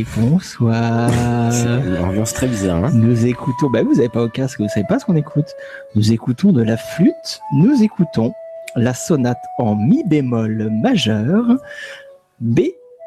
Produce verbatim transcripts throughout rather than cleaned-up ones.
bonsoir. C'est une ambiance très bizarre. Hein, nous écoutons, bah vous n'avez pas au casque, vous savez pas ce qu'on écoute. Nous écoutons de la flûte, nous écoutons la sonate en mi bémol majeur B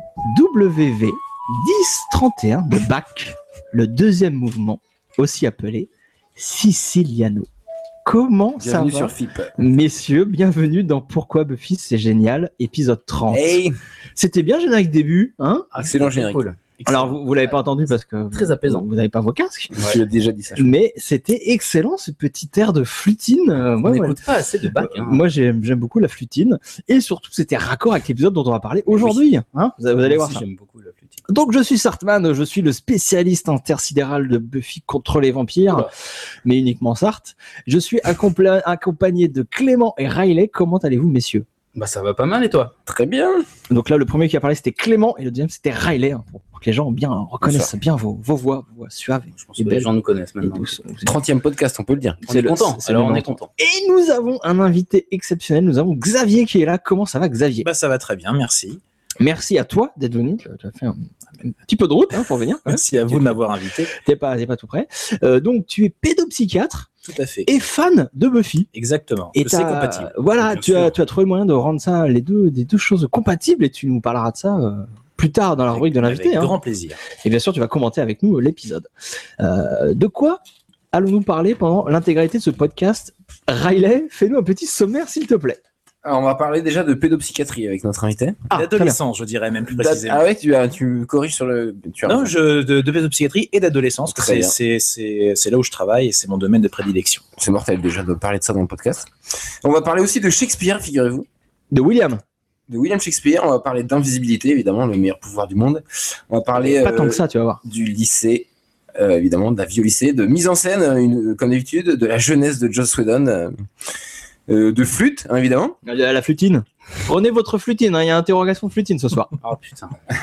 W V dix trente et un de Bach, le deuxième mouvement, aussi appelé Siciliano. Comment bienvenue ça va, sur F I P. Messieurs, bienvenue dans Pourquoi Buffy c'est génial, épisode trente. Hey, c'était bien générique début, hein? excellent générique. Cool. Alors vous, vous l'avez pas entendu parce que très apaisant. Vous n'avez pas vos casques. Ouais. Tu l'as déjà dit ça. Mais c'était excellent ce petit air de flutine. Euh, on n'écoute ouais. pas assez de Bach. Hein. Moi j'aime, j'aime beaucoup la flutine et surtout c'était raccord avec l'épisode dont on va parler aujourd'hui. Oui. Hein, vous, vous allez voir ça. J'aime beaucoup la flutine. Donc je suis Sartman, je suis le spécialiste intersidéral de Buffy contre les vampires, ouais. mais uniquement Sartre. Je suis accompla- accompagné de Clément et Riley. Comment allez-vous, messieurs? Bah ça va pas mal et toi? Très bien. Donc là le premier qui a parlé c'était Clément et le deuxième c'était Riley, hein, pour, pour que les gens bien reconnaissent bien vos, vos voix, vos voix suaves. Je pense que belles. Les gens nous connaissent maintenant. trentième podcast, on peut le dire. On est content. Alors on est content. Et nous avons un invité exceptionnel. Nous avons Xavier qui est là. Comment ça va, Xavier? Bah ça va très bien, merci. Merci à toi d'être venu. Tu as fait un, un petit peu de route hein, pour venir. Merci à vous de m'avoir invité. T'es pas, t'es pas tout prêt. Euh, donc tu es pédopsychiatre. Tout à fait. Et fan de Buffy. Exactement. Et c'est compatible. Voilà, tu as, tu as trouvé le moyen de rendre ça les deux, des deux choses compatibles et tu nous parleras de ça euh, plus tard dans la rubrique de l'invité. Avec hein. grand plaisir. Et bien sûr, tu vas commenter avec nous l'épisode. Euh, de quoi allons-nous parler pendant l'intégralité de ce podcast? Riley, fais-nous un petit sommaire s'il te plaît. Alors, on va parler déjà de pédopsychiatrie avec notre invité. Ah, d'adolescence, je dirais même plus précisément. Ah ouais, tu, tu corriges sur le... Tu non, je, de, de pédopsychiatrie et d'adolescence. Oh, c'est, c'est, c'est, c'est là où je travaille et c'est mon domaine de prédilection. C'est mortel déjà de parler de ça dans le podcast. On va parler aussi de Shakespeare, figurez-vous. De William. De William Shakespeare. On va parler d'invisibilité, évidemment, le meilleur pouvoir du monde. On va parler... Pas euh, tant que ça, tu vas voir. Du lycée, euh, évidemment, de la vie au lycée, de mise en scène, une, comme d'habitude, de la jeunesse de Joss Whedon... Euh, Euh, de flûte, hein, évidemment. La, la flutine. Prenez votre flutine, il hein, y a interrogation de flutine ce soir. Oh putain.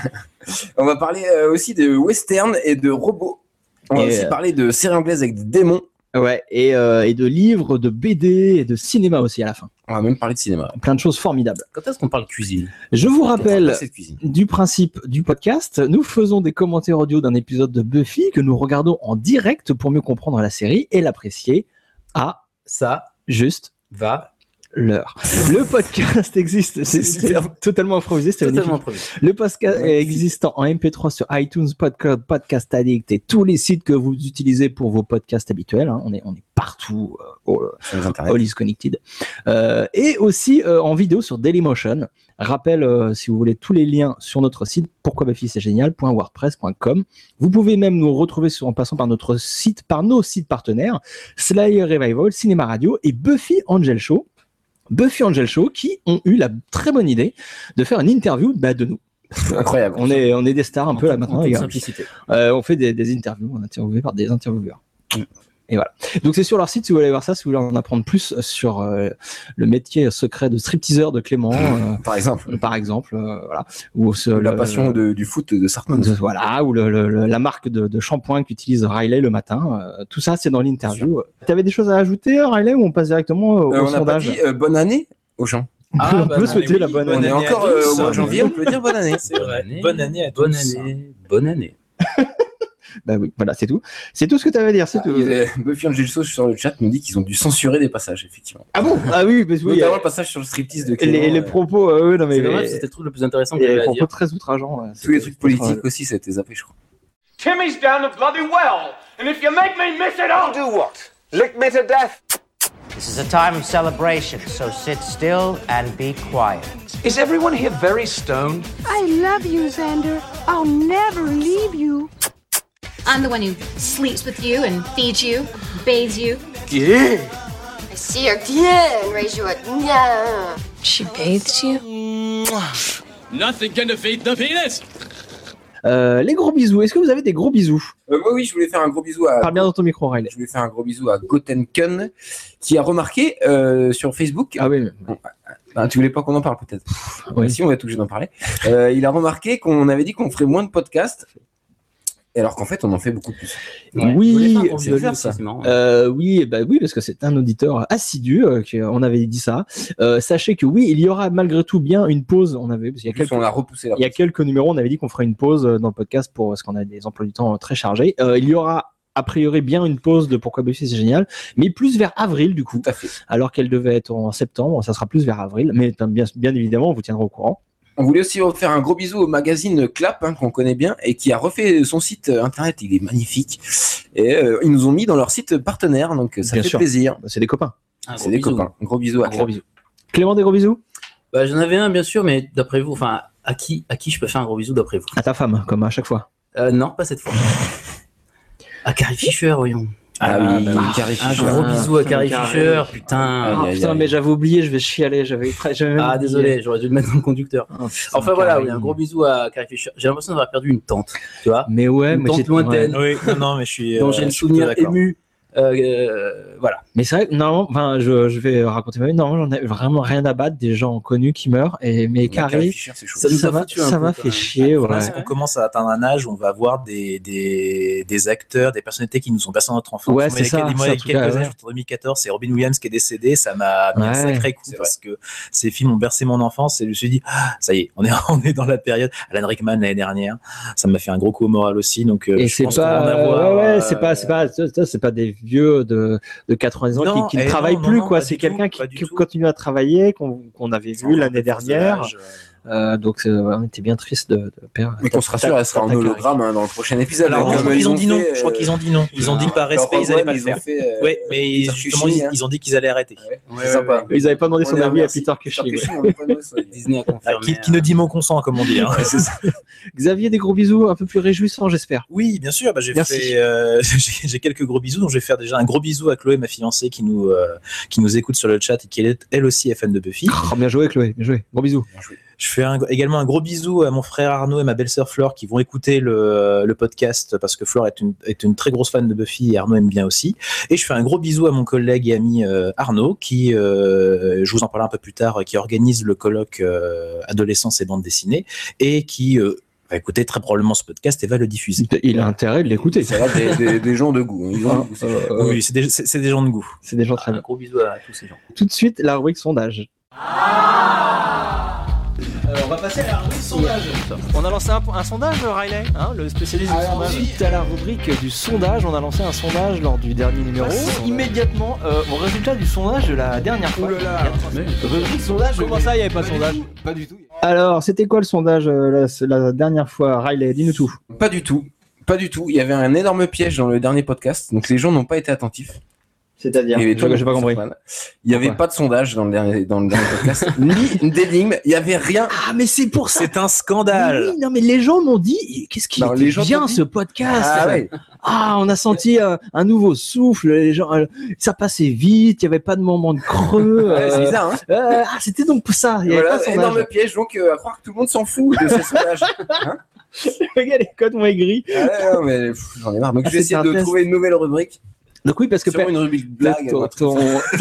On va parler euh, aussi de western et de robots. On va et aussi euh... parler de séries anglaises avec des démons. Ouais, et, euh, et de livres, de B D et de cinéma aussi à la fin. On va même parler de cinéma. Plein de choses formidables. Quand est-ce qu'on parle cuisine? Je vous rappelle du principe du podcast. Nous faisons des commentaires audio d'un épisode de Buffy que nous regardons en direct pour mieux comprendre la série et l'apprécier à ça juste va l'heure. Le podcast existe, c'est, c'est totalement improvisé, c'est totalement improvisé. Le podcast est existant en M P trois sur iTunes, Podcast, Podcast Addict et tous les sites que vous utilisez pour vos podcasts habituels. Hein. On est, on est partout, euh, all is connected. Euh, et aussi euh, en vidéo sur Dailymotion. Rappel, euh, si vous voulez tous les liens sur notre site pourquoi buffy c'est génial point wordpress point com. Vous pouvez même nous retrouver sur, en passant par notre site, par nos sites partenaires, Slayer Revival, Cinéma Radio et Buffy Angel Show. Buffy Angel Show qui ont eu la très bonne idée de faire une interview bah, de nous. Incroyable. On est, on est des stars un en peu là maintenant. En toute simplicité. Euh, on fait des, des interviews, on est interviewé par des intervieweurs. Mm. Et voilà. Donc c'est sur leur site si vous voulez voir ça, si vous voulez en apprendre plus sur euh, le métier secret de stripteaseur de Clément, euh, par exemple, par exemple, euh, voilà, ou sur la le, passion de, du foot de Sartman, voilà, ou le, le, la marque de, de shampoing qu'utilise Riley le matin. Euh, tout ça c'est dans l'interview. Tu avais des choses à ajouter, Riley, ou on passe directement au, euh, au on sondage? On a pas dit euh, bonne année aux gens. Ah, on peut souhaiter oui, la bonne année. On est encore euh, au mois de janvier, on peut dire bonne année. C'est vrai. Bonne année, bonne année, bonne année. Bah oui, voilà, c'est tout. C'est tout ce que tu avais à dire, c'est ah, tout. A, Buffy Angel Show sur le chat nous dit qu'ils ont dû censurer des passages, effectivement. Ah bon? Ah oui, parce que oui. Notamment euh, le passage sur le striptease de Clément. Les, les propos, euh, oui, non mais. C'est dommage, c'était le truc le plus intéressant que j'avais à dire. Les propos très outrageants. Ouais, tous les trucs politiques aussi, ça a été zappé, je crois. Timmy's down the bloody well, and if you make me miss it, I'll do what? Lick me to death. This is a time of celebration, so sit still and be quiet. Is everyone here very stoned? I love you, Xander. I'll never leave you. I'm the one who sleeps with you and feeds you, bathes you. Yeah. I see her yeah, and raise you a yeah. She bathes you? Nothing can defeat the penis. Euh, les gros bisous. Est-ce que vous avez des gros bisous? euh, Moi, oui, je voulais faire un gros bisou à. Parle bien dans ton micro, Riley. Je voulais faire un gros bisou à Gotenken qui a remarqué euh, sur Facebook. Ah oui. Mais... Bon, ben, tu voulais pas qu'on en parle peut-être? Oui. Si, on va être obligé d'en parler. Euh, il a remarqué qu'on avait dit qu'on ferait moins de podcasts. Et alors qu'en fait, on en fait beaucoup plus. Ouais. Oui, c'est c'est ça. Euh, oui, bah oui, parce que c'est un auditeur assidu. Euh, on avait dit ça. Euh, sachez que oui, il y aura malgré tout bien une pause. On avait, parce qu'il y a quelques, on a repoussé la il y a quelques numéros, on avait dit qu'on ferait une pause dans le podcast pour parce qu'on a des emplois du temps très chargés. Euh, il y aura a priori bien une pause de Pourquoi Buffy c'est génial, mais plus vers avril du coup. Tout à fait. Alors qu'elle devait être en septembre, ça sera plus vers avril, mais bien, bien évidemment, on vous tiendra au courant. On voulait aussi faire un gros bisou au magazine Clap, hein, qu'on connaît bien, et qui a refait son site internet. Il est magnifique. Et euh, ils nous ont mis dans leur site partenaire, donc ça bien fait sûr. plaisir. C'est des copains. Un c'est des bisou. copains. Un gros bisou à un gros bisou. Clément, des gros bisous. Bah, j'en avais un, bien sûr, mais d'après vous, enfin, à qui, à qui je peux faire un gros bisou d'après vous? À ta femme, comme à chaque fois. Euh, non, pas cette fois. À Carrie Fisher, voyons. Ah, ah oui, bah, Carrie Fisher. Un gros bisou à Carrie Fisher, putain. Ah, ah, putain, mais j'avais oublié, je vais chialer. J'avais, j'avais même ah, oublié. désolé, j'aurais dû le mettre dans le conducteur. Oh, putain, enfin voilà, oui, un gros bisou à Carrie Fisher. J'ai l'impression d'avoir perdu une tante, tu vois. Mais ouais, une mais tante j'ai... lointaine. Ouais. Oui, non, non, mais je suis. dont euh, j'ai le souvenir ému. Euh, euh, voilà. Mais c'est vrai que normalement, enfin, je, je vais raconter ma vie. Normalement, j'en ai vraiment rien à battre des gens connus qui meurent. Et mais Carrie, ça, ça m'a, ça m'a fait chier. Ouais. On commence à atteindre un âge où on va avoir des des des acteurs, des personnalités qui nous ont passé dans notre enfance. Ouais, c'est ça. Moi, il y a quelques années, en deux mille quatorze, c'est Robin Williams qui est décédé. Ça m'a mis un sacré coup parce que ces films ont bercé mon enfance. Et je me suis dit, ah, ça y est, on est on est dans la période. Alan Rickman l'année dernière, ça m'a fait un gros coup au moral aussi. Donc, et je c'est pense pas, qu'on va en avoir, ouais, ouais, euh, c'est pas, c'est pas, c'est pas des vieux de de quatre-vingts ans non, qui, qui ne eh travaillent non, plus, non, quoi. Non, c'est quelqu'un tout, qui, qui continue à travailler, qu'on, qu'on avait vu l'année dernière. Euh, donc on était bien triste de, de perdre. Mais qu'on se rassure, elle sera en hologramme hein, dans le prochain épisode. Alors, hein, ils, ils ont dit non. Fait, je crois qu'ils ont dit non. Ils ont dit que par respect, ils allaient pas le faire. Fait, euh, oui, mais ils, justement, ils, ils ont dit qu'ils allaient arrêter. Ouais, ouais, c'est sympa. Ils n'avaient pas demandé son avis à Peter Cushing. Disney a confirmé. Qui, qui ne dit mon consent, comme on dit. Hein. Xavier, des gros bisous un peu plus réjouissants, j'espère. Oui, bien sûr. Bah, j'ai, fait, euh, j'ai, j'ai quelques gros bisous. Donc, je vais faire déjà un gros bisou à Chloé, ma fiancée, qui nous, euh, qui nous écoute sur le chat et qui est elle aussi est fan de Buffy. Oh, bien joué, Chloé. Bien joué. Gros bisous. Bien joué. Je fais un, également un gros bisou à mon frère Arnaud et ma belle-sœur Flore qui vont écouter le, le podcast parce que Flore est une, est une très grosse fan de Buffy et Arnaud aime bien aussi. Et je fais un gros bisou à mon collègue et ami euh, Arnaud qui, euh, je vous en parlerai un peu plus tard, qui organise le colloque euh, Adolescence et bande dessinée et qui euh, va écouter très probablement ce podcast et va le diffuser. Il a intérêt de l'écouter. Ça va des, des, des gens de goût. Ils ont, ah, euh, euh, oui, c'est des, c'est, c'est des gens de goût. C'est des gens très ah, bien. Un gros bisou à tous ces gens. Tout de suite, la rubrique sondage. Ah Euh, on va passer à la rubrique sondage. On a lancé un, un sondage, Riley, hein, le spécialiste du sondage. Suite à la rubrique du sondage, on a lancé un sondage lors du dernier numéro. Immédiatement euh, au résultat du sondage de la dernière fois. Oh là là. Rubrique sondage. Comment ça, il n'y avait pas de sondage? Pas du tout. Alors, c'était quoi le sondage euh, la, la dernière fois, Riley? Dis-nous tout. Pas du tout. Pas du tout. Il y avait un énorme piège dans le dernier podcast, donc les gens n'ont pas été attentifs. C'est-à-dire, j'ai pas compris. Il n'y avait pas de sondage dans le dernier, dans le dernier podcast, ni d'énigme, il n'y avait rien. Ah, mais c'est pour ça. C'est un scandale. Mais oui, non, mais les gens m'ont dit, qu'est-ce qui est bien ce podcast. Ah, ouais. Ah, on a senti euh, un nouveau souffle. Les gens, euh, ça passait vite. Il n'y avait pas de moment de creux. Ouais, c'est bizarre, hein. euh, ah, c'était donc ça. Il y voilà, avait pas de énorme piège, donc euh, à croire que tout le monde s'en fout de ces sondages. Hein. Regarde, les codes ont aigri. Ah, non, mais pff, j'en ai marre. Donc ah, je vais essayer de test. trouver une nouvelle rubrique. Donc oui, parce que sur une rubrique blague. Ton, ton...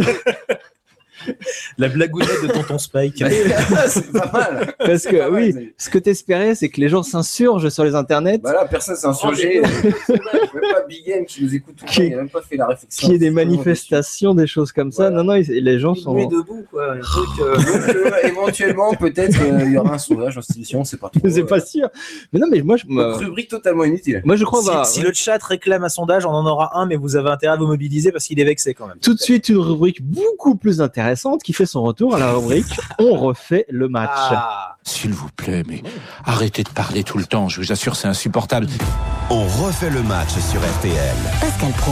La blagounette de tonton Spike. C'est pas mal. Parce que mal, oui, c'est... ce que t'espérais, c'est que les gens s'insurgent sur les internets. Voilà, personne s'est insurgé. Même pas Big M qui nous écoute tout le temps, il n'a même pas fait la réflexion. Qu'il y ait des manifestations, des choses comme ça. Voilà. Non, non, les gens sont. Mais debout, quoi. Un truc, euh... Donc, euh, éventuellement, peut-être il euh, y aura un sondage en cette émission, c'est pas trop. C'est euh... pas sûr. Mais non, mais moi, je. Donc, rubrique totalement inutile. Moi, je crois. Si, bah, si ouais. le chat réclame un sondage, on en aura un, mais vous avez intérêt à vous mobiliser parce qu'il est vexé quand même. Tout de suite, une rubrique beaucoup plus intéressante qui fait son retour à la rubrique On refait le match. Ah. S'il vous plaît, mais arrêtez de parler tout le temps, je vous assure, c'est insupportable. On refait le match sur R T L. Pascal Pro.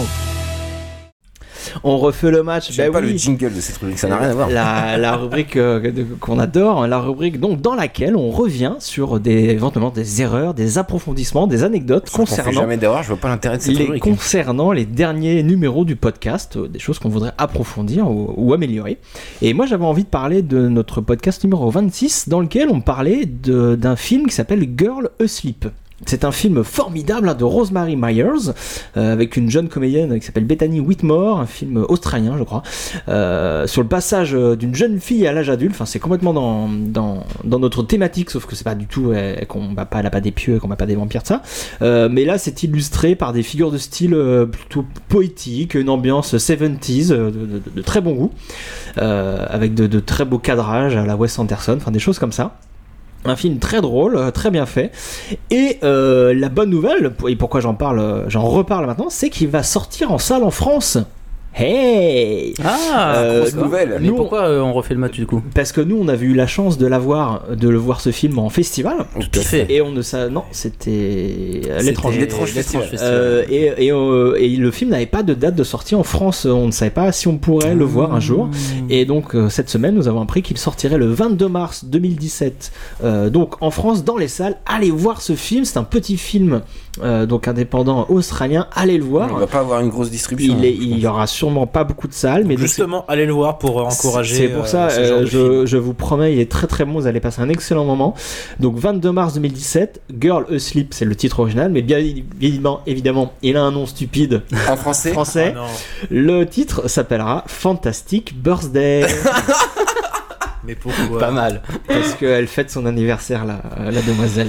On refait le match. J'aime bah pas oui. le jingle de cette rubrique, ça n'a rien à voir. La, la rubrique euh, de, qu'on adore, la rubrique donc dans laquelle on revient sur des éventuellement des erreurs, des approfondissements, des anecdotes Faut concernant. On fait jamais d'erreur, je vois pas l'intérêt de cette les, rubrique. Concernant les derniers numéros du podcast, euh, des choses qu'on voudrait approfondir ou, ou améliorer. Et moi, j'avais envie de parler de notre podcast numéro vingt-six, dans lequel on parlait de, d'un film qui s'appelle Girl Asleep. C'est un film formidable hein, de Rosemary Myers euh, avec une jeune comédienne qui s'appelle Bethany Whitmore, un film australien je crois, euh, sur le passage d'une jeune fille à l'âge adulte. Enfin, c'est complètement dans, dans, dans notre thématique, sauf que c'est pas du tout elle, qu'on bat pas, elle a pas des pieux, qu'on bat pas des vampires de ça. Euh, mais là, c'est illustré par des figures de style euh, plutôt poétique, une ambiance soixante-dix euh, de, de, de très bon goût, euh, avec de, de très beaux cadrages à la Wes Anderson, enfin des choses comme ça. Un film très drôle, très bien fait. Et euh, la bonne nouvelle, et pourquoi j'en parle, j'en reparle maintenant, c'est qu'il va sortir en salle en France. Hey Ah, euh, grosse nouvelle. Mais nous, pourquoi euh, on refait le match du coup? Parce que nous, on a eu la chance de l'avoir, de le voir ce film en festival. Tout à fait. Et on ne savait, non, c'était l'étrange. L'étrange festival. Euh, et, et, euh, et le film n'avait pas de date de sortie en France. On ne savait pas si on pourrait le voir un jour. Et donc euh, cette semaine, nous avons appris qu'il sortirait le vingt-deux mars deux mille dix-sept. Euh, donc en France, dans les salles, allez voir ce film. C'est un petit film. Euh, donc indépendant australien, allez le voir. On va pas avoir une grosse distribution. Il, est, il y aura sûrement pas beaucoup de salles, mais justement, donc, allez le voir pour euh, encourager. C'est pour ça, euh, je, je vous promets, il est très très bon. Vous allez passer un excellent moment. Donc vingt-deux mars deux mille dix-sept, Girl Asleep, c'est le titre original, mais bien évidemment, évidemment, il a un nom stupide en français. Français. Oh, le titre s'appellera Fantastic Birthday. Mais pourquoi? Pas mal. Parce qu'elle fête son anniversaire, la, la demoiselle.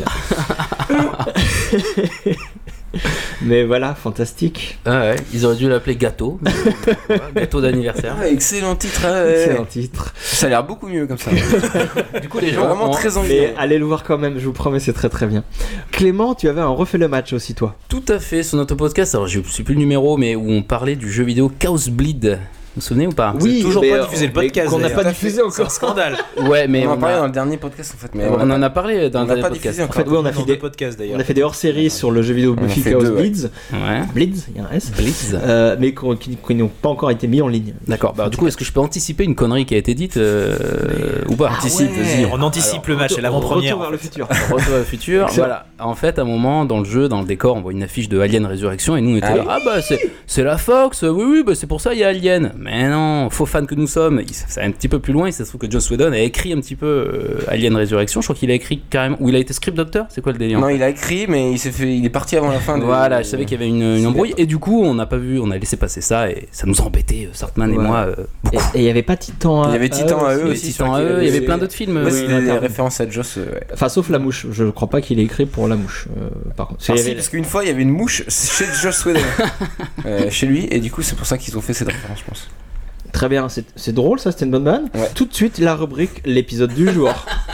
Mais voilà, fantastique. Ah ouais, ils auraient dû l'appeler gâteau. Mais, voilà, gâteau d'anniversaire. Ah, excellent titre. Hein, excellent ouais. titre. Ça a l'air beaucoup mieux comme ça. Du coup, les gens vraiment ont... très envie. Mais allez le voir quand même, je vous promets, c'est très très bien. Clément, tu avais un refait le match aussi, toi. Tout à fait, sur notre podcast. Alors, je ne sais plus le numéro, mais où on parlait du jeu vidéo Chaos Bleed. Vous vous souvenez ou pas? Oui, toujours mais pas diffusé le podcast. Qu'on n'a pas diffusé encore. Scandale. Ouais, mais on en on parlait a... dans le dernier podcast en fait. Mais on, on, on en a parlé dans on le dernier pas podcast. En fait, ouais, on a fait des podcasts d'ailleurs. On a fait des hors-séries sur le jeu vidéo Buffy Chaos Blitz. Ouais. Blitz, il y a un S. Blitz. Euh, mais qui, qui n'ont pas encore été mis en ligne. D'accord. Bah, du coup, est-ce que je peux anticiper une connerie qui a été dite euh, ou pas? Ah Anticipe, ouais. vas-y. On anticipe Alors, le match, c'est l'avant-première. Retour vers le futur. Retour vers le futur. Voilà. En fait, à un moment dans le jeu, dans le décor, on voit une affiche de Alien Résurrection et nous on était ah, là. Oui. Ah bah c'est c'est la Fox. Oui oui, bah c'est pour ça il y a Alien. Mais non, faux fans que nous sommes. C'est un petit peu plus loin, il se trouve que Joss Whedon a écrit un petit peu euh, Alien Résurrection. Je crois qu'il a écrit carrément, ou il a été script doctor. C'est quoi le délire? Non, il a écrit, mais il s'est fait, il est parti avant la fin. De... Voilà, je savais qu'il y avait une, une embrouille et du coup, on n'a pas vu, on a laissé passer ça et ça nous embêtait, Sartman ouais. et moi. Euh, et il y avait pas Titan. Il y avait Titan à eux aussi. Titan à eux. Il y avait plein d'autres films. Ouais, c'est des références à Joss. Ouais. Enfin, sauf la mouche. Je crois pas qu'il ait écrit pour la mouche. Euh, par contre, ah, si, parce qu'une fois, il y avait une mouche chez Joss Whedon, euh, chez lui, et du coup, c'est pour ça qu'ils ont fait cette référence, je pense. Très bien, c'est, c'est drôle, ça, c'était une bonne vanne. Ouais. Tout de suite, la rubrique, l'épisode du jour.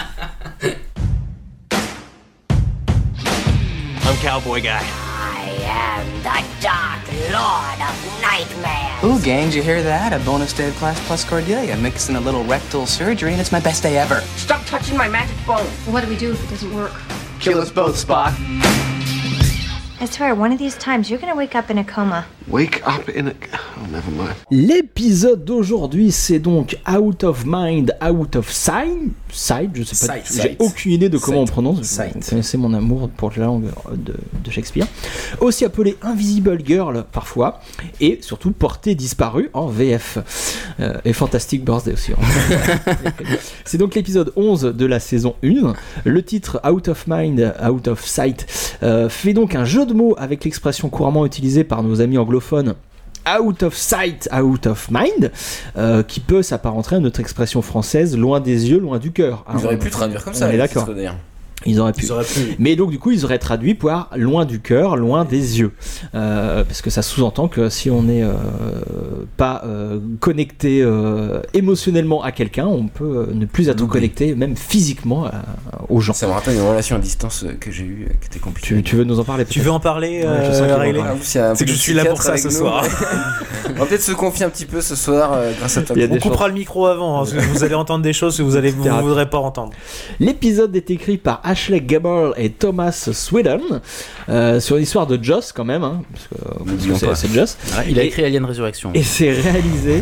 I'm Cowboy Guy. I am the Dark Lord of Nightmare. Ooh, gang, did you hear that? A bonus day of Class Plus Cordelia. Mixing a little rectal surgery, and it's my best day ever. Stop touching my magic bone. Well, what do we do if it doesn't work? Kill us both, Spock. I swear, one of these times, you're gonna wake up in a coma. Wake up in a... Oh, never mind. L'épisode d'aujourd'hui, c'est donc Out of Mind, Out of Sight. Sight, je sais pas. Sight, j'ai sight. aucune idée de comment Sight. on prononce. Sight. Vous connaissez mon amour pour la langue de, de Shakespeare. Aussi appelé Invisible Girl parfois, et surtout Portée disparue en V F. Euh, et Fantastic Birthday aussi. C'est donc l'épisode onze de la saison un. Le titre Out of Mind, Out of Sight euh, fait donc un jeu de mots avec l'expression couramment utilisée par nos amis anglophones out of sight, out of mind, euh, qui peut s'apparenter à notre expression française loin des yeux, loin du cœur. Ils auraient pu traduire comme ça. On est d'accord. Ils auraient, pu. Ils auraient pu. Mais donc du coup ils auraient traduit par loin du cœur, loin des yeux, euh, parce que ça sous-entend que si on n'est euh, pas euh, connecté euh, émotionnellement à quelqu'un, on peut euh, ne plus être oui. connecté même physiquement à, aux gens. Ça me rappelle une relation à distance que j'ai eue qui était compliquée. Tu, tu veux nous en parler? Tu veux en parler, euh, ouais, je sens Riley ah, c'est, c'est que je suis là pour ça ce nous. soir. On va peut-être se confier un petit peu ce soir euh, grâce à toi. On coupera le micro avant, hein, parce que vous allez entendre des choses que vous allez vous, vous voudrez pas entendre. L'épisode est écrit par Ashley Gabor et Thomas Sweden euh, sur l'histoire de Joss quand même, hein, parce que, parce que c'est, c'est Joss. Ouais, il a écrit et, Alien Résurrection. Et c'est réalisé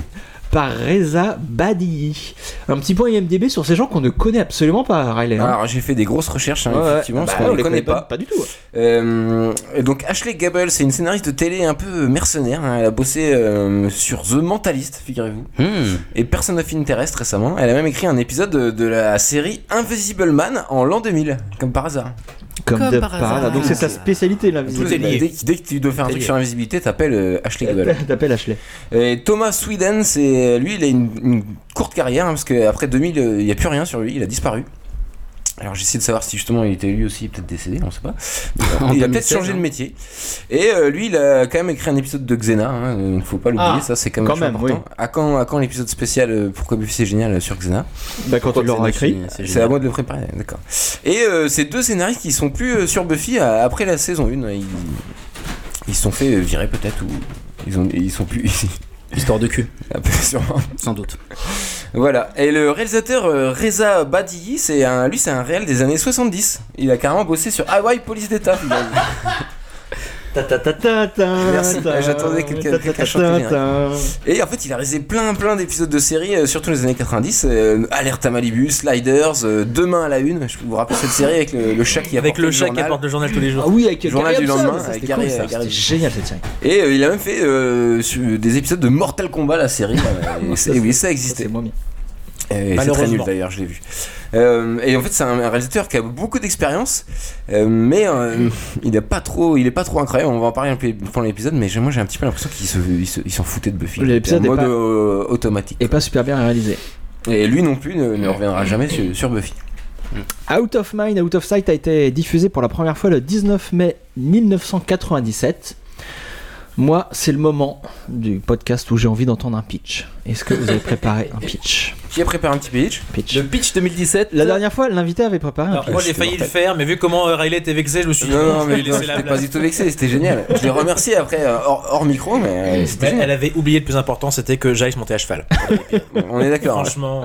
par Reza Badihi. Un petit point I M D B sur ces gens qu'on ne connaît absolument pas, Riley. Hein. Alors j'ai fait des grosses recherches, hein, ouais, effectivement, bah, parce qu'on on les connaît pas. pas. Pas du tout. Euh, donc Ashley Gabel, c'est une scénariste de télé un peu mercenaire. Hein. Elle a bossé euh, sur The Mentalist, figurez-vous, hmm. et Person of Interest récemment. Elle a même écrit un épisode de, de la série Invisible Man en l'an deux mille, comme par hasard. Comme, Comme de par hasard. hasard. Donc c'est sa spécialité l'invisibilité. Dès, dès que tu dois faire un truc sur l'invisibilité, t'appelles euh, Ashley Gabel. T'appelles Ashley. Et Thomas Sweden, c'est lui, il a une, une courte carrière hein, parce qu'après deux mille, il n'y a plus rien sur lui, il a disparu. Alors j'essaie de savoir si justement il était lui aussi peut-être décédé, on sait pas. Il a peut-être changé de métier. Et euh, lui il a quand même écrit un épisode de Xena, hein, il ne faut pas l'oublier, ah, ça c'est quand même, quand même important. Oui. À quand, à quand l'épisode spécial euh, Pourquoi Buffy c'est génial sur Xena? Bah quand tu l'auras écrit, c'est, c'est à moi de le préparer, d'accord. Et euh, ces deux scénaristes qui sont plus euh, sur Buffy à, après la saison un, ils ils se sont fait virer peut-être ou ils ont ils sont plus histoire de cul. Un peu sûrement. Sans doute. Voilà. Et le réalisateur euh, Reza Badihi, c'est un, lui, c'est un réal des années soixante-dix. Il a carrément bossé sur Hawaii Police d'État. Ta ta ta ta ta. Merci. Ta, J'attendais quelqu'un quelqu'un chanter. Et en fait, il a réalisé plein plein d'épisodes de séries, euh, surtout les années quatre-vingt-dix. Euh, Alerte à Malibu, Sliders, euh, Demain à la une. Je vous rappelle cette série avec le, le chat qui avec apporte le, le chat journal. qui apporte le journal tous les jours. Ah oui, avec le journal Gary du Hobson, lendemain. ça, Avec c'était Gary, cool, ça. Gary. C'était génial cette série. Et euh, il a même fait euh, des épisodes de Mortal Kombat la série. et, ça, et oui, ça existait. Ça, c'est moins bien. Et c'est très nul d'ailleurs, je l'ai vu. Euh, et en fait, c'est un, un réalisateur qui a beaucoup d'expérience, euh, mais euh, il est pas trop, il est pas trop incroyable. On va en parler un peu pendant l'épisode, mais moi j'ai un petit peu l'impression qu'il se, il se, il s'en foutait de Buffy. L'épisode en mode pas, euh, automatique. Et pas super bien réalisé. Et lui non plus ne, ne reviendra jamais sur, sur Buffy. Out of Mind, Out of Sight a été diffusé pour la première fois le dix-neuf mai mille neuf cent quatre-vingt-dix-sept. Moi, c'est le moment du podcast où j'ai envie d'entendre un pitch. Est-ce que vous avez préparé un pitch? Qui a préparé un petit pitch? Pitch. Le pitch deux mille dix-sept. La dernière fois, l'invité avait préparé Alors, un pitch. Moi, j'ai failli le faire, mais vu comment Riley était vexé, je me suis dit. Non, non, mais je je n'étais pas du tout vexé, c'était génial. Je l'ai remercié après, hors, hors micro, mais c'était mais elle avait oublié le plus important, c'était que j'aille monter à cheval. On est d'accord. Franchement.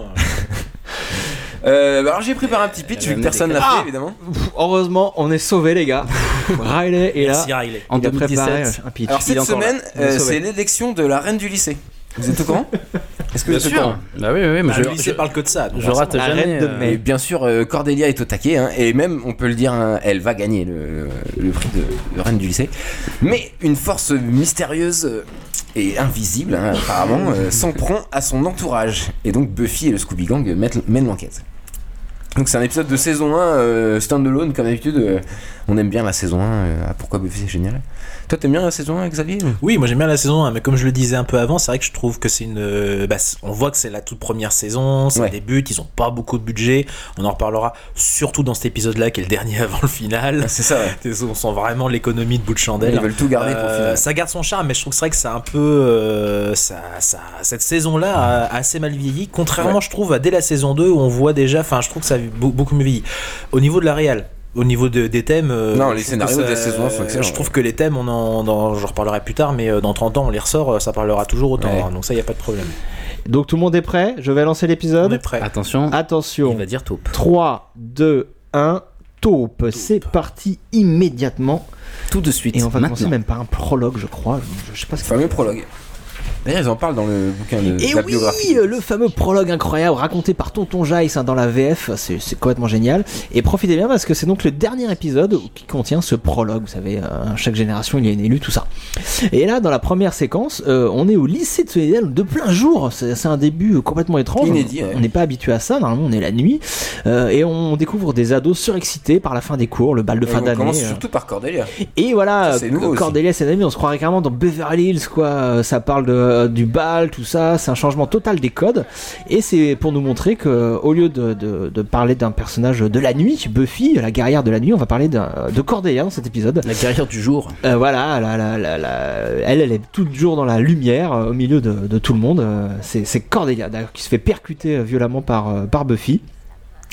Euh, alors j'ai préparé un petit pitch vu que personne l'a fait, ah évidemment. Heureusement, on est sauvés les gars. Riley est Merci là. Riley. En deux mille dix-sept, un pitch. Alors cette semaine, euh, c'est l'élection de la reine du lycée. Vous êtes au courant? Est-ce que bien vous êtes au courant? Bah oui, oui, oui, mais bah, je, le lycée je, parle que de ça. Je rate la jamais. Reine de euh, et bien sûr, euh, Cordelia est au taquet, hein, et même, on peut le dire, hein, elle va gagner le, le prix de, de reine du lycée. Mais une force mystérieuse et invisible, hein, apparemment, euh, s'en prend à son entourage. Et donc Buffy et le Scooby Gang mènent, mènent l'enquête. Donc c'est un épisode de saison un euh, standalone comme d'habitude. Euh, on aime bien la saison un. Euh, pourquoi Buffy c'est génial. Toi t'aimes bien la saison un, Xavier? Oui, moi j'aime bien la saison un, mais comme je le disais un peu avant, c'est vrai que je trouve que c'est une. Euh, bah, on voit que c'est la toute première saison, ça ouais. débute, ils ont pas beaucoup de budget. On en reparlera surtout dans cet épisode-là qui est le dernier avant le final. Ah, c'est ça. Ouais. On sent vraiment l'économie de bout de chandelle. Ils veulent tout garder euh, pour le final. Ça garde son charme, mais je trouve que c'est vrai que c'est un peu. Euh, ça, ça, cette saison-là a, a assez mal vieilli, contrairement, ouais. je trouve, à dès la saison deux où on voit déjà. Enfin, je trouve que ça a beaucoup mieux vieilli. Au niveau de la réal. Au niveau de, des thèmes, euh, non, les scénarios ça, de la saison sont excellents. Je trouve que les thèmes, on en, dans, je reparlerai plus tard, mais dans trente ans, on les ressort, ça parlera toujours autant. Ouais. Hein, donc ça, il y a pas de problème. Donc tout le monde est prêt? Je vais lancer l'épisode. On est prêt. Attention. Attention. Il va dire taupe. trois, deux, un, taupe. taupe. C'est parti immédiatement. Tout de suite. Et on va maintenant. commencer même par un prologue, je crois. Je, je sais pas ce que fameux prologue. D'ailleurs, ils en parlent dans le bouquin de, et de la oui, biographie. Le fameux prologue incroyable raconté par Tonton Jace hein, dans la V F, c'est, c'est complètement génial. Et profitez bien parce que c'est donc le dernier épisode qui contient ce prologue. Vous savez, euh, chaque génération il y a une élue, tout ça. Et là, dans la première séquence, euh, on est au lycée de Sunnydale de plein jour. C'est, c'est un début complètement étrange. Inédit, on n'est ouais. pas habitué à ça. Normalement, on est la nuit euh, et on découvre des ados surexcités par la fin des cours, le bal de et fin on d'année. On commence euh. surtout par Cordelia. Et voilà, ça, c'est Cordelia, c'est ami. On se croirait carrément dans Beverly Hills, quoi. Ça parle de, du bal. Tout ça, c'est un changement total des codes et c'est pour nous montrer que au lieu de, de, de parler d'un personnage de la nuit, Buffy, la guerrière de la nuit, on va parler d'un, de Cordelia dans cet épisode. La guerrière du jour. Euh, voilà, la, la, la, la, elle, elle est toujours dans la lumière euh, au milieu de, de tout le monde. Euh, c'est, c'est Cordelia d'ailleurs qui se fait percuter euh, violemment par, euh, par Buffy.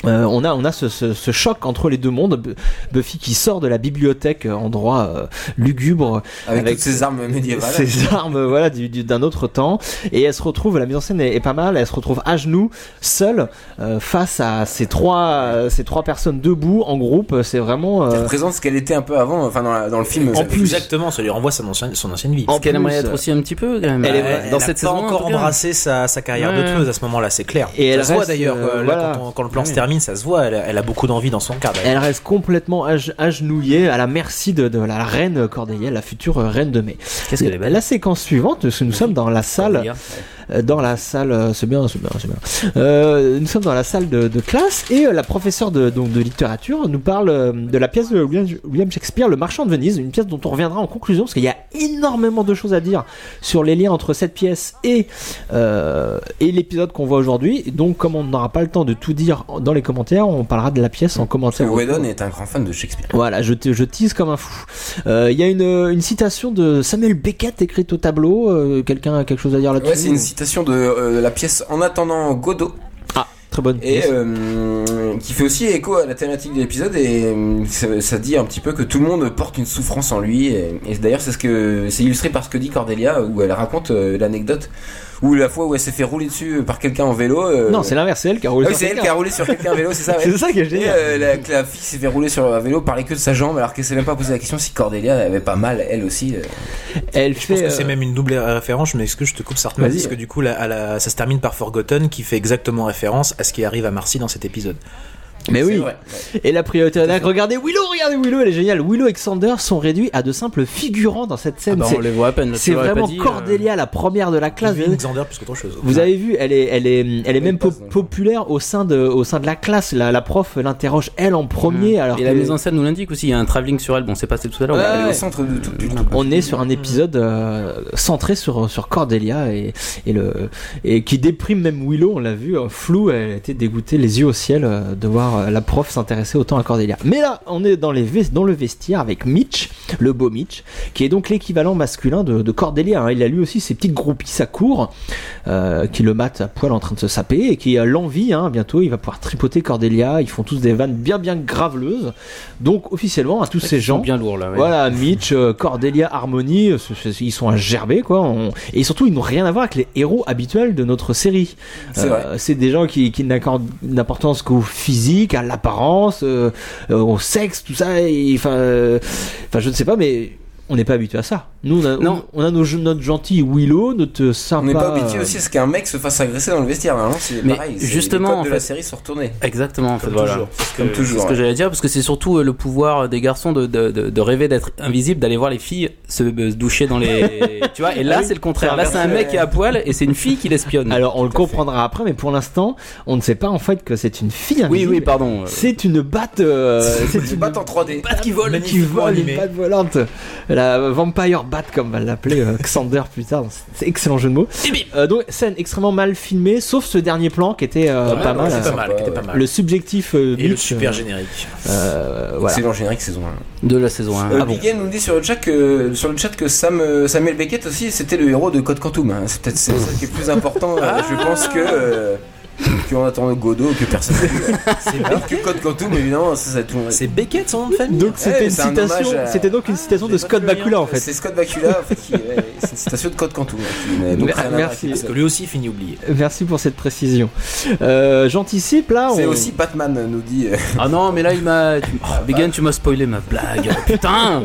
Euh, on a on a ce, ce, ce choc entre les deux mondes. Buffy qui sort de la bibliothèque, endroit euh, lugubre avec, avec toutes ses armes médiévales, ses armes voilà du, du, d'un autre temps, et elle se retrouve, la mise en scène est, est pas mal, elle se retrouve à genoux seule euh, face à ces trois euh, ces trois personnes debout en groupe. C'est vraiment euh... ça représente ce qu'elle était un peu avant, enfin dans, la, dans le film. En plus, exactement, ça lui renvoie son ancienne, son ancienne vie. En qu'elle aimerait être aussi un petit peu quand même. Elle est dans elle cette saison, pas encore embrassé sa, sa carrière ouais. de tueuse à ce moment-là, c'est clair. Et ça elle se voit reste, d'ailleurs euh, là, voilà. quand, on, quand le plan ouais. se termine, ça se voit. Elle, elle a beaucoup d'envie dans son cœur. Elle reste complètement agenouillée à la merci de, de la reine Cordelia, la future reine de mai. Qu'est-ce qu'elle est belle. La séquence suivante, nous oui. sommes dans la salle. Cordelia. Dans la salle, c'est bien, c'est bien, c'est bien. Euh, nous sommes dans la salle de, de classe et euh, la professeure de, donc, de littérature nous parle euh, de la pièce de William, William Shakespeare, Le Marchand de Venise, une pièce dont on reviendra en conclusion parce qu'il y a énormément de choses à dire sur les liens entre cette pièce et euh, et l'épisode qu'on voit aujourd'hui. Donc, comme on n'aura pas le temps de tout dire dans les commentaires, on parlera de la pièce en commentaire. Whedon est un grand fan de Shakespeare. Voilà, je, te, je tease comme un fou. Il euh, y a une, une citation de Samuel Beckett écrite au tableau. Euh, quelqu'un a quelque chose à dire là-dessus? Ouais, c'est une citation de euh, la pièce En attendant Godot. Ah, très bonne et euh, qui fait aussi écho à la thématique de l'épisode et euh, ça, ça dit un petit peu que tout le monde porte une souffrance en lui et, et d'ailleurs c'est ce que c'est illustré par ce que dit Cordelia où elle raconte euh, l'anecdote ou la fois où elle s'est fait rouler dessus par quelqu'un en vélo. Euh... Non, c'est l'inverse, c'est elle qui a roulé ah, sur c'est quelqu'un. elle qui a roulé sur quelqu'un en vélo, c'est ça. Ouais. C'est ça que je dis. Euh, la, que la fille s'est fait rouler sur un vélo, parlait que de sa jambe, alors qu'elle s'est même pas posé la question si Cordelia avait pas mal, elle aussi. Euh... Elle je fait. pense que euh... c'est même une double référence. Mais est-ce que je te coupe certainement parce que du coup, la, la, ça se termine par Forgotten, qui fait exactement référence à ce qui arrive à Marcy dans cet épisode. Mais c'est oui. Vrai, ouais. Et la priorité, regardez Willow, regardez Willow, elle est géniale. Willow et Xander sont réduits à de simples figurants dans cette scène. Ah bah c'est, on les voit à peine. C'est vraiment dit, Cordelia, euh... la première de la classe. Vous Xander plus qu'autre chose. Vous ouais. avez vu, elle est, elle est, elle est même po- populaire au sein de, au sein de la classe. La, la prof l'interroge elle en premier. Mmh. Alors et que... la mise en scène nous l'indique aussi. Il y a un travelling sur elle. Bon, c'est passé tout à l'heure. Ouais, elle ouais. est au centre de tout. On est sur un épisode euh, centré sur sur Cordelia et et le et qui déprime même Willow. On l'a vu, flou. Elle était dégoûtée, les yeux au ciel, euh, de voir la prof s'intéresser autant à Cordelia. Mais là, on est dans, les ves- dans le vestiaire avec Mitch, le beau Mitch, qui est donc l'équivalent masculin de, de Cordelia. Hein. Il a lui aussi ses petites groupies à court, euh, qui le matent à poil en train de se saper, et qui a l'envie, hein, bientôt, il va pouvoir tripoter Cordelia. Ils font tous des vannes bien bien graveleuses. Donc, officiellement, à tous ces gens, bien lourds, là, ouais. Voilà, Mitch, euh, Cordelia, Harmony, euh, ils sont à gerber, quoi. On... Et surtout, ils n'ont rien à voir avec les héros habituels de notre série. C'est, euh, c'est des gens qui, qui n'accordent d'importance qu'au physique, à l'apparence, euh, au sexe, tout ça. Enfin, euh, je ne sais pas, mais on n'est pas habitué à ça. Nous, on a, non. on, on a nos, notre gentil Willow, notre sympa. On n'est pas habitué aussi à ce qu'un mec se fasse agresser dans le vestiaire. Hein. C'est mais pareil. C'est justement, les codes en de fait, la série sont retournés. Exactement. En fait, comme voilà. toujours. C'est ce que, comme toujours. C'est ce que ouais. j'allais dire parce que c'est surtout le pouvoir des garçons de de, de, de rêver d'être invisible, d'aller voir les filles se, se doucher dans les. Tu vois. Et là, ah oui, c'est le contraire. Là, c'est un mec qui est à poil et c'est une fille qui l'espionne. Alors, on le comprendra après, mais pour l'instant, on ne sait pas en fait que c'est une fille invisible. Oui, oui, pardon. C'est une batte. Euh, c'est une batte en trois D. Une batte qui vole, qui vole, une batte volante. La Vampire Bat, comme va l'appeler euh, Xander plus tard. C'est excellent jeu de mots. Euh, donc scène extrêmement mal filmée, sauf ce dernier plan qui était euh, ouais, pas, non, mal, euh, pas, mal, qui était pas mal. Le subjectif euh, et Mitch, le super générique. Euh, voilà. Excellent générique saison un. De la saison un. Euh, ah bon. Biggen nous dit sur le chat que sur le chat que Sam, Samuel Beckett aussi c'était le héros de Code Quantum. Hein. C'est peut-être c'est ça qui est plus important. Ah euh, je pense que euh, qu'on attend Godot que personne n'a vu. C'est que Code Quantum évidemment. Ça, ça, tout... C'est Beckett son nom de famille. Donc c'était ouais, une citation. À... C'était donc une citation de Scott Bakula en fait. C'est Scott Bakula en fait qui ouais, c'est une citation de Code Quantum. Qui, donc, merci. Parce que lui aussi finit oublié. Merci pour cette précision. Euh, j'anticipe là. C'est on... aussi Batman nous dit. Ah non mais là il m'a. Oh, Biggen tu m'as spoilé ma blague. Putain.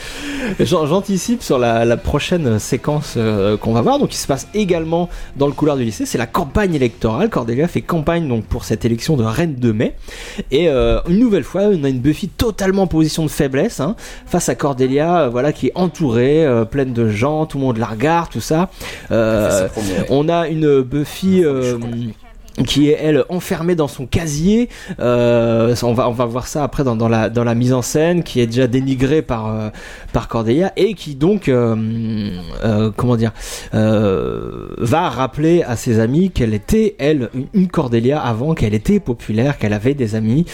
J'anticipe sur la, la prochaine séquence euh, qu'on va voir. Donc, il se passe également dans le couloir du lycée. C'est la campagne électorale. Cordelia fait campagne donc pour cette élection de reine de mai. Et euh, une nouvelle fois, on a une Buffy totalement en position de faiblesse hein, face à Cordelia, euh, voilà, qui est entourée, euh, pleine de gens, tout le monde la regarde, tout ça. Euh, on a une Buffy. Euh, qui est elle enfermée dans son casier. Euh, on va on va voir ça après dans, dans la dans la mise en scène, qui est déjà dénigrée par euh, par Cordelia et qui donc euh, euh, comment dire euh, va rappeler à ses amis qu'elle était elle une, une Cordelia avant, qu'elle était populaire, qu'elle avait des amis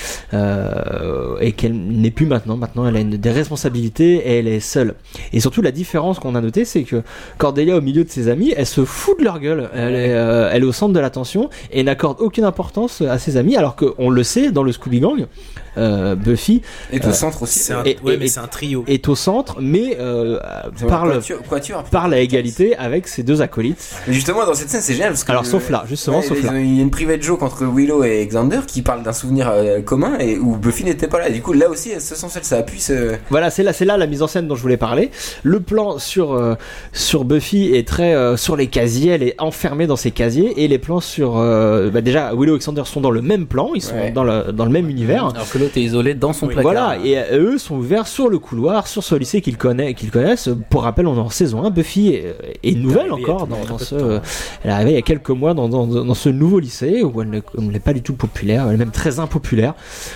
euh, et qu'elle n'est plus maintenant. Maintenant, elle a une, des responsabilités et elle est seule. Et surtout, la différence qu'on a notée, c'est que Cordelia, au milieu de ses amis, elle se fout de leur gueule. Elle est euh, elle est au centre de l'attention et n'accorde aucune importance à ses amis, alors qu'on le sait dans le Scooby Gang. Euh, Buffy est au euh, centre aussi. C'est un, est, ouais, est, mais c'est un trio. Est au centre, mais euh, parle, quatuor, quatuor, parle à égalité avec ses deux acolytes. Mais justement, dans cette scène, c'est génial parce que alors sauf là, justement, ouais, sauf là. Il y a une private joke entre Willow et Xander qui parle d'un souvenir euh, commun et où Buffy n'était pas là. Et du coup, là aussi, elle se sent seule, ça appuie. Ce... Voilà, c'est là, c'est là la mise en scène dont je voulais parler. Le plan sur euh, sur Buffy est très euh, sur les casiers, elle est enfermée dans ses casiers, et les plans sur euh, bah déjà Willow et Xander sont dans le même plan, ils sont ouais. dans le dans le même univers. Alors que l'autre est isolé dans son oui, placard. Voilà, et euh, eux sont ouverts sur le couloir, sur ce lycée qu'ils connaissent, qu'ils connaissent. Pour rappel, on est en saison un. Buffy est, est nouvelle encore dans, dans ce. Euh, elle est arrivée il y a quelques mois dans, dans, dans ce nouveau lycée où elle n'est pas du tout populaire, elle est même très impopulaire.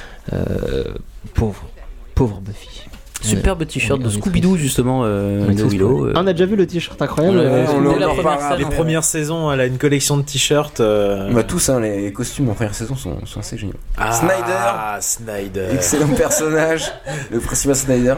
Euh, pauvre, pauvre Buffy. Superbe t-shirt de Scooby-Doo justement euh, de Willow. On a déjà vu le t-shirt incroyable. Ouais, euh, on on la première scène, les premières saisons, elle a une collection de t-shirts. Euh... Bah tous, hein, les costumes en première saison sont, sont assez géniaux. Ah, Snyder, Snyder, excellent personnage, le principal Snyder.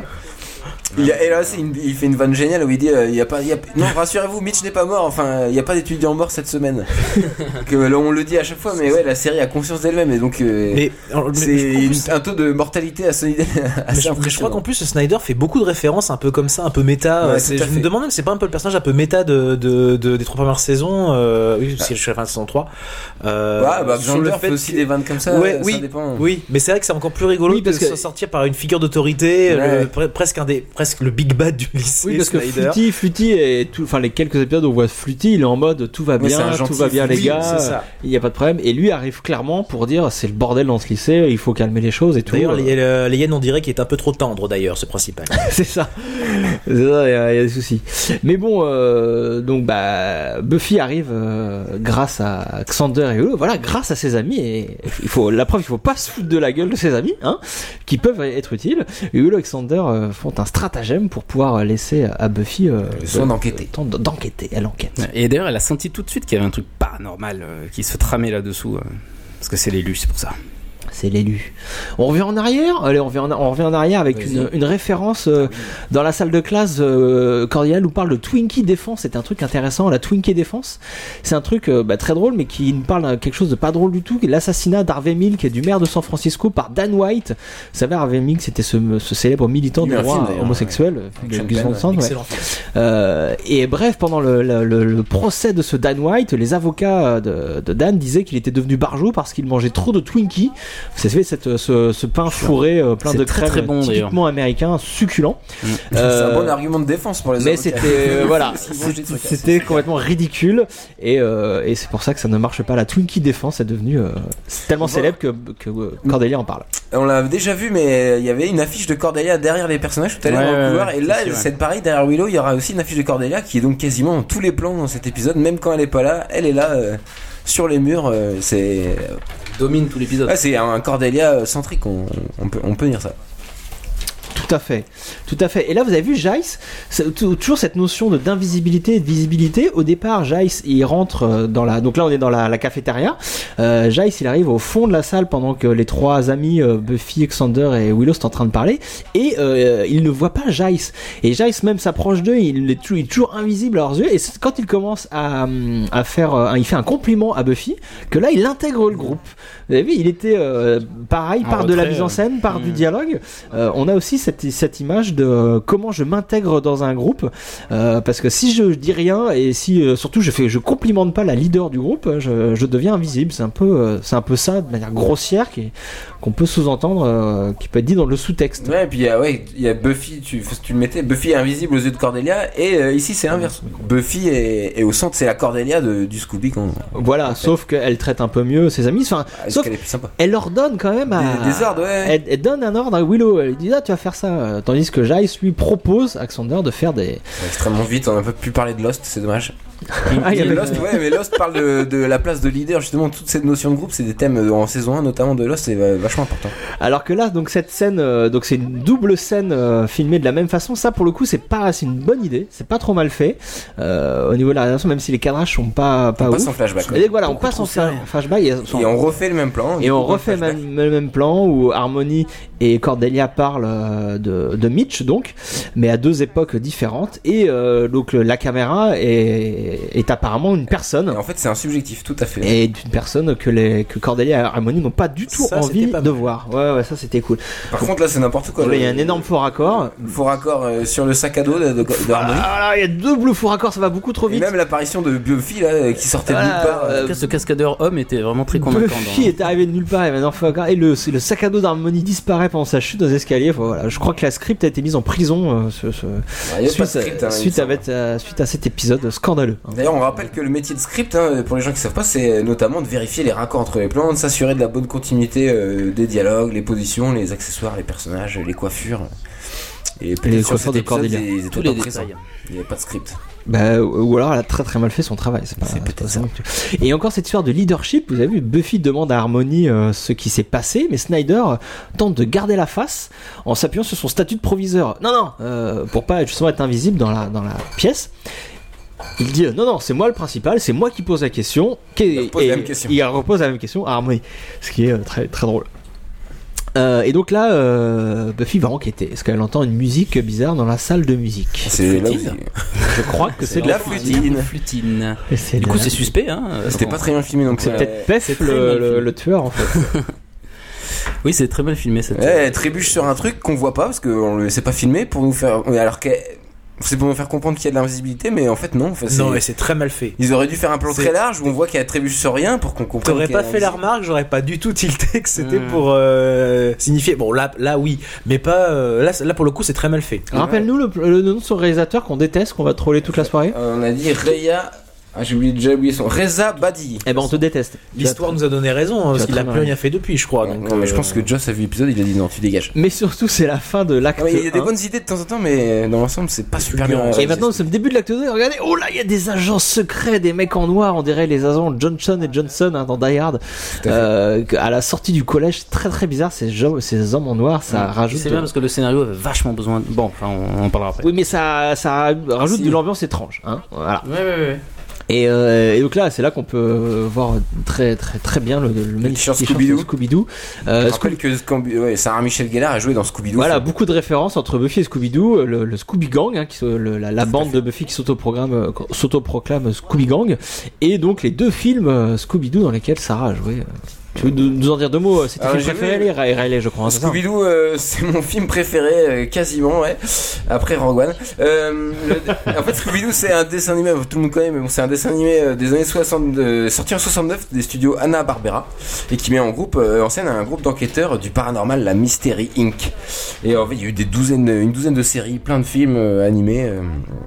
Il, a, et là, c'est une, il fait une vanne géniale où il dit euh, il y a pas, il y a, non, rassurez-vous, Mitch n'est pas mort. Enfin, il n'y a pas d'étudiants morts cette semaine. que, là, on le dit à chaque fois, mais ouais, la série a conscience d'elle-même et donc euh, mais, c'est mais une, un taux de mortalité assez, assez mais, mais je crois qu'en plus, Snyder fait beaucoup de références un peu comme ça, un peu méta. Ouais, c'est, je me demande même, c'est pas un peu le personnage un peu méta de, de, de des trois premières saisons. Euh, oui, parce que je suis à la fin de saison trois. Euh, ouais, bah, Xander fait aussi que... des vannes comme ça. Ouais, ça oui, dépend. oui, mais c'est vrai que c'est encore plus rigolo oui, parce de que s'en sortir par une figure d'autorité, ouais. le, pre- presque un des, presque le big bad du lycée. Oui, parce Snyder. que Fluty, Fluty et tout, enfin les quelques épisodes où on voit Fluty, il est en mode tout va bien, ouais, tout va bien les oui, gars, il y a pas de problème. Et lui arrive clairement pour dire c'est le bordel dans ce lycée, il faut calmer les choses et tout. D'ailleurs, les, les, les hyènes on dirait qu'il est un peu trop tendre d'ailleurs, c'est principal. c'est ça, c'est ça, il y, a des soucis. Mais bon, euh, donc bah Buffy arrive euh, grâce à Xander et eux, voilà, grâce à ses amis. Et il faut la preuve, il faut pas se foutre de la gueule de ses amis, hein, qui peuvent être utiles. Et Willow et Xander euh, font un stratagème pour pouvoir laisser à Buffy euh, le soin d'enquêter. temps d'enquêter, elle enquête. Et d'ailleurs, elle a senti tout de suite qu'il y avait un truc paranormal euh, qui se tramait là-dessous, euh, parce que c'est l'élu, c'est pour ça. C'est l'élu. On revient en arrière. Allez, on revient en, on revient en arrière avec une, une référence euh, dans la salle de classe. Euh, Cordelia nous parle de Twinkie Défense. C'est un truc intéressant, la Twinkie Défense. C'est un truc euh, bah, très drôle, mais qui nous parle de quelque chose de pas drôle du tout. L'assassinat d'Harvey Milk, qui est du maire de San Francisco, par Dan White. Vous savez, Harvey Milk, c'était ce, ce célèbre militant des droits homosexuels, ouais. de Gus Van Sant. Ouais. Euh, et bref, pendant le, le, le, le procès de ce Dan White, les avocats de, de Dan disaient qu'il était devenu barjot parce qu'il mangeait trop de Twinkie. Vous savez, cette, ce, ce pain fourré euh, plein c'est de très, crème très bon, typiquement américain, succulent. Mmh. Euh, c'est un bon argument de défense pour les mais avocats. c'était euh, voilà, c'était, c'était complètement ridicule et, euh, et c'est pour ça que ça ne marche pas. La Twinkie Défense est devenue euh, tellement bon. célèbre que, que euh, Cordelia en parle. On l'a déjà vu, mais il y avait une affiche de Cordelia derrière les personnages tout à l'heure ouais, dans le couloir. ouais, et là, c'est, c'est pareil, derrière Willow, il y aura aussi une affiche de Cordelia qui est donc quasiment dans tous les plans dans cet épisode, même quand elle est pas là, elle est là. Euh, sur les murs, euh, c'est domine tout l'épisode. Ah, c'est un Cordelia centrique, on, on peut on peut dire ça. Tout à fait, tout à fait. Et là, vous avez vu Jace, c'est toujours cette notion de d'invisibilité et de visibilité. Au départ, Jace, il rentre dans la, donc là, on est dans la, la cafétéria. Euh, Jace, il arrive au fond de la salle pendant que les trois amis euh, Buffy, Xander et Willow sont en train de parler, et euh, il ne voit pas Jace. Et Jace même s'approche d'eux, il est, il est toujours invisible à leurs yeux. Et quand il commence à, à faire, euh, il fait un compliment à Buffy, que là, il intègre le groupe. Vous avez vu, il était euh, pareil, par de la mise en scène, par mmh. du dialogue. Euh, on a aussi cette, cette image de euh, comment je m'intègre dans un groupe, euh, parce que si je dis rien et si euh, surtout je fais, je complimente pas la leader du groupe, je, je deviens invisible. C'est un peu, euh, c'est un peu ça de manière grossière qui, qu'on peut sous-entendre, euh, qui peut être dit dans le sous-texte. Ouais, et puis il y a, ouais, il y a Buffy, tu, tu le mettais, Buffy est invisible aux yeux de Cordelia, et euh, ici c'est inverse. Buffy est, est au centre, c'est la Cordelia de, du Scooby. Qu'on, voilà, qu'on sauf qu'elle traite un peu mieux ses amis. Enfin, ah, sauf qu'elle est plus sympa. Elle leur donne quand même à, des, des ordres, ouais. Elle, elle donne un ordre à Willow. Elle lui dit ah tu vas faire ça, tandis que Jace lui propose à Xander de faire des. Ouais, extrêmement vite, on a un peu plus parlé de Lost, c'est dommage. ah, il y avait Lost, ouais, mais Lost parle de, de la place de leader, justement, toute cette notion de groupe, c'est des thèmes en saison un, notamment de Lost, c'est vachement important. Alors que là, donc cette scène, euh, donc c'est une double scène euh, filmée de la même façon. Ça, pour le coup, c'est pas, c'est une bonne idée, c'est pas trop mal fait euh, au niveau de la réalisation, même si les cadrages sont pas pas on ouf. passe en flashback. Et voilà, on passe en flashback et, et on refait le même plan. Et on refait même, le même plan où Harmony et Cordelia parlent euh, de, de Mitch, donc, mais à deux époques différentes. Et euh, donc la caméra est est, est apparemment une personne. Et en fait, c'est un subjectif, tout à fait. Et une personne que, les, que Cordelia et Harmony n'ont pas du tout Ça, envie pas de voir. Ouais, ouais, ça c'était cool. Par contre, là, c'est n'importe quoi. Il y a un énorme faux raccord. Faux raccord euh, sur le sac à dos de, de, de Harmony. Ah, il y a deux bleus faux raccords, ça va beaucoup trop vite. Et même l'apparition de Buffy là, qui sortait voilà, de nulle part. Euh, ce cascadeur homme était vraiment très convaincant. Buffy dans... est arrivé de nulle part et maintenant faux raccord. Et le, le sac à dos d'Harmony disparaît pendant sa chute dans les escaliers. Enfin, voilà, je crois que la script a été mise en prison euh, ce, ce... Ouais, suite, script, hein, suite, avec, euh, suite à cet épisode scandaleux. D'ailleurs, on rappelle que le métier de script, hein, pour les gens qui savent pas, c'est notamment de vérifier les raccords entre les plans, de s'assurer de la bonne continuité euh, des dialogues, les positions, les accessoires, les personnages, les coiffures. Et les coiffures de Cordelia. Ils tous les détails. Il n'y avait pas de script. Bah, ou alors elle a très très mal fait son travail. C'est, pas, c'est peut-être ça. Et encore cette histoire de leadership. Vous avez vu, Buffy demande à Harmony euh, ce qui s'est passé, mais Snyder euh, tente de garder la face en s'appuyant sur son statut de proviseur. Non non, euh, pour pas justement être invisible dans la dans la pièce. Il dit euh, non non, c'est moi le principal, c'est moi qui pose la question. Il repose et, la même question. Il repose la même question à Harmony, ce qui est euh, très très drôle. Euh, et donc là, euh, Buffy va enquêter. Est-ce qu'elle entend une musique bizarre dans la salle de musique? C'est là où... Je crois que c'est, c'est de la flûtine. flûtine. C'est du coup, la... c'est suspect. Hein, C'était pas très bien filmé, donc c'est euh... peut-être Pef le, le, le tueur en fait. Oui, c'est très mal filmé cette. Ouais, elle trébuche sur un truc qu'on voit pas parce qu'on le sait pas filmé pour nous faire. Alors que c'est pour nous faire comprendre qu'il y a de l'invisibilité, mais en fait non. Enfin, non, mais c'est très mal fait. Ils auraient dû faire un plan c'est... très large où on voit qu'elle trébuche sur rien pour qu'on comprenne. T'aurais pas fait la remarque, j'aurais pas du tout tilté que c'était mmh. pour euh, signifier. Bon là, là oui, mais pas euh, là. Là pour le coup, c'est très mal fait. Rappelle-nous le, le nom de son réalisateur qu'on déteste, qu'on va troller toute la soirée. Euh, on a dit Reya. Ah, j'ai oublié, déjà oublié son Reza Badi. Eh ben, on te déteste. L'histoire nous a donné raison, hein, parce qu'il a plus rien fait depuis, je crois. Donc, non, mais je pense que Joss a vu l'épisode, il a dit non, tu dégages. Mais surtout, c'est la fin de l'acte. Non, il y a des bonnes idées de temps en temps, mais dans l'ensemble, c'est pas super bien. Et maintenant, c'est le début de l'acte deux. Regardez, oh là, il y a des agents secrets, des mecs en noir, on dirait les agents Johnson et Johnson hein, dans Die Hard. À, euh, à la sortie du collège, c'est très très bizarre, ces, gens, ces hommes en noir, ça mmh. rajoute. C'est bien parce que le scénario avait vachement besoin de. Bon, enfin, on en parlera après. Oui, mais ça, ça rajoute si. de l'ambiance étrange. Hein, voilà. Ouais, ouais, ouais. Et, euh, et donc là, c'est là qu'on peut voir très très très bien le, le, le t-shirt Scooby-Doo. Scooby-Doo. Euh, je rappelle que Scooby- ouais, Sarah Michelle Gellar a joué dans Scooby-Doo. Voilà, beaucoup de références entre Buffy et Scooby-Doo, le, le Scooby Gang, hein, qui, le, la, la bande de Buffy qui s'autoproclame, s'autoproclame Scooby Gang, et donc les deux films Scooby-Doo dans lesquels Sarah a joué. Tu veux nous en dire deux mots? C'était ton film préféré, Riley, je crois. Scooby-Doo, euh, c'est mon film préféré, euh, quasiment, ouais. Après Rogue One. Euh, le, en fait, Scooby-Doo, c'est un dessin animé, tout le monde connaît, mais bon, c'est un dessin animé euh, des années soixante, euh, sorti en soixante-neuf des studios Hanna-Barbera, et qui met en groupe, euh, en scène un groupe d'enquêteurs du paranormal, la Mystery Incorporated. Et en fait, il y a eu des douzaines, une douzaine de séries, plein de films euh, animés. Euh,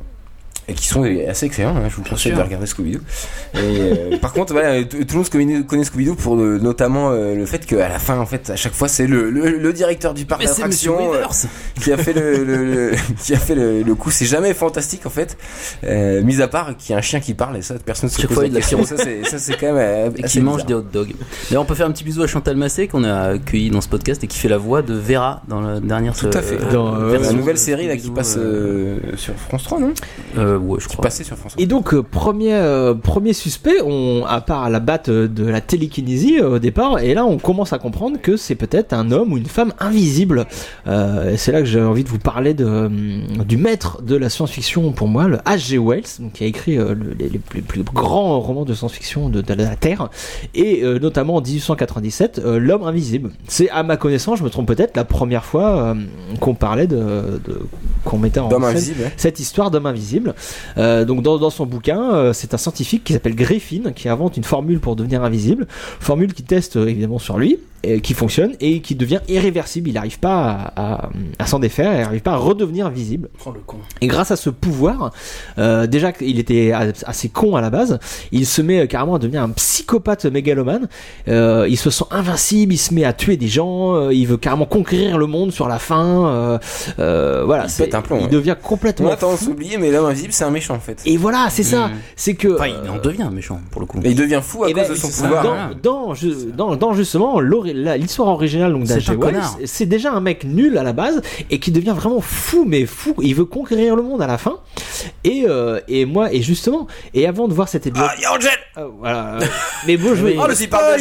et qui sont assez excellents, hein, je vous conseille de regarder Scooby-Doo. Et euh, par contre, voilà, tout le monde connaît Scooby-Doo pour le, notamment euh, le fait qu'à la fin, en fait, à chaque fois, c'est le, le, le directeur du parc d'attractions euh, qui a fait le, le, le qui a fait le, le coup. C'est jamais fantastique en fait, euh, mis à part qu'il y a un chien qui parle et ça, personne se pose la question. Ça, c'est, ça, c'est quand même euh, et qui mange des hot dogs. D'ailleurs, on peut faire un petit bisou à Chantal Massé qu'on a accueilli dans ce podcast et qui fait la voix de Vera dans la dernière. Tout à fait. Euh, dans euh, la nouvelle série là qui passe euh, sur France trois, non? Euh, ouais, je crois. Passé sur France. Et donc euh, premier euh, premier suspect, on à part la batte de la télékinésie euh, au départ, et là on commence à comprendre que c'est peut-être un homme ou une femme invisible. Euh, et c'est là que j'ai envie de vous parler de euh, du maître de la science-fiction pour moi, le H G Wells, donc, qui a écrit euh, le, les, les plus, plus grands romans de science-fiction de, de la Terre, et euh, notamment en dix-huit cent quatre-vingt-dix-sept, euh, L'homme invisible. C'est à ma connaissance, je me trompe peut-être, la première fois euh, qu'on parlait de, de qu'on mettait en scène invisible, ouais. cette histoire d'homme invisible. Euh, donc dans, dans son bouquin, euh, c'est un scientifique qui s'appelle Griffin qui invente une formule pour devenir invisible, formule qui teste euh, évidemment sur lui, et qui fonctionne et qui devient irréversible. Il n'arrive pas à, à, à s'en défaire, il n'arrive pas à redevenir visible. Oh, le con. Et grâce à ce pouvoir, euh, déjà qu'il était assez con à la base, il se met carrément à devenir un psychopathe mégalomane. Euh, il se sent invincible, il se met à tuer des gens, euh, il veut carrément conquérir le monde sur la fin. Euh, euh, voilà, il c'est, pète un plomb. Il ouais. devient complètement. On a tendance à oublier, mais l'homme invisible, c'est un méchant en fait. Et voilà, c'est ça. Mmh. C'est que. Enfin, il en devient méchant pour le coup. Et il devient fou à et cause ben, de son pouvoir. Dans, dans, dans, dans justement l'histoire originale donc d'H G Wells, c'est déjà un mec nul à la base et qui devient vraiment fou, mais fou. Il veut conquérir le monde à la fin. Et euh, et moi et justement et avant de voir cet épisode, ah il y a Angel. Euh, voilà. Euh, mais bon, je voulais. Oh le spoil.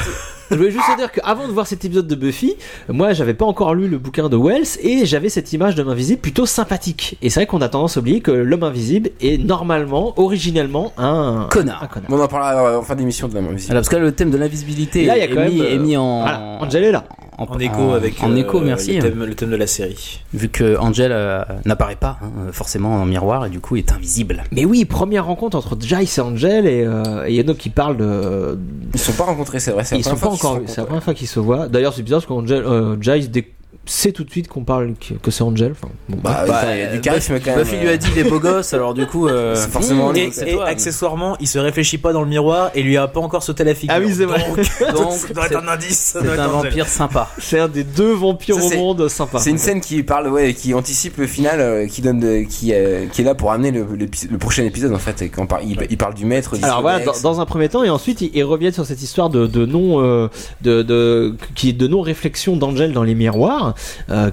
Je voulais juste dire qu'avant de voir cet épisode de Buffy, moi j'avais pas encore lu le bouquin de Wells et j'avais cette image de l'homme invisible plutôt sympathique. Et c'est vrai qu'on a tendance à oublier que l'homme invisible est normalement, originellement, un connard. Un connard. Bon, on en parlera en fin d'émission de l'homme invisible. Alors, parce que là, le thème de l'invisibilité là, y a est, quand mis, même, euh, est mis en. Voilà, Angel est là. En, en écho avec en euh, écho, merci. Le thème, le thème de la série. Vu que Angel euh, n'apparaît pas hein, forcément en miroir et du coup est invisible. Mais oui, première rencontre entre Giles et Angel et euh, il y en a qui parlent de. Ils se sont pas rencontrés, c'est vrai. C'est ils sont pas encore. C'est la première fois qu'ils se voient. D'ailleurs, c'est bizarre parce qu'Angel, euh, Giles dès sait tout de suite qu'on parle que, que c'est Angel. Enfin, bon, bah, bah, il y a du charisme quand même. Buffy lui a dit il est beau gosse, alors du coup. Euh... C'est forcément. Et, c'est et toi, accessoirement, mais... il se réfléchit pas dans le miroir et lui a pas encore sauté la figure. Ah oui, c'est vrai. Donc, donc ça doit être un indice. C'est un vampire sympa. C'est un des deux vampires ça, au monde sympa. C'est une scène qui parle, ouais, qui anticipe le final, euh, qui donne, de, qui, euh, qui est là pour amener le, le, le prochain épisode en fait. Et quand il, il parle du maître. Du Alors voilà, dans, dans un premier temps et ensuite ils, ils reviennent sur cette histoire de, de non, euh, de, de, qui est de non réflexion d'Angel dans les miroirs, euh,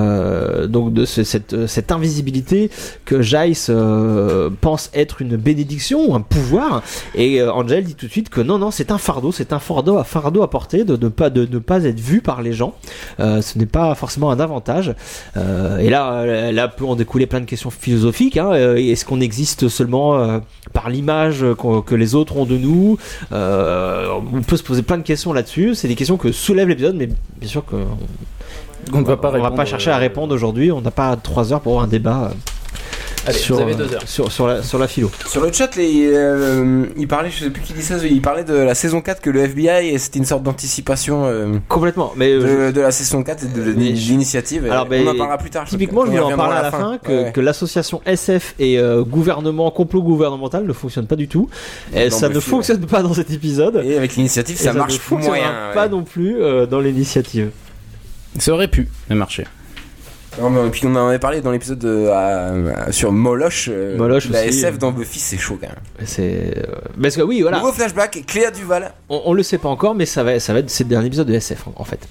que donc de ce, cette, cette invisibilité que Giles euh, pense être une bénédiction ou un pouvoir, et euh, Angel dit tout de suite que non non c'est un fardeau, c'est un fardeau, un fardeau à porter de ne pas de ne pas être vu par les gens, euh, ce n'est pas forcément un avantage, euh, et là là peut en découler plein de questions philosophiques, hein. Est-ce qu'on existe seulement euh, par l'image que les autres ont de nous, euh, on peut se poser plein de questions là-dessus, c'est des questions que soulève l'épisode, mais bien sûr que on ne va pas, on va pas chercher à répondre aujourd'hui. On n'a pas trois heures pour avoir un débat. Allez, sur, vous avez deux heures. Sur, sur, la, sur la philo. Sur le chat, les, euh, il parlait, je sais plus qui dit ça, il parlait de la saison quatre que le F B I c'était une sorte d'anticipation euh, complètement, mais de, de la saison quatre et de, de, de l'initiative. Alors, on en parlera plus tard. Typiquement, je voulais en parler à la fin, fin que, ouais. que l'association S F et euh, gouvernement, complot gouvernemental ne fonctionne pas du tout. Et ça ne fonctionne ouais. pas dans cet épisode. Et avec l'initiative, ça, ça marche moyen. Ouais. Pas non plus euh, dans l'initiative. Ça aurait pu marcher. Non, mais, et puis on en avait parlé dans l'épisode de, euh, sur Moloch, euh, Moloch la aussi, S F euh... dans Buffy, c'est chaud quand même. C'est euh... parce que oui, voilà. Nouveau flashback, Cléa Duval. On, on le sait pas encore, mais ça va, ça va être c'est le dernier épisode de S F en, en fait.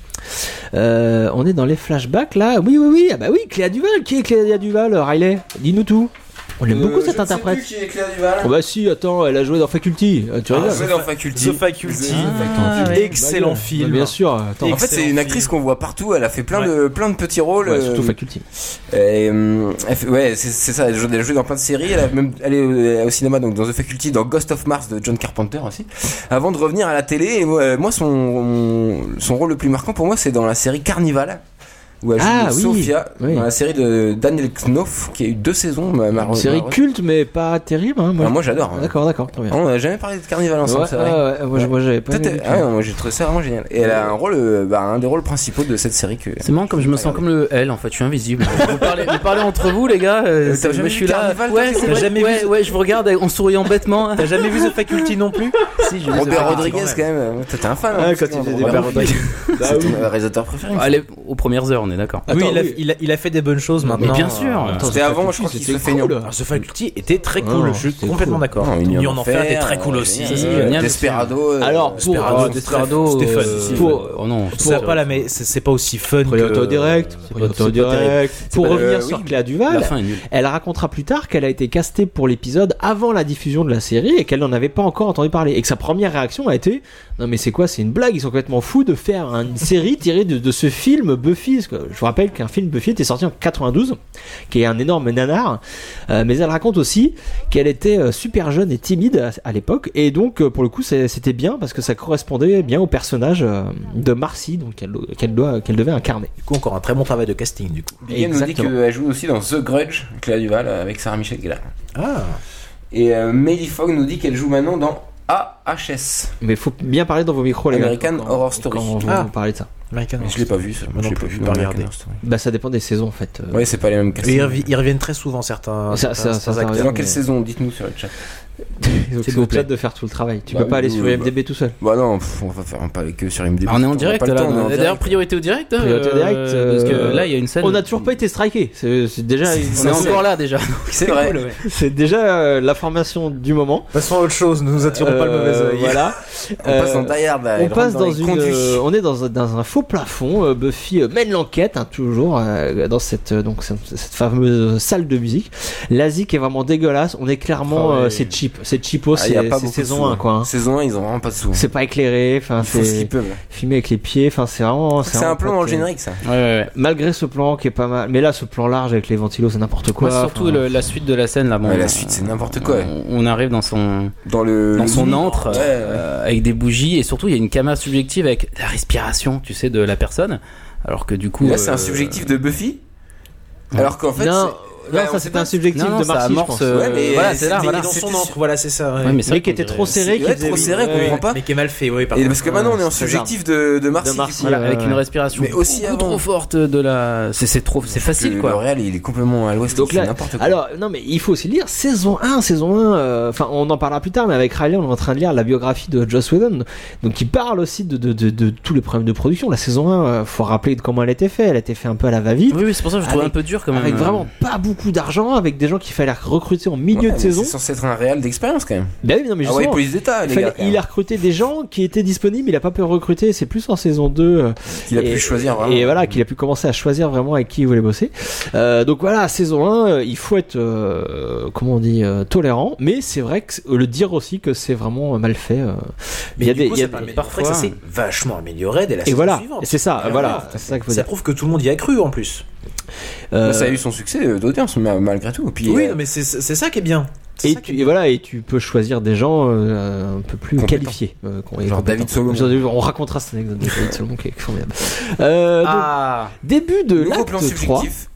Euh, on est dans les flashbacks là. Oui, oui, oui. Ah bah oui, Cléa Duval. Qui est Cléa Duval, Riley? Dis-nous tout. On aime euh, beaucoup cette interprète. Je sais plus qui est Cléa Duval. Oh bah si, attends, elle a joué dans Faculty. Tu ah, regardes joué dans Faculty. The Faculty. Ah, ouais. Excellent bah, film. Bah, bien sûr. Attends, en fait, c'est une actrice qu'on voit partout. Elle a fait plein ouais. de plein de petits rôles. Ouais, surtout Faculty. Et, euh, elle fait, ouais, c'est, c'est ça. Elle a joué dans plein de séries. Elle a même elle est au cinéma donc dans The Faculty, dans Ghost of Mars de John Carpenter aussi. Avant de revenir à la télé, et moi, moi son son rôle le plus marquant pour moi, c'est dans la série Carnival. Où elle joue ah, oui. Sophia oui. dans la série de Daniel Knopf qui a eu deux saisons. Ma, ma, une série ma... culte mais pas terrible. Hein, moi, ah, moi j'adore. Hein. D'accord, d'accord. Très bien. On n'a jamais parlé de Carnival ensemble, ouais, c'est vrai. Ah, ouais, moi, ouais. moi j'avais pas. Ah, non, moi j'ai trouvé ça vraiment génial. Et elle a un rôle, bah, un des rôles principaux de cette série que. C'est marrant comme je me sens comme le L en fait, je suis invisible. vous, parlez, vous parlez entre vous les gars. Euh, t'as jamais je vu Carnival? Ouais, c'est vrai. Jamais ouais, vu... ouais, je vous regarde en souriant bêtement. T'as jamais vu The Faculty non plus? Si, j'ai vu Robert Rodriguez quand même. T'es un fan. Quand tu faisais des Robert Rodriguez. C'est ton réalisateur préféré. Allez, aux premières heures, on est d'accord. Oui, il a fait des bonnes choses maintenant. Mais bien sûr. C'était avant, je crois qu'il se fait cool. The Faculty était très cool. Je suis complètement d'accord. Union d'enfer était très cool aussi. Desperado. Alors pour Desperado, c'était fun. Oh non, c'est pas là, mais c'est pas aussi fun. Prédateur direct. Prédateur direct. Pour revenir sur Cléa Duval, elle racontera plus tard qu'elle a été castée pour l'épisode avant la diffusion de la série et qu'elle n'en avait pas encore entendu parler et que sa première réaction a été non mais c'est quoi, c'est une blague, ils sont complètement fous de faire une série tirée de, de ce film Buffy. Je vous rappelle qu'un film Buffy était sorti en quatre-vingt-douze, qui est un énorme nanar, euh, mais elle raconte aussi qu'elle était euh, super jeune et timide à, à l'époque, et donc euh, pour le coup c'est, c'était bien parce que ça correspondait bien au personnage euh, de Marcy, donc qu'elle, qu'elle, doit, qu'elle devait incarner. Du coup encore un très bon travail de casting du coup. Et elle nous dit qu'elle joue aussi dans The Grudge, Cléa Duval, avec Sarah Michelle Gellar. Ah. Et euh, Melly Fogg nous dit qu'elle joue maintenant dans A H S. Mais il faut bien parler dans vos micros, les American gars, Horror Story. Quand vous, ah. vous parlez de ça. American Mais je l'ai pas vu, ça. Moi, je l'ai pas vu pas regarder. Bah ça dépend des saisons en fait. Ouais, c'est pas les mêmes castings. Ils, revi- ils reviennent très souvent certains. Ça, certains, ça, certains ça, acteurs. Dans quelle mais... saison? Dites-nous sur le chat. Donc c'est au chat de faire tout le travail. Tu bah, peux pas aller sur I M D B bah, tout seul. Bah non, pff, on va faire on pas que sur I M D B. Ah, on est en direct là. Temps, D'ailleurs, priorité au direct. Hein, priorité au direct. Euh, parce que là, il y a une scène. On a toujours pas été striké. C'est, c'est déjà. C'est, on est encore là déjà. C'est vrai. Cool, ouais. C'est déjà euh, l'information du moment. Passons à autre chose. Ne nous attirons euh, pas le mauvais œil. Voilà. On euh, passe dans Die Hard. On passe dans, dans une. Euh, on est dans, dans un faux plafond. Buffy mène l'enquête hein, toujours euh, dans cette donc cette, cette fameuse salle de musique. La zik est vraiment dégueulasse. On est clairement oh, ouais. euh, c'est cheap. C'est cheapo. C'est, ah, c'est saison un quoi. Hein. Saison un, ils ont vraiment pas de sous. C'est pas éclairé. Enfin, c'est filmé avec les pieds. Enfin, c'est vraiment. C'est, c'est un plan dans le générique, ça. Ouais, ouais, ouais. Malgré ce plan qui est pas mal, mais là, ce plan large avec les ventilos, c'est n'importe quoi. Ouais, surtout le, la suite de la scène là. Bon, ouais, la suite, c'est n'importe quoi. On, on arrive dans son dans le dans le son lit. antre ouais, euh, ouais. avec des bougies et surtout il y a une caméra subjective avec la respiration, tu sais, de la personne. Alors que du coup. Là, euh, c'est un subjectif de Buffy. Alors qu'en fait. Non. C'est... Non, ouais, ça c'était un subjectif non, non, de Marcy, je pense. Euh, ouais, mais voilà, c'est là, voilà. Dans son encre, voilà, c'est ça. Ouais. Ouais, mais c'est vrai qui était trop serré, qui était trop serré, qu'on comprend pas. Mais qui est mal fait, oui. Et parce que maintenant on est en subjectif de de Marcy, voilà, avec une respiration mais aussi trop forte de la. C'est c'est trop, c'est facile quoi. Le réel, il est complètement à l'ouest. Donc là, n'importe quoi. Alors non, mais il faut aussi lire saison un, saison un. Enfin, on en parlera plus tard, mais avec Riley, on est en train de lire la biographie de Joss Whedon, donc il parle aussi de de de de tous les problèmes de production. La saison un, faut rappeler comment elle a été faite. Elle a été faite un peu à la va-vite. Oui, oui, c'est pour ça que je trouve un peu dur quand même. Avec vraiment pas beaucoup d'argent, avec des gens qu'il fallait recruter en milieu ouais, de saison. C'est censé être un réel d'expérience quand même. Bah oui, non, mais ah ouais, police d'État, les fallait, gars. Il a recruté des gens qui étaient disponibles, il a pas pu recruter, c'est plus en saison deux. Qu'il a et, pu choisir vraiment. Et voilà, qu'il a pu commencer à choisir vraiment avec qui il voulait bosser. Euh, donc voilà, saison un, il faut être, euh, comment on dit, euh, tolérant, mais c'est vrai que le dire aussi que c'est vraiment mal fait. Euh, mais il y a des, il y a des, parfois ça s'est vachement amélioré dès la et saison voilà, suivante. Et c'est ça, voilà, c'est ça qu'il faut ça dire. prouve que tout le monde y a cru en plus. Euh... Ça a eu son succès d'audience malgré tout. Puis, oui, euh... mais c'est, c'est ça qui est bien. C'est et, tu, et voilà, et tu peux choisir des gens euh, un peu plus compétent. Qualifiés. Euh, Genre David Solomon. On racontera cette anecdote de David Solomon qui est formidable. Euh, ah. donc, début de Nouveau l'acte plan trois. Subjectif.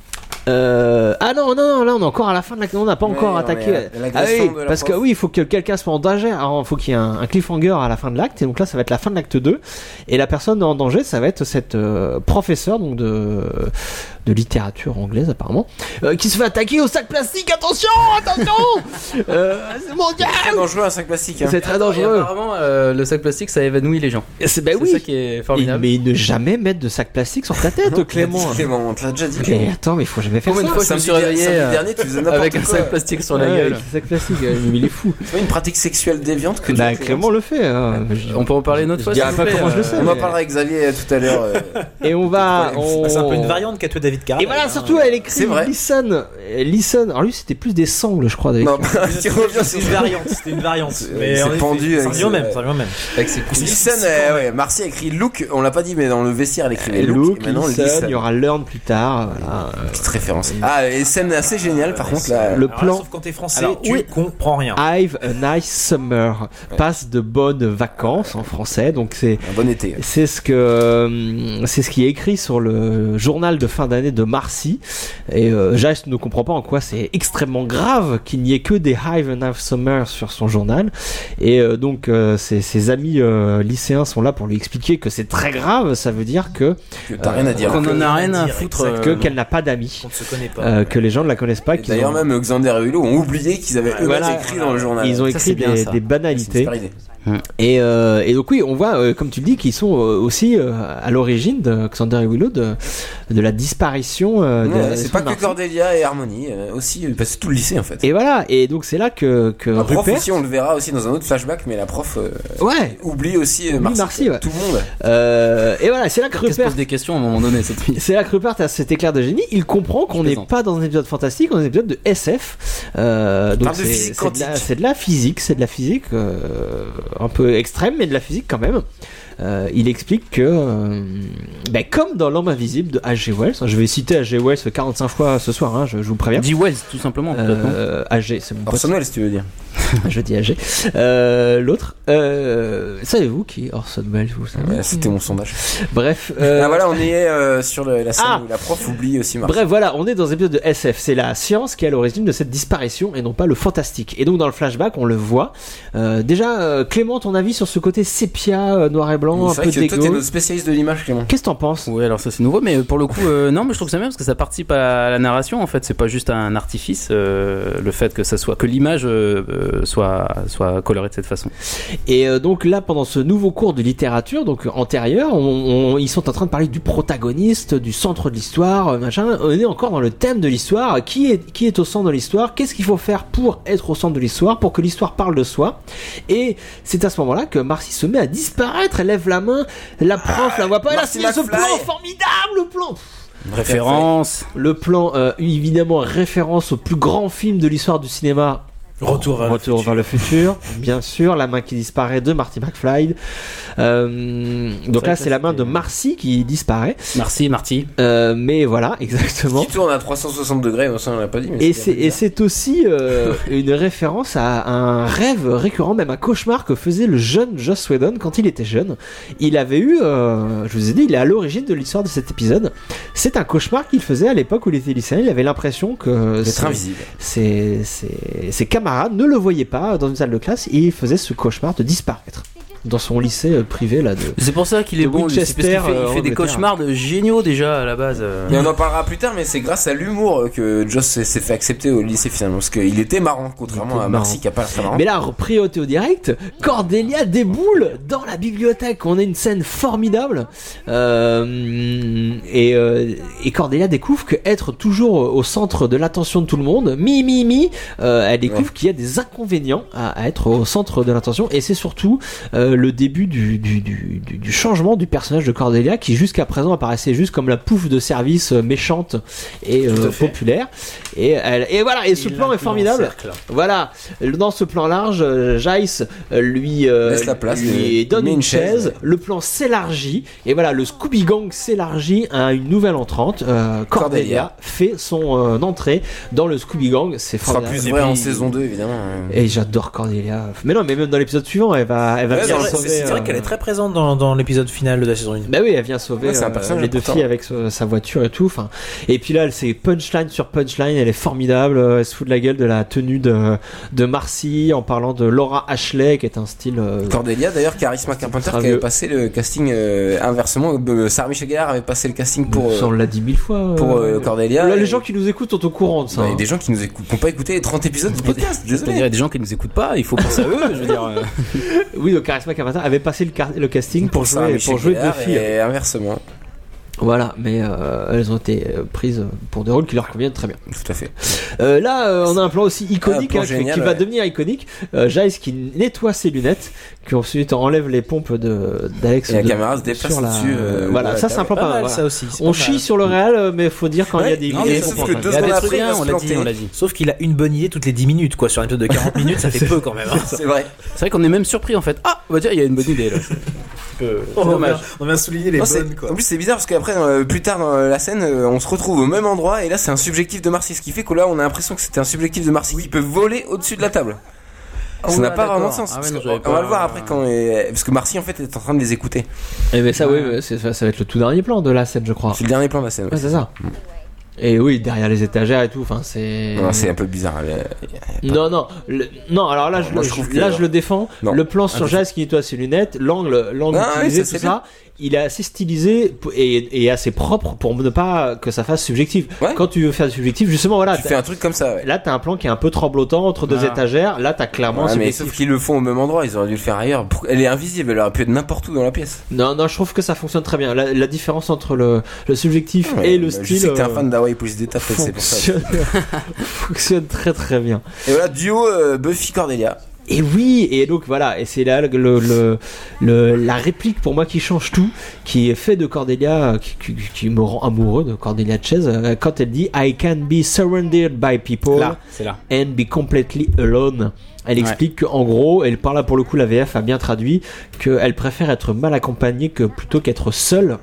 Euh, ah non, non, non, là on est encore à la fin de l'acte, on n'a pas ouais, encore attaqué. Ah oui, parce prof. que oui, il faut que quelqu'un soit en danger. Alors, il faut qu'il y ait un, un cliffhanger à la fin de l'acte, et donc là ça va être la fin de l'acte deux. Et la personne en danger, ça va être cette euh, professeure donc de, de littérature anglaise apparemment, euh, qui se fait attaquer au sac plastique. Attention, attention euh, c'est mon dieu. C'est très dangereux un sac plastique. Hein. C'est très dangereux. Et apparemment, euh, le sac plastique ça évanouit les gens. C'est, bah c'est oui. ça qui est formidable. Et, mais ne jamais mettre de sac plastique sur ta tête, Clément. Clément, on te l'a déjà dit. Mais attends, mais il faut jamais faire Combien ça. Une fois, je me suis réveillé euh, dernier, tu faisais n'importe avec quoi. un sac plastique sur la ouais, gueule. Avec un sac plastique, mais il est fou. C'est pas une pratique sexuelle déviante que bah, Clément le fait. Hein. Je, on peut en parler une autre fois. Je dirais pas comment je le sais. On en parlera avec Xavier tout à l'heure. Et on va. On... C'est un peu une variante qu'a tué David Carradine. Et voilà, surtout elle écrit. C'est vrai. Listen, listen. Alors lui, c'était plus des sangles, je crois. David. Non, c'est une variante. C'était une variante. Mais c'est pendu. Ça revient même. Ça revient même. Listen, ouais. Marcy a écrit Look. On l'a pas dit, mais dans le vestiaire, elle écrivait Look. Maintenant, il y aura Learn plus tard. Petite référence. Ah, et scène assez géniale, par contre là. Le plan. Sauf quand t'es français, tu comprends rien. I've a nice summer. Passe de bonnes vacances en français. Donc c'est un bon été. C'est ce que c'est ce qui est écrit sur le journal de fin d'année de Marcy. Et euh, Jace ne comprend pas en quoi c'est extrêmement grave qu'il n'y ait que des I've a nice summer sur son journal. Et euh, donc euh, ses, ses amis euh, lycéens sont là pour lui expliquer que c'est très grave. Ça veut dire que que t'as euh, rien à dire. Qu'on en a rien à foutre. Que qu'elle n'a pas d'amis. On ne se connaît pas. Euh, que les gens ne la connaissent pas. D'ailleurs ont... même Xander et Hulot ont oublié qu'ils avaient eux voilà, écrit dans le journal. Ils ont écrit ça, des, des banalités. Hum. Et, euh, et donc oui, on voit, euh, comme tu le dis, qu'ils sont euh, aussi euh, à l'origine de Xander et Willow de, de la disparition. Euh, ouais, de, c'est pas que Cordelia et Harmony, euh, aussi, parce que tout le lycée en fait. Et voilà, et donc c'est là que, que la prof Rupert... aussi, on le verra aussi dans un autre flashback, mais la prof euh, ouais. oublie aussi euh, Marcy, Marcy ouais. tout le monde. Euh, et voilà, c'est là que Rupert... se pose des questions à un moment donné, cette fille. C'est là que Rupert a cet éclair de génie, il comprend qu'on n'est pas dans un épisode fantastique, on est dans un épisode de S F. Euh, donc c'est, c'est, de la, c'est de la physique, c'est de la physique euh, un peu extrême, mais de la physique quand même. Euh, il explique que, euh, ben, comme dans L'Homme Invisible de H G Wells, je vais citer H G Wells quarante-cinq fois ce soir, hein, je, je vous préviens. Dis Wells, tout simplement. Euh, H G, c'est mon Orson Welles, tu veux dire. Je dis H G. Euh, l'autre, euh, savez-vous qui est Orson Welles, vous savez ouais, c'était mon sondage. Bref. Euh... Ah, voilà, on est euh, sur le, la scène ah où la prof oublie aussi Marcy. Bref, voilà, on est dans un épisode de S F. C'est la science qui est à l'origine de cette disparition et non pas le fantastique. Et donc dans le flashback, on le voit. Euh, déjà, euh, Clément, ton avis sur ce côté sépia, euh, noir et blanc? blanc, un peu C'est vrai que toi, t'es dégueu. notre spécialiste de l'image, Clément. Qu'est-ce que t'en penses? Oui, alors ça c'est nouveau, mais pour le coup, euh, non, mais je trouve que c'est bien parce que ça participe à la narration. En fait, c'est pas juste un artifice, euh, le fait que ça soit que l'image euh, euh, soit soit colorée de cette façon. Et euh, donc là, pendant ce nouveau cours de littérature, donc antérieur, on, on, ils sont en train de parler du protagoniste, du centre de l'histoire, euh, machin. On est encore dans le thème de l'histoire. Qui est qui est au centre de l'histoire? Qu'est-ce qu'il faut faire pour être au centre de l'histoire, pour que l'histoire parle de soi? Et c'est à ce moment-là que Marcy se met à disparaître. Elle lève la main, la prof Ah, la voit pas. Et là, Marcy c'est ce McFly. plan formidable, le plan. Référence. Le plan, euh, évidemment, référence au plus grand film de l'histoire du cinéma. Retour vers, Retour le, vers le futur, bien sûr, la main qui disparaît de Marty McFly. Euh, donc là, c'est la main de Marcy qui disparaît. Merci, Marty. Euh, mais voilà, exactement. Qui tourne à trois cent soixante degrés, ça on l'a pas dit. Mais Et c'est, et c'est aussi euh, une référence à un rêve récurrent, même un cauchemar que faisait le jeune Joss Whedon quand il était jeune. Il avait eu, euh, je vous ai dit, il est à l'origine de l'histoire de cet épisode. C'est un cauchemar qu'il faisait à l'époque où il était lycéen. Il avait l'impression que d'être ses, invisible. Ses, ses, ses camarades ne le voyaient pas dans une salle de classe et il faisait ce cauchemar de disparaître dans son lycée euh, privé là de. C'est pour ça qu'il est de bon. lui, c'est parce qu'il Winchester, fait, il euh, fait des Angleterre. cauchemars de géniaux déjà à la base. euh. Et on en parlera plus tard, mais c'est grâce à l'humour que Joss s'est s'est fait accepter au lycée finalement, parce qu'il était marrant, contrairement à Marcy qui a pas l'air très marrant. Mais là, priorité au direct, Cordelia déboule dans la bibliothèque. On a une scène formidable. Euh, et, euh, et Cordelia découvre que être toujours au centre de l'attention de tout le monde, mi, mi, mi, euh, elle découvre ouais. qu'il y a des inconvénients à, à être au centre de l'attention. Et c'est surtout euh, le début du, du, du, du, du changement du personnage de Cordelia, qui jusqu'à présent apparaissait juste comme la pouffe de service euh, méchante et euh, populaire. Et, elle, et voilà, et, et ce plan est formidable. Voilà, dans ce plan large, euh, Jace euh, lui, euh, laisse la place, lui donne une, une chaise. chaise. Le plan s'élargit et voilà, le Scooby Gang s'élargit à une nouvelle entrante. Euh, Cordelia, Cordelia fait son euh, entrée dans le Scooby Gang. C'est formidable. Ce sera plus vrai en saison deux évidemment. Et j'adore Cordelia. Mais non, mais même dans l'épisode suivant, elle va, elle va ouais, bien c'est, sauver. C'est vrai euh... qu'elle est très présente dans, dans l'épisode final de la saison un. Bah oui, elle vient sauver ouais, euh, les deux filles avec ce, sa voiture et tout. Enfin, et puis là, elle c'est punchline sur punchline. Elle est formidable. Elle se fout de la gueule de la tenue de de Marcy en parlant de Laura Ashley, qui est un style. Euh, Cordelia, d'ailleurs, Charisma Carpenter qui avait passé le casting euh, inversement. Euh, Sarah Michelle Gellar avait passé le casting pour. Euh, on l'a dit mille fois. Pour euh, Cordelia. Là, et... les gens qui nous écoutent sont au courant de ça. Il bah, hein. y a des gens qui nous écoutent, qui n'ont pas écouté les trente épisodes du podcast. Désolé. Il y a des gens qui nous écoutent pas. Il faut penser à eux. Je veux dire. Euh... oui, donc Charisma Carpenter avait passé le, car- le casting pour, pour jouer pour jouer deux filles. Et inversement. Voilà, mais euh, elles ont été euh, prises pour des rôles qui leur conviennent très bien. Tout à fait. Euh, là, euh, on a un plan aussi iconique, plan hein, génial, qui ouais. va devenir iconique. Euh, Jace qui nettoie ses lunettes, qui ensuite enlève les pompes de d'Alex. Et la de, caméra se déplace la... dessus. Euh, voilà, ça c'est un plan pas mal. Voilà. Ça aussi, on chie sur le réel, mais faut dire quand il ouais, y a des. Non, mais sauf que deux secondes après, on l'a dit, on l'a dit. Sauf qu'il a une bonne idée toutes les dix minutes, quoi. Sur un épisode de quarante minutes, ça fait peu quand même. Hein. C'est vrai. C'est vrai qu'on est même surpris en fait. Ah, on va dire il y a une bonne idée là. Euh, on, dommage. On vient souligner les non, bonnes quoi. En plus c'est bizarre parce qu'après euh, plus tard dans la scène euh, on se retrouve au même endroit et là c'est un subjectif de Marcy, ce qui fait que là on a l'impression que c'était un subjectif de Marcy oui. qui peut voler au-dessus de la table. Oh ça n'a pas d'accord. vraiment de sens. Ah ouais, non, on, on va le voir après quand est... parce que Marcy en fait est en train de les écouter. Et mais ça ouais, oui, ça va être le tout dernier plan de la scène je crois. C'est le dernier plan de la scène. Ouais, ouais c'est ça. Mm. Et oui, derrière les étagères et tout, enfin c'est. Non, c'est un peu bizarre. Pas... Non, non, le... non. Alors là, je, Moi, le... je trouve là, que... je le défends. Non. Le plan sur Jace qui nettoie ses lunettes, l'angle, l'angle ah, utilisé, oui, ça, tout ça. Bien. Il est assez stylisé et, et assez propre pour ne pas que ça fasse subjectif. Ouais. Quand tu veux faire du subjectif, justement, voilà. Tu fais un truc comme ça. Ouais. Là, t'as un plan qui est un peu tremblotant entre deux ah. étagères. Là, t'as clairement. Ouais, mais sauf qu'ils le font au même endroit. Ils auraient dû le faire ailleurs. Elle est invisible. Elle aurait pu être n'importe où dans la pièce. Non, non, je trouve que ça fonctionne très bien. La, la différence entre le, le subjectif ouais, et le style. Je sais que t'es un fan d'Hawaii Police d'État. C'est pour ça. Fonctionne très très bien. Et voilà, duo euh, Buffy Cordelia. Et oui, et donc voilà, et c'est là le, le, le, la réplique pour moi qui change tout, qui est fait de Cordelia, qui, qui, qui me rend amoureux de Cordelia Chase, quand elle dit I can be surrounded by people là, c'est là. and be completely alone. Elle explique ouais. qu'en gros, elle par là pour le coup la V F a bien traduit qu'elle préfère être mal accompagnée que plutôt qu'être seule.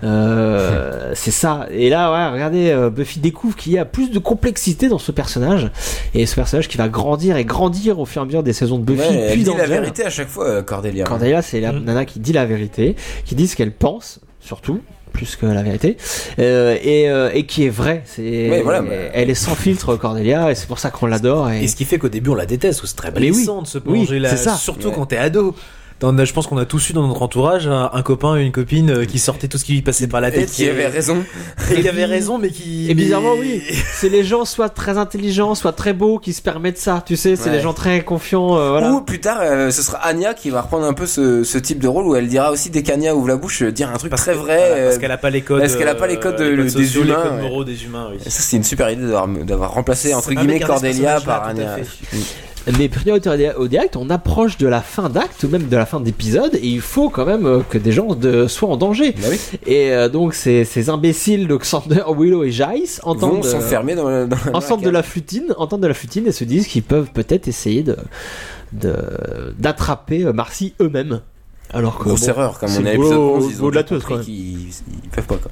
Euh, c'est ça. Et là, ouais, regardez, euh, Buffy découvre qu'il y a plus de complexité dans ce personnage et ce personnage qui va grandir et grandir au fur et à mesure des saisons de Buffy. Ouais, elle puis dit dans la vérité à chaque fois, euh, Cordelia. Cordelia, c'est la mmh. nana qui dit la vérité, qui dit ce qu'elle pense, surtout. Plus que la vérité euh, et, euh, et qui est vrai c'est ouais, voilà, mais... elle est sans filtre Cordelia et c'est pour ça qu'on l'adore et, et ce qui fait qu'au début on la déteste, c'est très blessant oui, de se plonger oui, là c'est ça. surtout ouais. quand t'es ado. dans, je pense qu'on a tous eu dans notre entourage un, un copain, une copine euh, qui sortait tout ce qui lui passait par la tête. Et qui avait raison. Et qui avait raison, mais qui. Et bizarrement, oui. C'est les gens soit très intelligents, soit très beaux qui se permettent ça. Tu sais, c'est Ouais. les gens très confiants. Euh, voilà. Ou plus tard, euh, ce sera Anya qui va reprendre un peu ce, ce type de rôle où elle dira aussi dès qu'Anya ouvre la bouche, euh, dire un truc Parce très que- vrai. voilà, euh, parce qu'elle a pas les codes. Parce qu'elle a pas les codes, de- euh, les codes des sociaux, humains. les codes ouais. moraux des humains, oui. Et ça, c'est une super idée d'avoir, d'avoir remplacé entre Ça m'a guillemets gardé ce Cordelia personnage-là, par tout à Anya. fait. Mais priorité au direct, on approche de la fin d'acte ou même de la fin d'épisode et il faut quand même euh, que des gens de, soient en danger. Bah oui. Et euh, donc ces, ces imbéciles de Xander, Willow et Jace Vont entendent euh, s'enfermer dans, le- dans la entendent de la flutine, entendent de la flutine et se disent qu'ils peuvent peut-être essayer de, de d'attraper euh, Marcy eux-mêmes. Alors que grosse bon, erreur, comme c'est on a le l'épisode boulot- onze, ils ont boulot de la bien tueuse, compris quand même. qu'ils ils peuvent pas quoi.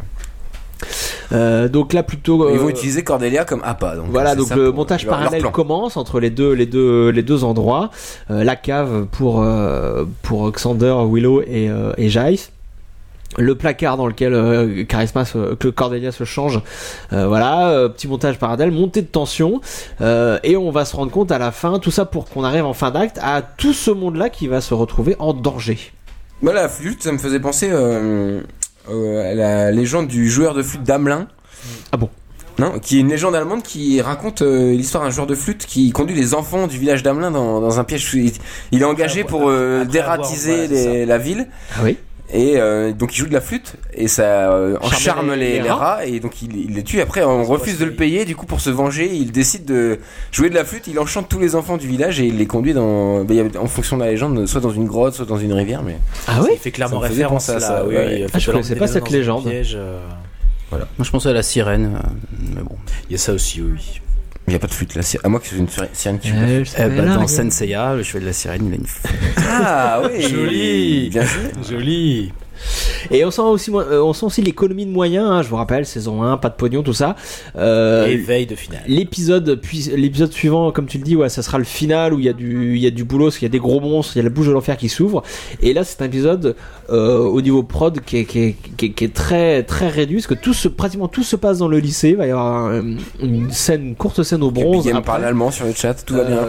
Euh, donc là plutôt Ils vont euh, utiliser Cordelia comme appât. Donc voilà, c'est donc ça le pour montage leur- leur parallèle plan. commence entre les deux, les deux, les deux endroits. Euh, la cave pour euh, pour Xander, Willow et, euh, et Jace. Le placard dans lequel euh, Charisma se, que Cordelia se change. Euh, voilà, euh, petit montage parallèle, montée de tension. Euh, et on va se rendre compte à la fin, tout ça pour qu'on arrive en fin d'acte à tout ce monde-là qui va se retrouver en danger. Moi, la flûte, ça me faisait penser euh, euh, à la légende du joueur de flûte d'Amelin. Ah bon? Non, qui est une légende allemande qui raconte euh, l'histoire d'un joueur de flûte qui conduit les enfants du village d'Amelin dans, dans un piège. Il, il est engagé Après, pour euh, après dératiser avoir- voilà, les- la ville. Ah oui? Et euh, donc il joue de la flûte et ça euh, Charmer charme les- les, les les rats. rats et donc il, il les tue. Après on refuse de le payer, du coup pour se venger il décide de jouer de la flûte. Il enchante tous les enfants du village et il les conduit dans, ben, il y a- en fonction de la légende, soit dans une grotte, soit dans une rivière. Mais Ah oui? Il fait clairement Ça me faisait référence penser à là. ça, Oui, ouais. il a Ah, fait je leur connaissais pas dans cette un légende. piège, euh, Moi je pensais à la sirène, euh, mais bon. Il y a ça aussi, oui. il y a pas de flûte là. À moi que c'est une sirène qui joue. Euh, Eh ben, dans Senseiya, le chevalier de la sirène, il a une. Ah oui, Joli. bien joué. Joli. Et on sent aussi, euh, on sent aussi l'économie de moyens, hein, je vous rappelle, saison un, pas de pognon, tout ça. Euh, Éveil de finale. L'épisode, puis l'épisode suivant, comme tu le dis, ouais, ça sera le final où il y a du, il y a du boulot, parce qu'il y a des gros monstres, il y a la bouche de l'enfer qui s'ouvre. Et là, c'est un épisode euh, au niveau prod qui est, qui est, qui est, qui est très, très réduit, parce que tout se, pratiquement tout se passe dans le lycée. Il va y avoir un- une scène, une courte scène au bronze. Big Game après. parle allemand sur le chat, tout va bien. Euh,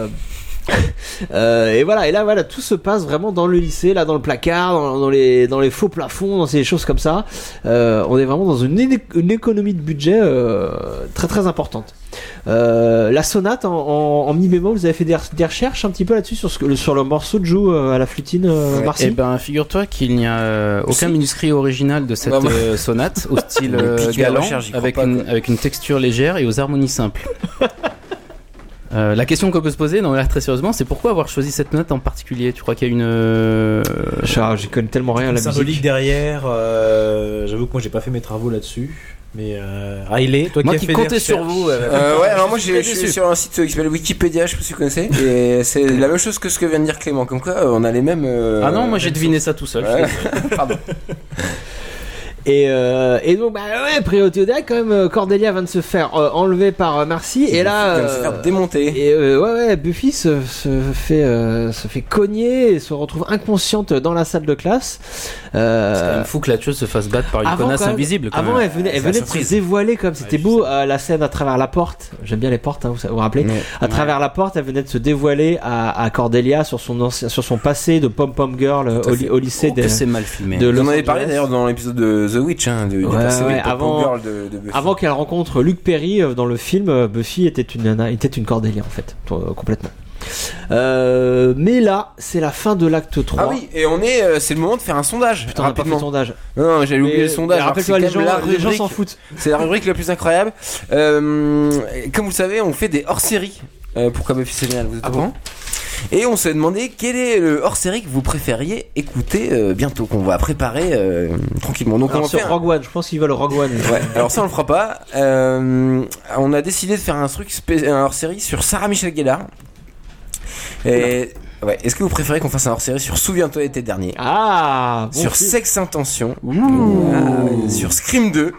euh, et voilà, et là voilà, tout se passe vraiment dans le lycée, là dans le placard, dans, dans les dans les faux plafonds, dans ces choses comme ça. Euh, on est vraiment dans une, éne- une économie de budget euh, très très importante. Euh, la sonate en, en, en mi bémol, vous avez fait des, des recherches un petit peu là-dessus sur ce que sur le morceau de joue euh, à la flutine, euh, Marcy. Eh ben, figure-toi qu'il n'y a euh, aucun Si. manuscrit original de cette Bah, bah. euh, sonate au style Le euh, pic de la galant, recherche, j'y crois avec pas, une, quoi. avec une texture légère et aux harmonies simples. Euh, la question qu'on peut se poser, non, là, très sérieusement, c'est pourquoi avoir choisi cette note en particulier? Tu crois qu'il y a une euh, Je j'y connais tellement rien à la symbolique musique. derrière. euh, J'avoue que moi j'ai pas fait mes travaux là-dessus. Mais euh, Riley, toi Moi qui, qui as fait comptais des sur recherches. vous. euh, Euh, ouais, alors moi j'ai- très je suis déçu. sur un site qui s'appelle Wikipédia, je sais pas si vous connaissez, et c'est la même chose que ce que vient de dire Clément, comme quoi euh, on a les mêmes. euh, Ah non, moi j'ai deviné ça tout seul. Ouais. Pardon. Et, euh, et donc, bah ouais, priorité au direct, quand même, euh, Cordelia vient de se faire euh, enlever par euh, Marcy, et là. Il vient de se faire démonter. Et euh, ouais, ouais, Buffy se, se fait, euh, se fait cogner et se retrouve inconsciente dans la salle de classe. Euh, C'est quand même fou que la tueuse se fasse battre par une avant, connasse quand même, invisible. Quand avant, même. elle venait, elle C'est la venait de se surprise. dévoiler comme c'était Ouais, beau, euh, la scène à travers la porte. J'aime bien les portes, hein, vous vous rappelez. Ouais. À travers la porte, elle venait de se dévoiler à, à Cordelia sur son ancien, sur son passé de pom pom girl Tout à au, fait. li- au lycée Oh, que de, c'est mal filmé. de On Los en avait parlé Angeles. d'ailleurs dans l'épisode de The Witch, hein, du, du Ouais, passé ouais, de Pop avant- Girl de, de Buffy. Avant qu'elle rencontre Luke Perry euh, dans le film, euh, Buffy était une nana, était une Cordelia en fait, euh, complètement. Euh, mais là, c'est la fin de l'acte trois. Ah oui, et on est, euh, c'est le moment de faire un sondage. Putain, on a pas fait rapidement. le sondage. Non, non, j'avais oublié Mais- le sondage. mais alors que rappelle-toi, c'est les quand même gens- la les gens rubrique- s'en foutent. C'est la rubrique la plus incroyable. Euh, comme vous le savez, on fait des hors-séries. Euh, pourquoi Buffy c'est génial, vous êtes Ah au bon courant ? Et on s'est demandé quel est le hors-série que vous préfériez écouter euh, bientôt, qu'on va préparer euh, tranquillement. Donc Alors, on va sur faire. Rogue One, je pense qu'ils veulent Rogue One. Ouais, alors ça on le fera pas. Euh, on a décidé de faire un truc spé- un hors-série sur Sarah Michelle Gellar. Et ouais, est-ce que vous préférez qu'on fasse un hors-série sur Souviens-toi l'été dernier, Ah, bon sur film. Sex Intention, Ah, sur Scream deux.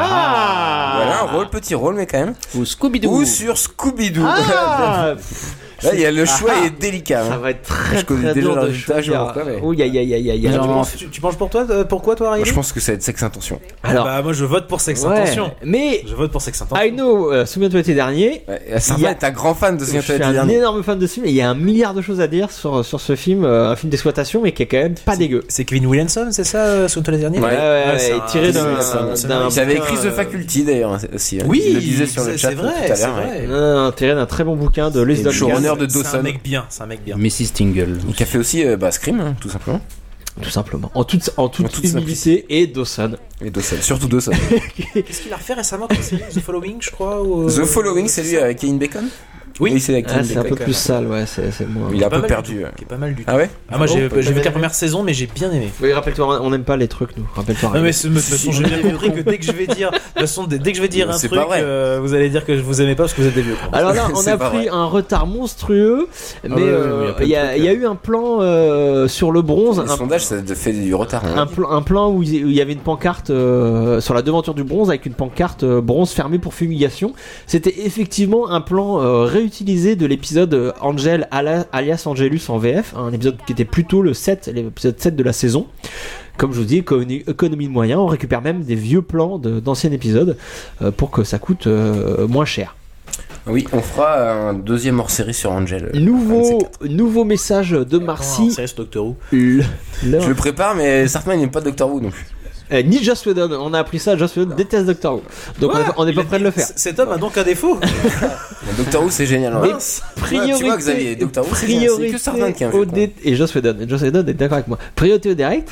Ah, Voilà, un rôle, petit rôle, mais quand même. Ou Scooby-Doo. Ou sur Scooby-Doo. Ah Là, il y a le choix ah, est délicat. Ça hein. va être très je connais très déjà dur le de résultat, je vois pas. Mais... Oui, aïe aïe aïe aïe. Tu, tu penses pour toi, pourquoi toi, Ariel? Je pense que ça va être Sex Intention. Alors, bah moi je vote pour Sex Intention. Ouais, mais je vote pour Sex Intention. I know. Euh, souviens-toi l'été dernier. Ouais, ça va être un grand fan de Souviens-toi l'été dernier. Je suis un dernier. énorme fan de ce film. Et il y a un milliard de choses à dire sur sur ce film, euh, un film d'exploitation, mais qui est quand même pas c'est, dégueu. C'est Kevin Williamson, c'est ça, euh, Souviens-toi l'été dernier? Ouais, ouais, ouais, ouais tiré d'un. Il avait écrit The Faculty d'ailleurs aussi. Oui, il le disait sur le chat. C'est vrai, c'est vrai. Non, tiré d'un très bon bouquin de Lois Duncan. Showrunner de Dawson. C'est un mec bien, c'est un mec bien. missus Tingle. Qui a fait aussi euh, bah, Scream, hein, tout simplement. Tout simplement. En toute, en toute, en toute humilité et Dawson. Et Dawson, surtout Dawson. Qu'est-ce qu'il a refait récemment comme série The Following, je crois ou... The Following, c'est lui avec Kevin Bacon. Oui, oui c'est avec ah, c'est un peu plus sale, ouais, c'est, c'est moins. Il est un peu perdu. Qui est pas mal du tout. Ah ouais ah, moi j'ai, j'ai vu que la première saison, mais j'ai bien aimé. Oui, rappelle-toi, on n'aime pas les trucs, nous. Rappelle-toi. Non, mais de toute façon, j'ai bien compris que dès que je vais dire, de toute façon, dès que je vais dire un truc, euh, vous allez dire que je vous aimez pas parce que vous êtes des vieux. Alors là, on a pris un retard monstrueux, mais il y a eu un plan sur le bronze. Le sondage, ça fait du retard. Un plan où il y avait une pancarte sur la devanture du bronze avec une pancarte bronze fermée pour fumigation. C'était effectivement un plan réutilisé de l'épisode épisode Angel alias Angelus en V F, un épisode qui était plutôt le sept, l'épisode sept de la saison. Comme je vous dis, économie de moyens, on récupère même des vieux plans de, d'anciens épisodes euh, pour que ça coûte euh, moins cher. Oui, on fera un deuxième hors-série sur Angel. Nouveau, nouveau message de Marcy. C'est Doctor Who. Le, je le prépare, mais certainement il n'aime pas Doctor Who non plus. Euh, ni Joss Whedon, on a appris ça, Joss Whedon déteste Doctor Who. Donc ouais, on n'est pas prêt de le faire. Cet homme a donc un défaut. Doctor Who c'est génial. Hein. Priorité, ouais, tu vois Xavier, Doctor Who priorité c'est, c'est que certains qui au dé- et Joss Whedon, Joss Whedon est d'accord avec moi. Priorité au direct.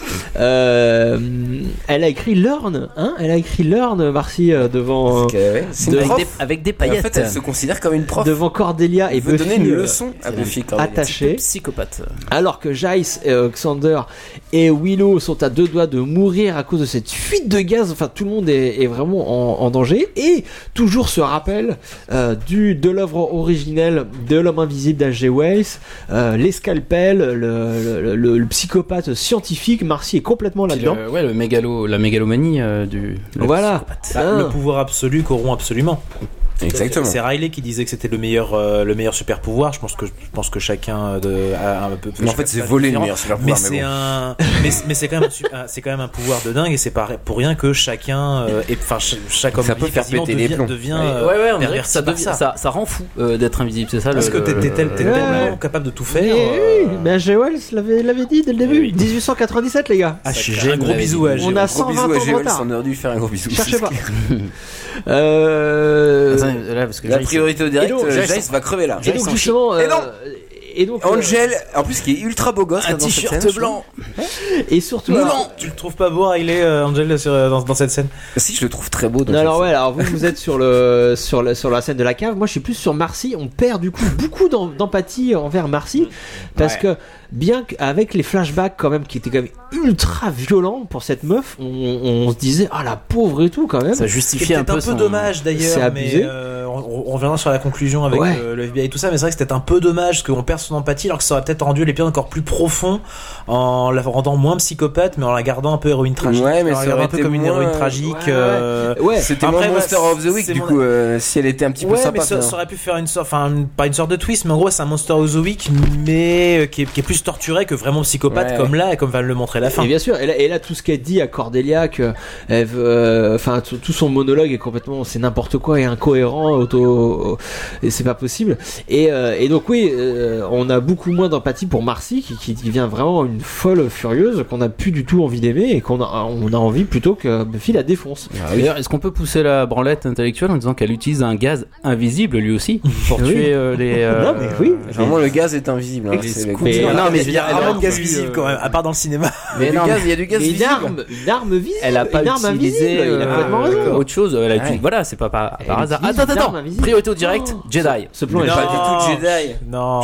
Euh, elle a écrit Learn, hein Elle a écrit Learn, Marcy, euh, devant. Que, ouais, c'est de, une avec, des, avec des paillettes. En fait, elle se considère comme une prof. Devant Cordelia et Buffy. Donner une leçon à Buffy attachée. Psychopathe. Alors que Jace, euh, Xander et Willow sont à deux doigts de mourir à cause de cette fuite de gaz, enfin tout le monde est, est vraiment en, en danger, et toujours ce rappel euh, du, de l'œuvre originelle de l'homme invisible d'H G Wells, euh, les scalpels, le, le, le, le psychopathe scientifique. Marcy est complètement là-dedans. Le, ouais, le mégalo, la mégalomanie euh, du. Voilà. Bah, le pouvoir absolu corrompt absolument. Exactement. C'est Riley qui disait que c'était le meilleur, euh, le meilleur super pouvoir. Je pense que, je pense que chacun de, a un peu. Mais en fait, c'est voler le meilleur super pouvoir. Mais, mais c'est bon. un, mais, mais c'est quand même, un, c'est quand même un pouvoir de dingue, et c'est pas pour rien que chacun, euh, et enfin chaque homme ça peut faire péter devient, les plombs. devient ouais, ouais, on dirait que ça, devient, ça. ça, ça rend fou euh, d'être invisible, c'est ça. Parce le, que t'es, t'es, tel, t'es ouais. tellement capable de tout faire. Mais, euh... oui, mais H G Wells l'avait, l'avait dit dès le début. Oui. dix-huit cent quatre-vingt-dix-sept, les gars. Ah, un gros bisou à H G Wells. On a cent vingt ans de retard. On aurait dû faire un gros bisou. Cherchez pas. Euh. Là, parce que la priorité au direct, donc, Jace va crever là. Et donc justement, euh, et non et donc Angel, euh, en plus qui est ultra beau gosse, un dans t-shirt cette scène, blanc. Et surtout, alors, tu le trouves pas beau, Riley, euh, Angel, sur, dans, dans cette scène? Si, je le trouve très beau. Dans non, alors scène. ouais, alors vous vous êtes sur le sur la sur la scène de la cave. Moi, je suis plus sur Marcy. On perd du coup beaucoup d'em- d'empathie envers Marcy parce ouais. que bien qu'avec les flashbacks quand même qui étaient quand même ultra violents pour cette meuf, on, on se disait ah la pauvre et tout quand même. Ça justifiait un peu. C'est un peu son... dommage d'ailleurs. C'est abusé. Mais euh, on, on reviendra sur la conclusion avec ouais. euh, le F B I et tout ça, mais c'est vrai que c'était un peu dommage parce qu'on perd son empathie, alors que ça aurait peut-être rendu l'épisode encore plus profond en la rendant moins psychopathe, mais en la gardant un peu héroïne tragique. Ouais, mais en la gardant un peu comme une héroïne tragique. Ouais, euh... ouais. C'était moins Monster of the Week du coup. Euh, si elle était un petit peu ouais, sympa. Mais ça, ça aurait pu faire une sorte, enfin pas une sorte de twist, mais en gros c'est un Monster of the Week, mais qui est, qui est plus torturé que vraiment psychopathe ouais. comme là, et comme va le montrer la fin. Et bien sûr, et là, et là tout ce qu'elle dit à Cordelia, que elle veut, enfin tout, tout son monologue est complètement, c'est n'importe quoi et incohérent, auto, et c'est pas possible. Et, euh, et donc oui, euh, on a beaucoup moins d'empathie pour Marcy qui, qui devient vraiment une folle furieuse qu'on a plus du tout envie d'aimer et qu'on a, on a envie plutôt que Buffy la défonce. Ah, oui. D'ailleurs, est-ce qu'on peut pousser la branlette intellectuelle en disant qu'elle utilise un gaz invisible lui aussi pour oui. tuer euh, les. Euh... Non mais oui. Vraiment le gaz est invisible. Hein, c'est mais, non, mais il y a vraiment de gaz visible quand même, à part dans le cinéma. Mais non, il y a du gaz visible. Une arme, une arme visible. Elle a pas une arme utilisé invisible. Euh, autre chose. Elle a utilisé, voilà, c'est pas par, par hasard. Attends, attends, priorité au direct. Oh, Jedi. Ce plan est pas du tout Jedi. Non. Je suis pas d'accord.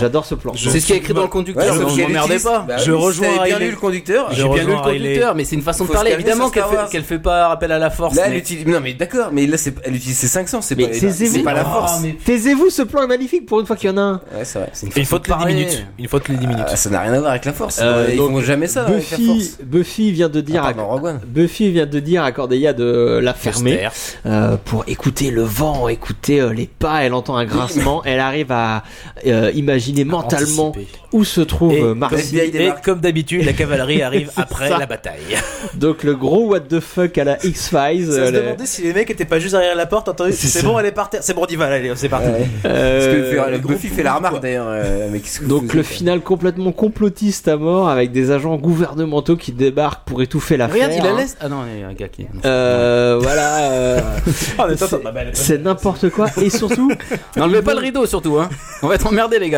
J'adore ce plan. Je... C'est ce qui est écrit dans le conducteur. Ouais, ne m'emmerdez pas. Bah, je oui, rejoins. Si bien lu le conducteur. J'ai bien lu le conducteur, mais c'est une façon de parler. Évidemment qu'elle fait, qu'elle fait pas appel à la force. Là, elle utilise. Non, mais d'accord, mais là, elle utilise ses cinq sens. C'est pas, c'est pas la force. Taisez-vous, ce plan est magnifique pour une fois qu'il y en a un. Ouais, c'est vrai. Une fois toutes les dix minutes. Une fois toutes les dix minutes. Ça n'a rien à voir avec la force. Ils font jamais ça avec la force. Buffy vient de dire. Buffy vient de dire à Cordelia de la fermer pour écouter le vent, écouter les pas. Elle entend un grincement. Elle arrive à imaginer mentalement où se trouve Marcy. Et comme d'habitude, la cavalerie arrive après la bataille. Donc le gros what the fuck à la X-Files. Ça se demandait si les mecs étaient pas juste derrière la porte. Entendu, c'est, c'est bon, elle est par terre. C'est bon, on y va, allez, c'est parti. Ouais. Euh, Parce que le Buffy fait la remarque d'ailleurs. Euh, mais qu'est-ce que donc le final complètement complotiste à mort avec des agents gouvernementaux qui débarquent pour étouffer l'affaire. Regarde, il la laisse. Ah non, il y a un gars qui. Euh, voilà. Euh, oh, mais attends, attends, c'est, c'est n'importe quoi et surtout. N'enlevez pas le rideau surtout, hein. On va être emmerdés les gars.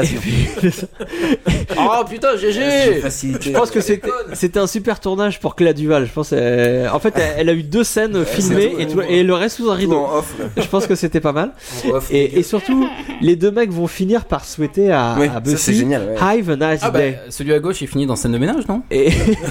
Oh putain, G G. Je pense que c'était, c'était un super tournage pour Cléa Duval. Je pense. Elle, en fait, elle, elle a eu deux scènes ouais, filmées et, tout, et le reste sous un rideau. Off, je pense que c'était pas mal. Off, et, et surtout, les deux mecs vont finir par souhaiter à, oui, à Buffy ça, c'est génial, ouais. Have a nice ah day. Bah, celui à gauche, il finit dans scène de ménage, non? Et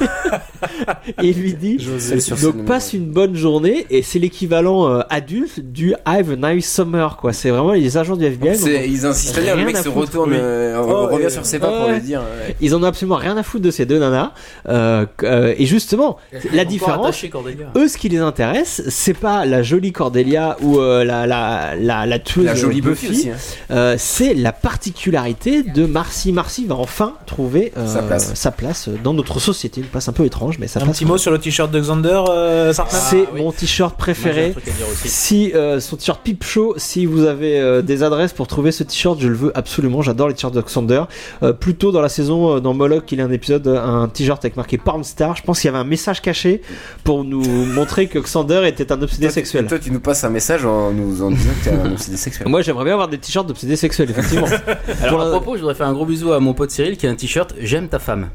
et il lui dit donc passe une bonne journée et c'est l'équivalent euh, adulte du Have a nice summer quoi. C'est vraiment les agents du F B I. C'est, ils insistent bien, le mec se retourne, oui. euh, oh, revient euh, sur ses pas euh, pour lui dire. Euh, ils en ont absolument rien à foutre de ces deux nanas. Euh, euh, et justement, la différence, eux, ce qui les intéresse, c'est pas la jolie Cordelia ou euh, la la la la tueuse la jolie Buffy, Buffy aussi, hein. euh, c'est la particularité de Marcy. Marcy va enfin trouver euh, sa, place. sa place dans notre société. Une place un peu étrange, mais ça un passe. petit mot sur le t-shirt de Xander. Euh, c'est ah, oui. mon t-shirt préféré. Si euh, son t-shirt Peep Show, si vous avez euh, des adresses pour trouver ce t-shirt, je le veux absolument. J'adore les t-shirts de Xander. Euh, plus tôt dans la saison, euh, dans Moloch, il y a un épisode, un t-shirt avec marqué Pornstar. Je pense qu'il y avait un message caché pour nous montrer que Xander était un obsédé toi, sexuel. Toi, tu nous passes un message en nous en disant que t'es un obsédé sexuel. Moi, j'aimerais bien avoir des t-shirts d'obsédé sexuel, effectivement. Alors, à propos, je voudrais faire un gros bisou à mon pote Cyril qui a un t-shirt J'aime ta femme.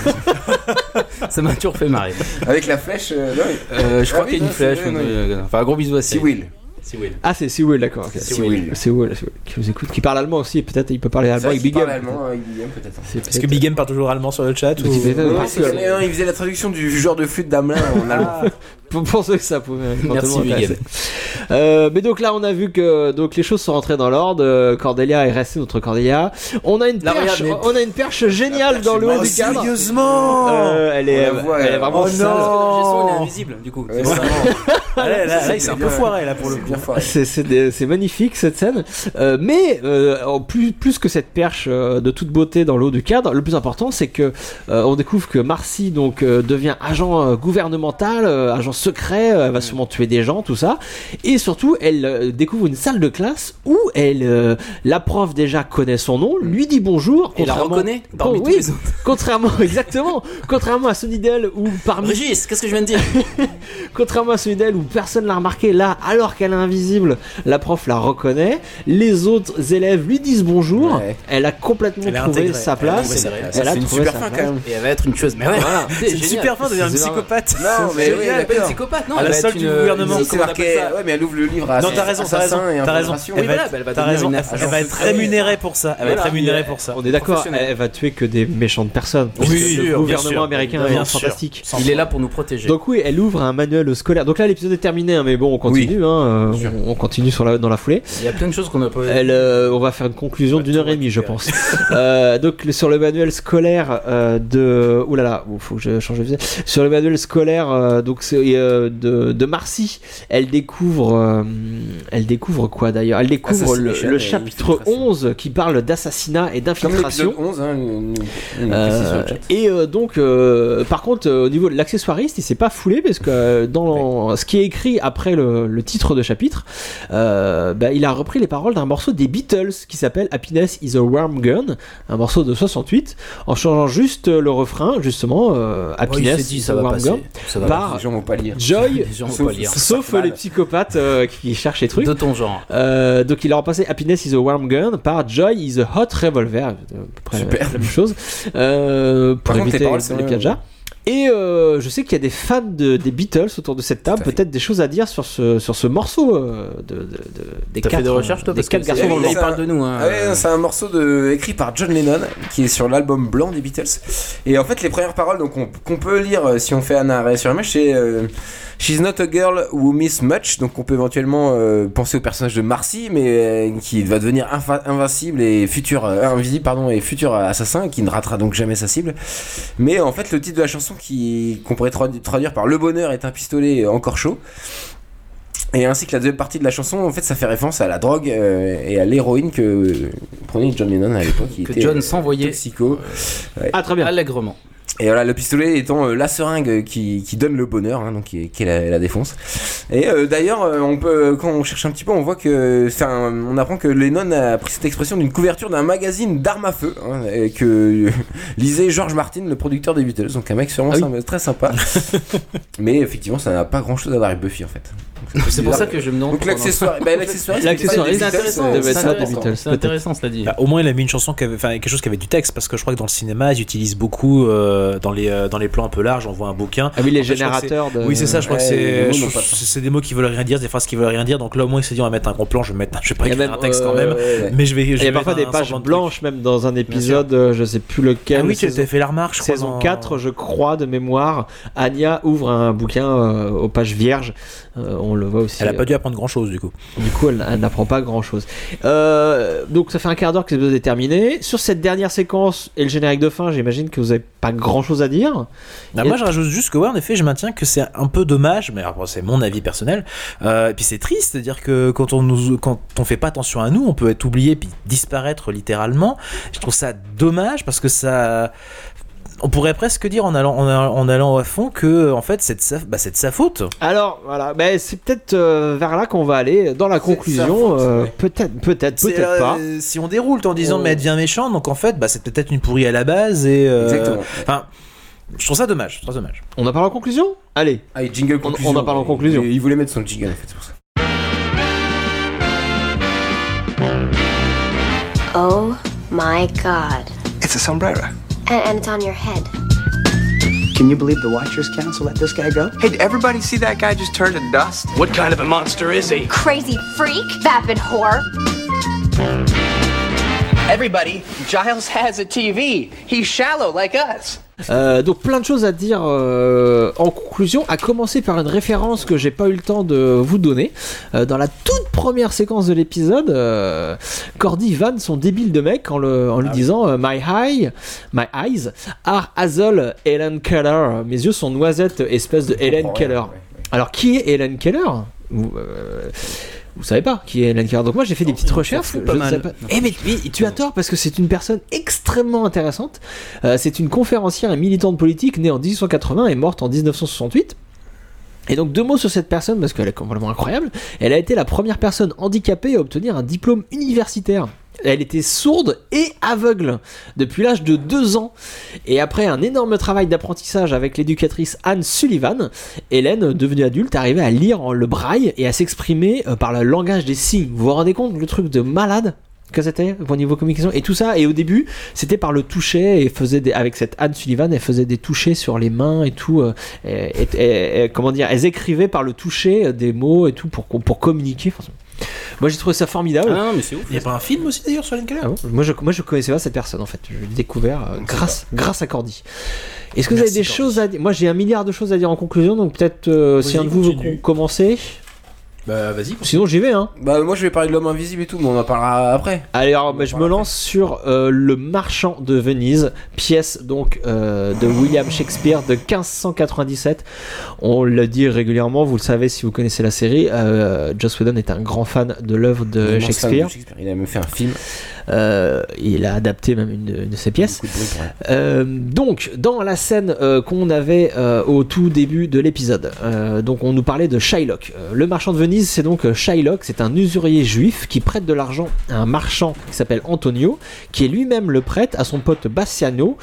Ça m'a toujours fait marrer. Avec la flèche euh, non, euh, Je crois ah, qu'il y a une flèche. Oui, euh, enfin, un gros bisou à Cyril. Seawill. Ah, c'est Seawill, d'accord. Okay. Seawill. Seawill, qui nous écoute, qui parle allemand aussi. Peut-être il peut parler allemand avec Big M. allemand avec Big M, peut-être. C'est Est-ce que Big M parle toujours allemand sur le chat ou... non, non, non, il faisait la traduction du joueur de flûte d'Amelin en allemand. Pour penser que ça pouvait. Merci Big M. Euh, mais donc là, on a vu que donc les choses sont rentrées dans l'ordre. Cordelia est restée notre Cordelia. On a une la perche, regarde, on a une perche géniale dans le haut du cadre. Sérieusement, euh, elle est, elle est vraiment oh sale. Non, il est invisible du coup. Ouais, là, là, là, là, il s'est un peu foiré là pour le coup. C'est, c'est, c'est magnifique cette scène. Euh, mais euh, plus plus que cette perche euh, de toute beauté dans le haut du cadre, le plus important, c'est que euh, on découvre que Marcy donc euh, devient agent euh, gouvernemental, euh, agent secret. Euh, elle va sûrement tuer des gens, tout ça. Et surtout, elle euh, découvre une salle de classe où elle, euh, la prof déjà connaît son nom, lui dit bonjour. Et la reconnaît parmi oh, tous oui, les autres. Contrairement, exactement, contrairement à Sunnydale où parmi. Régis, qu'est-ce que je viens de dire? Contrairement à Sunnydale où personne l'a remarqué, là, alors qu'elle est invisible, la prof la reconnaît. Les autres élèves lui disent bonjour. Ouais. Elle a complètement elle trouvé intégré. sa place. Elle, elle, elle a trouvé une super fin quand même. Et elle va être une tueuse. Mais ouais, voilà. c'est, c'est une super fin de devenir une psychopathe. Non, mais oui, elle est pas une psychopathe. Non, à la salle du gouvernement. C'est marqué. Ouais, mais elle ouvre le livre à. Non, t'as raison, t'as raison. T'as raison. T'as raison. Elle va être rémunérée pour ça. Elle va être rémunérée pour ça. On est d'accord. Elle va tuer que des méchantes personnes. Oui, le gouvernement américain est fantastique. Il est là pour nous protéger. Donc oui, elle ouvre un manuel scolaire. Donc là, l'épisode est terminé, hein, mais bon, on continue. Oui, hein, on, on continue sur la, dans la foulée. Il y a plein de choses qu'on a pas. Elle, euh, on va faire une conclusion d'une heure et demie, je pense. euh, donc sur le manuel scolaire euh, de, oulala, là là, faut que je change de visage. Sur le manuel scolaire, euh, donc c'est, euh, de, de Marcy, elle découvre, euh, elle découvre quoi d'ailleurs Elle découvre le, le chapitre onze qui parle d'assassinat et d'infiltration. Comme onze, hein, une, une euh, et euh, donc, euh, par contre, euh, au niveau de l'accessoiriste, il s'est pas foulé parce que dans ouais. ce qui est écrit après le, le titre de chapitre, euh, bah, il a repris les paroles d'un morceau des Beatles qui s'appelle Happiness is a Worm Gun, un morceau de soixante-huit, en changeant juste le refrain, justement, euh, Happiness oh, dit, is a Worm Gun, par les gens vont pas lire. Joy, les gens vont sauf, pas lire. sauf les psychopathes euh, qui cherchent les trucs. De ton genre. Euh, donc il a remplacé Happiness is a Worm Gun par Joy is a Hot Revolver, à peu près Super. la même chose, euh, pour par éviter contre, les, les piages. Et euh, je sais qu'il y a des fans de, des Beatles autour de cette table, peut-être des choses à dire sur ce, sur ce morceau euh, de, de, de, des T'as quatre, fait des recherches, toi, des parce quatre que garçons c'est- dans le il monde. parle de nous. Hein. Ah ouais, c'est un morceau de, écrit par John Lennon qui est sur l'album blanc des Beatles. Et en fait, les premières paroles donc, on- qu'on peut lire euh, si on fait un arrêt sur image, c'est euh, She's not a girl who miss much. Donc on peut éventuellement euh, penser au personnage de Marcy, mais euh, qui va devenir infa- invincible et futur, euh, invisible pardon, et futur assassin, qui ne ratera donc jamais sa cible. Mais en fait, le titre de la chanson qui, qu'on pourrait tradu- traduire par Le bonheur est un pistolet encore chaud. Et ainsi que la deuxième partie de la chanson, en fait, ça fait référence à la drogue euh, et à l'héroïne que euh, prenait John Lennon à l'époque. Qui Que était, John euh, s'envoyait toxico. Ouais. Ah, très bien. Allègrement. Et voilà, le pistolet étant euh, la seringue qui, qui donne le bonheur, hein, donc qui, qui est la, la défonce. Et euh, d'ailleurs, euh, on peut, quand on cherche un petit peu, on voit que, enfin, on apprend que Lennon a pris cette expression d'une couverture d'un magazine d'armes à feu, hein, et que lisait George Martin, le producteur des Beatles. Donc un mec sûrement Ah oui. sympa- très sympa. Mais effectivement, ça n'a pas grand-chose à voir avec Buffy en fait. Donc, C'est pour ça que je me demande. Donc l'accessoire, bah, l'accessoire, L'accessoire, C'est intéressant, devait c'est être ça, des intéressant, Beatles, c'est peut-être. intéressant, cela dit. Bah, au moins, il a mis une chanson qui avait, enfin, quelque chose qui avait du texte, parce que je crois que dans le cinéma, ils utilisent beaucoup euh, dans les euh, dans les plans un peu larges. On voit un bouquin. Ah oui, les En fait, je crois que générateurs c'est- de- Oui, c'est ça. Je crois Ouais, que les c'est mots je- n'ont pas de c'est c'est des mots qui veulent rien dire, des phrases qui veulent rien dire. Donc là, au moins, il s'est dit, on va mettre un gros plan. Je vais mettre, je vais pas Il y a écrire même, un texte quand euh, même, ouais, ouais. mais je vais. Je Il y vais a parfois mettre des un pages semblant de blanches, même dans un épisode, euh, je sais plus lequel. Ah oui, tu saison- as fait la remarque, je crois. Saison dans- quatre, je crois, de mémoire. Anya ouvre un bouquin euh, aux pages vierges. Euh, on le voit aussi. Elle a pas euh, dû apprendre grand chose du coup. Du coup, elle, elle n'apprend pas grand-chose. Euh, donc, ça fait un quart d'heure que l'épisode est terminé. Sur cette dernière séquence et le générique de fin, j'imagine que vous n'avez pas grand-chose à dire. Bah, Et- moi, je rajoute juste que, ouais, en effet, je maintiens que c'est un peu dommage, mais alors, c'est mon avis personnel. Euh, et puis c'est triste, c'est-à-dire que quand on nous, quand on fait pas attention à nous, on peut être oublié puis disparaître littéralement. Je trouve ça dommage parce que ça. On pourrait presque dire en allant, en allant, en allant à fond que en fait c'est de sa, bah, c'est de sa faute. Alors, voilà, ben, c'est peut-être euh, vers là qu'on va aller dans la conclusion. euh, peut-être, peut-être, C'est, peut-être euh, pas. Si on déroule en disant On- mais elle devient méchante, donc en fait bah, c'est peut-être une pourrie à la base et. euh, Exactement. Enfin, je trouve ça dommage, je trouve ça dommage. On en parle en conclusion ? Allez. Ah, et jingle On- conclusion. on en parle en conclusion. Il, il voulait mettre son jingle en fait, c'est pour ça. Oh my god. It's a sombrero. And, and it's on your head. Can you believe the Watchers Council let this guy go? Hey, did everybody see that guy just turn to dust? What kind of a monster is he? Crazy freak, vapid whore. Everybody, Giles has a T V. He's shallow like us. Euh, donc plein de choses à dire euh, en conclusion, à commencer par une référence que j'ai pas eu le temps de vous donner. Euh, dans la toute première séquence de l'épisode, euh, Cordy vanne son débile de mec en, le, en lui Ah disant euh, My eye, my eyes are Hazel Helen Keller. Mes yeux sont noisettes, espèce de Helen comprends Keller. rien, ouais, ouais. Alors qui est Helen Keller? Vous, euh, vous savez pas qui est Helen Keller. Donc moi j'ai fait des petites recherches. fout Je pas ne mal. savais pas. Eh mais, mais tu as tort parce que c'est une personne extrêmement intéressante. Euh, c'est une conférencière et militante politique née en dix-huit cent quatre-vingts et morte en dix-neuf cent soixante-huit. Et donc deux mots sur cette personne parce qu'elle est complètement incroyable. Elle a été la première personne handicapée à obtenir un diplôme universitaire. Elle était sourde et aveugle depuis l'âge de deux ans. Et après un énorme travail d'apprentissage avec l'éducatrice Anne Sullivan, Hélène, devenue adulte, arrivait à lire en le braille et à s'exprimer euh, par le langage des signes. Vous vous rendez compte le truc de malade que c'était au niveau communication et tout ça, et au début c'était par le toucher et faisait des, avec cette Anne Sullivan elle faisait des touchés sur les mains et tout euh, et, et, et, et, comment dire, elles écrivaient par le toucher des mots et tout pour, pour communiquer. Enfin, moi j'ai trouvé ça formidable. Ah non, mais c'est ouf. Il y a pas un film aussi d'ailleurs sur Helen Keller? Ah bon, moi, je, moi je connaissais pas cette personne en fait, je l'ai découvert euh, grâce, grâce à Cordy. Est-ce que vous Merci, avez des Cordy. choses à dire? Moi j'ai un milliard de choses à dire en conclusion, donc peut-être euh, si Vas-y, un de vous veut continue. commencer. Bah vas-y. Sinon j'y vais hein. Bah, moi je vais parler de l'homme invisible et tout, mais on en parlera après. Allez, alors bah, je me lance sur euh, Le Marchand de Venise, pièce donc euh, de William Shakespeare de quinze cent quatre-vingt-dix-sept. On le dit régulièrement, vous le savez si vous connaissez la série. Euh, Joss Whedon est un grand fan de l'œuvre de Immense fan Shakespeare. de Shakespeare. Il a même fait un film. Euh, il a adapté même une de, une de ses pièces. Beaucoup de bruit pour elle. Euh, donc, dans la scène euh, qu'on avait euh, au tout début de l'épisode, euh, donc on nous parlait de Shylock. Euh, le marchand de Venise, c'est donc euh, Shylock, c'est un usurier juif qui prête de l'argent à un marchand qui s'appelle Antonio, qui est lui-même le prête à son pote Bassiano.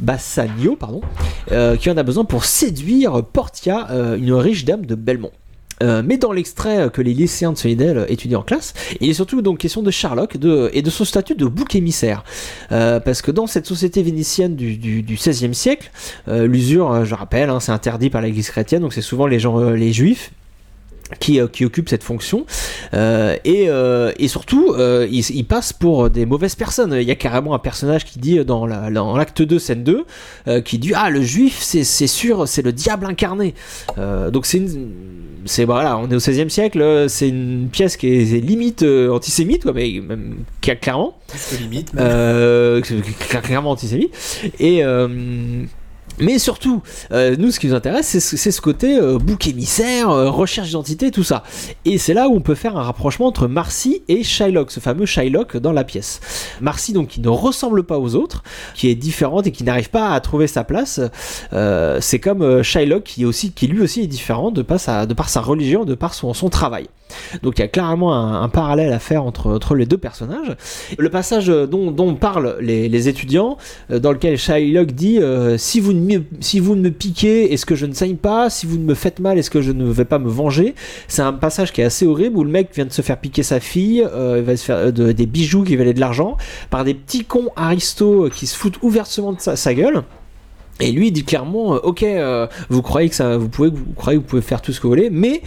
Bassanio, pardon, euh, qui en a besoin pour séduire Portia, euh, une riche dame de Belmont. Euh, mais dans l'extrait que les lycéens de Sunnydale étudient en classe, il est surtout donc question de Sherlock de, et de son statut de bouc émissaire. Euh, parce que dans cette société vénitienne du, du, du seizième siècle, euh, l'usure, je rappelle, hein, c'est interdit par l'Église chrétienne, donc c'est souvent les gens, euh, les juifs, qui, euh, qui occupent cette fonction euh, et, euh, et surtout euh, ils, ils passent pour des mauvaises personnes. Il y a carrément un personnage qui dit dans, la, dans l'acte deux scène deux euh, qui dit ah le juif c'est, c'est sûr c'est le diable incarné euh, donc c'est une, c'est voilà on est au seizième siècle, c'est une pièce qui est, est limite euh, antisémite quoi, mais même clairement limite euh, clairement antisémite et euh, mais surtout, euh, nous, ce qui nous intéresse, c'est, c'est ce côté euh, bouc émissaire, euh, recherche d'identité, tout ça. Et c'est là où on peut faire un rapprochement entre Marcy et Shylock, ce fameux Shylock dans la pièce. Marcy, donc, qui ne ressemble pas aux autres, qui est différente et qui n'arrive pas à trouver sa place. Euh, c'est comme euh, Shylock, qui, est aussi, qui lui aussi est différent de par sa, de par sa religion, de par son, son travail. Donc il y a clairement un, un parallèle à faire entre, entre les deux personnages. Le passage dont, dont parlent les, les étudiants, euh, dans lequel Shylock dit euh, si, vous ne, si vous ne me piquez, est-ce que je ne saigne pas? Si vous ne me faites mal, est-ce que je ne vais pas me venger? C'est un passage qui est assez horrible où le mec vient de se faire piquer sa fille, euh, il va se faire euh, de, des bijoux qui valaient de l'argent par des petits cons aristos qui se foutent ouvertement de sa, sa gueule. Et lui il dit clairement, euh, ok, euh, vous croyez que ça, vous pouvez, vous croyez que vous pouvez faire tout ce que vous voulez, mais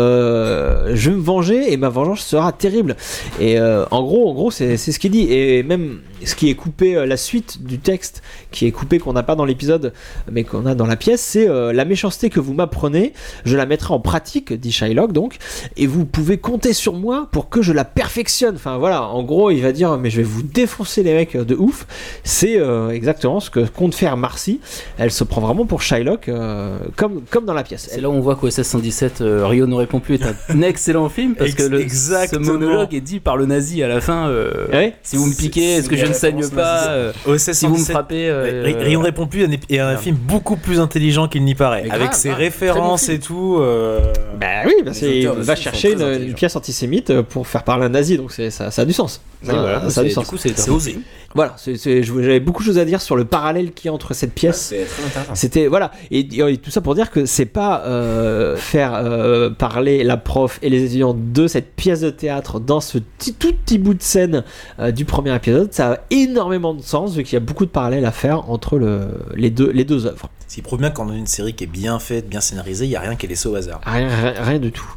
euh, je vais me venger et ma vengeance sera terrible. Et euh, en gros, en gros, c'est, c'est ce qu'il dit. Et même ce qui est coupé, euh, la suite du texte qui est coupé qu'on n'a pas dans l'épisode, mais qu'on a dans la pièce, c'est euh, la méchanceté que vous m'apprenez, je la mettrai en pratique, dit Shylock donc, et vous pouvez compter sur moi pour que je la perfectionne. Enfin voilà, en gros, il va dire, mais je vais vous défoncer les mecs de ouf. C'est euh, exactement ce que compte faire Marcy. Elle se prend vraiment pour Shylock, euh, comme, comme dans la pièce. C'est là où on voit qu'O S S cent dix-sept, euh, Rio ne répond plus, est un excellent film, parce que le, ce monologue est dit par le nazi à la fin. Euh, ouais. Si vous me piquez, est-ce que je ne saigne pas euh, O S S si vous me frappez. Euh, Rio ne répond plus est un film beaucoup plus intelligent qu'il n'y paraît. Grave, avec ses grave, références et tout. Euh... Bah oui, parce qu'il va chercher une, une pièce antisémite pour faire parler un nazi, donc c'est, ça, ça a du sens. Ça, voilà, ça a du sens. Du coup, c'est, c'est osé. Voilà, c'est, c'est, j'avais beaucoup de choses à dire sur le parallèle qu'il y a entre cette pièce. C'est très intéressant. C'était voilà, et, et tout ça pour dire que c'est pas euh, faire euh, parler la prof et les étudiants de cette pièce de théâtre dans ce petit, tout petit bout de scène euh, du premier épisode. Ça a énormément de sens vu qu'il y a beaucoup de parallèles à faire entre le, les deux les deux œuvres. Ce qui prouve bien qu'en une série qui est bien faite, bien scénarisée, il n'y a rien qui est laissé au hasard. Rien, rien, rien du tout.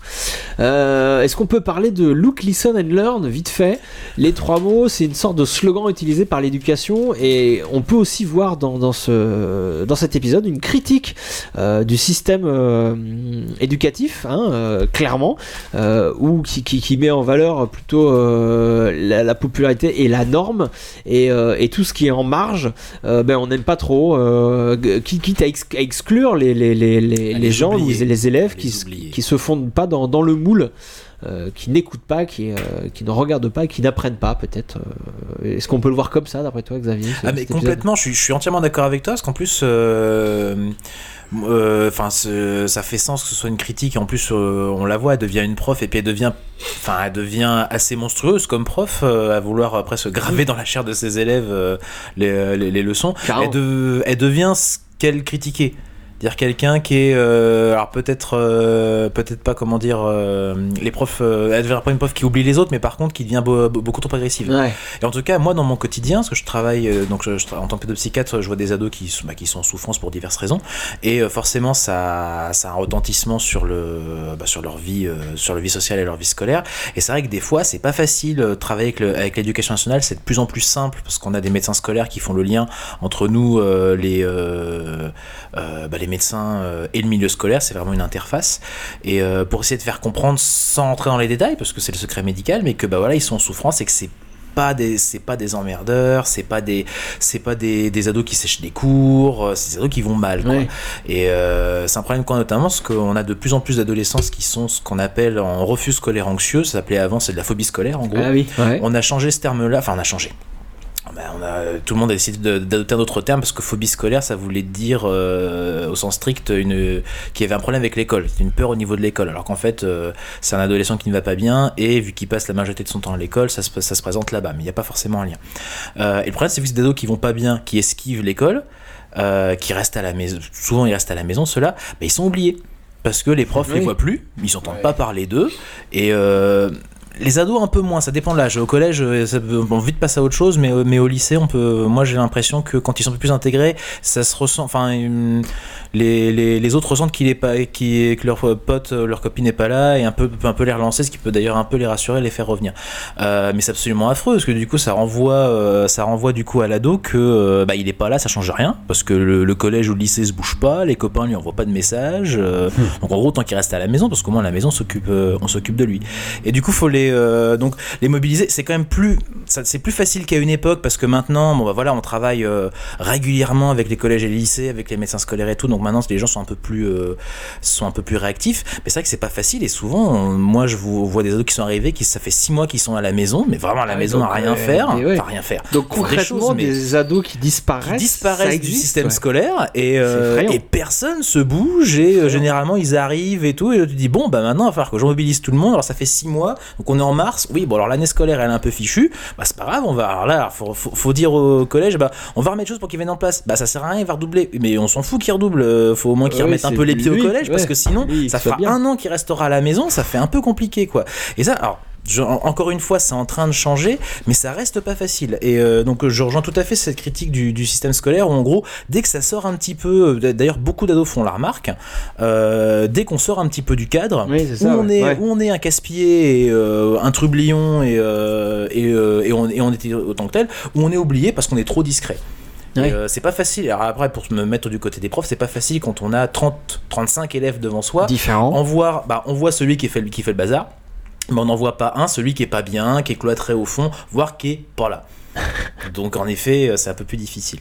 Euh, est-ce qu'on peut parler de Look, Listen and Learn vite fait? Les trois mots, c'est une sorte de slogan utilisé par l'éducation et on peut aussi voir dans, dans, ce, dans cet épisode une critique euh, du système euh, éducatif, hein, euh, clairement, euh, ou qui, qui, qui met en valeur plutôt euh, la, la popularité et la norme et, euh, et tout ce qui est en marge, euh, ben on n'aime pas trop, euh, qui, quitte à, ex- à exclure les, les, les, les, les gens, les, les élèves qui, qui se fondent pas dans, dans le moule. Euh, qui n'écoutent pas, qui, euh, qui ne regardent pas, qui n'apprennent pas peut-être. Euh, est-ce qu'on peut le voir comme ça d'après toi, Xavier? Ah mais complètement, je suis, je suis entièrement d'accord avec toi, parce qu'en plus, euh, euh, ça fait sens que ce soit une critique, et en plus euh, on la voit, elle devient une prof, et puis elle devient, enfin, elle devient assez monstrueuse comme prof, euh, à vouloir après se graver dans la chair de ses élèves euh, les, les, les leçons. Elle, de, elle devient ce qu'elle critiquait. Dire quelqu'un qui est euh, alors peut-être euh, peut-être pas comment dire euh, les profs euh, elle devient pas une prof qui oublie les autres, mais par contre qui devient beau, beaucoup trop agressive. Ouais. Et en tout cas moi dans mon quotidien, parce que je travaille euh, donc je, je, en tant que pédopsychiatre, je vois des ados qui, bah, qui sont en souffrance pour diverses raisons, et euh, forcément ça, ça a un retentissement sur le bah, sur leur vie euh, sur leur vie sociale et leur vie scolaire. Et c'est vrai que des fois c'est pas facile de travailler avec, le, avec l'éducation nationale. C'est de plus en plus simple parce qu'on a des médecins scolaires qui font le lien entre nous euh, les euh, euh, bah, les médecins euh, et le milieu scolaire. C'est vraiment une interface, et euh, pour essayer de faire comprendre sans entrer dans les détails parce que c'est le secret médical, mais que bah voilà, ils sont en souffrance et que c'est pas des c'est pas des emmerdeurs, c'est pas des c'est pas des, des ados qui sèchent des cours, c'est des ados qui vont mal, quoi. Ouais. Et euh, c'est un problème quoi, notamment parce qu'on a de plus en plus d'adolescents qui sont ce qu'on appelle en refus scolaire anxieux. Ça s'appelait avant, c'est de la phobie scolaire en gros. Ah oui, ouais. On a changé ce terme là, enfin on a changé Ben, on a, tout le monde a décidé de, d'adopter un autre terme parce que phobie scolaire, ça voulait dire euh, au sens strict une, qu'il y avait un problème avec l'école, une peur au niveau de l'école, alors qu'en fait euh, c'est un adolescent qui ne va pas bien, et vu qu'il passe la majorité de son temps à l'école, ça se, ça se présente là-bas, mais il n'y a pas forcément un lien. Euh, et le problème, c'est que c'est des ados qui vont pas bien, qui esquivent l'école, euh, qui restent à la maison, souvent ils restent à la maison, ceux-là, mais ils sont oubliés. parce que les profs oui. les voient plus, ils s'entendent ouais. pas parler d'eux, et euh, les ados un peu moins, ça dépend de l'âge. Au collège, ça peut, on peut vite passer à autre chose, mais, mais au lycée, on peut. Moi, j'ai l'impression que quand ils sont un peu plus intégrés, ça se ressent. Enfin, une, les, les, les autres ressentent qu'il est pas, qu'il, que leur pote, leur copine n'est pas là, et un peu, peut un peu les relancer, ce qui peut d'ailleurs un peu les rassurer, les faire revenir. Euh, mais c'est absolument affreux, parce que du coup, ça renvoie, euh, ça renvoie du coup à l'ado que euh, bah, il est pas là, ça change rien, parce que le, le collège ou le lycée se bouge pas, les copains lui envoient pas de messages. Euh, mmh. Donc en gros, tant qu'il reste à la maison, parce qu'au moins à la maison, on s'occupe, euh, on s'occupe de lui. Et du coup, faut les Euh, donc les mobiliser, c'est quand même plus ça, c'est plus facile qu'à une époque, parce que maintenant bon bah voilà, on travaille euh, régulièrement avec les collèges et les lycées, avec les médecins scolaires et tout, donc maintenant les gens sont un peu plus euh, sont un peu plus réactifs, mais c'est vrai que c'est pas facile, et souvent on, moi je vous vois des ados qui sont arrivés, qui ça fait six mois qu'ils sont à la maison, mais vraiment à la ah, maison donc, à rien euh, faire ouais. enfin rien faire donc concrètement des, choses, des ados qui disparaissent qui disparaissent existe, du système ouais. scolaire, et, euh, et personne se bouge, et euh, généralement ils arrivent et tout, et là, tu te dis bon bah maintenant il va falloir que je mobilise tout le monde. Alors ça fait six mois, donc on est en mars, oui bon alors l'année scolaire elle est un peu fichue, bah c'est pas grave, on va alors là faut, faut, faut dire au collège bah on va remettre choses pour qu'ils viennent en place, bah ça sert à rien, il va redoubler, mais on s'en fout qu'il redouble, faut au moins qu'ils oui, remettent un peu les pieds lui, au collège ouais. parce que sinon oui, ça fera un an qu'il restera à la maison, ça fait un peu compliqué quoi. Et ça alors Je, encore une fois, c'est en train de changer, mais ça reste pas facile. Et euh, donc, je rejoins tout à fait cette critique du, du système scolaire où, en gros, dès que ça sort un petit peu, d'ailleurs, beaucoup d'ados font la remarque, euh, dès qu'on sort un petit peu du cadre, oui, ça, où, on ouais. est, ouais. où on est un casse-pied, et, euh, un trublion, et, euh, et, euh, et, on, et on est autant que tel, où on est oublié parce qu'on est trop discret. Oui. Euh, c'est pas facile. Alors après, pour me mettre du côté des profs, c'est pas facile quand on a trente, trente-cinq élèves devant soi. Différents. On voit, bah, on voit celui qui fait, qui fait le bazar. Mais on n'en voit pas un, celui qui est pas bien, qui est cloîtré au fond, voire qui est pas là. Donc en effet, c'est un peu plus difficile.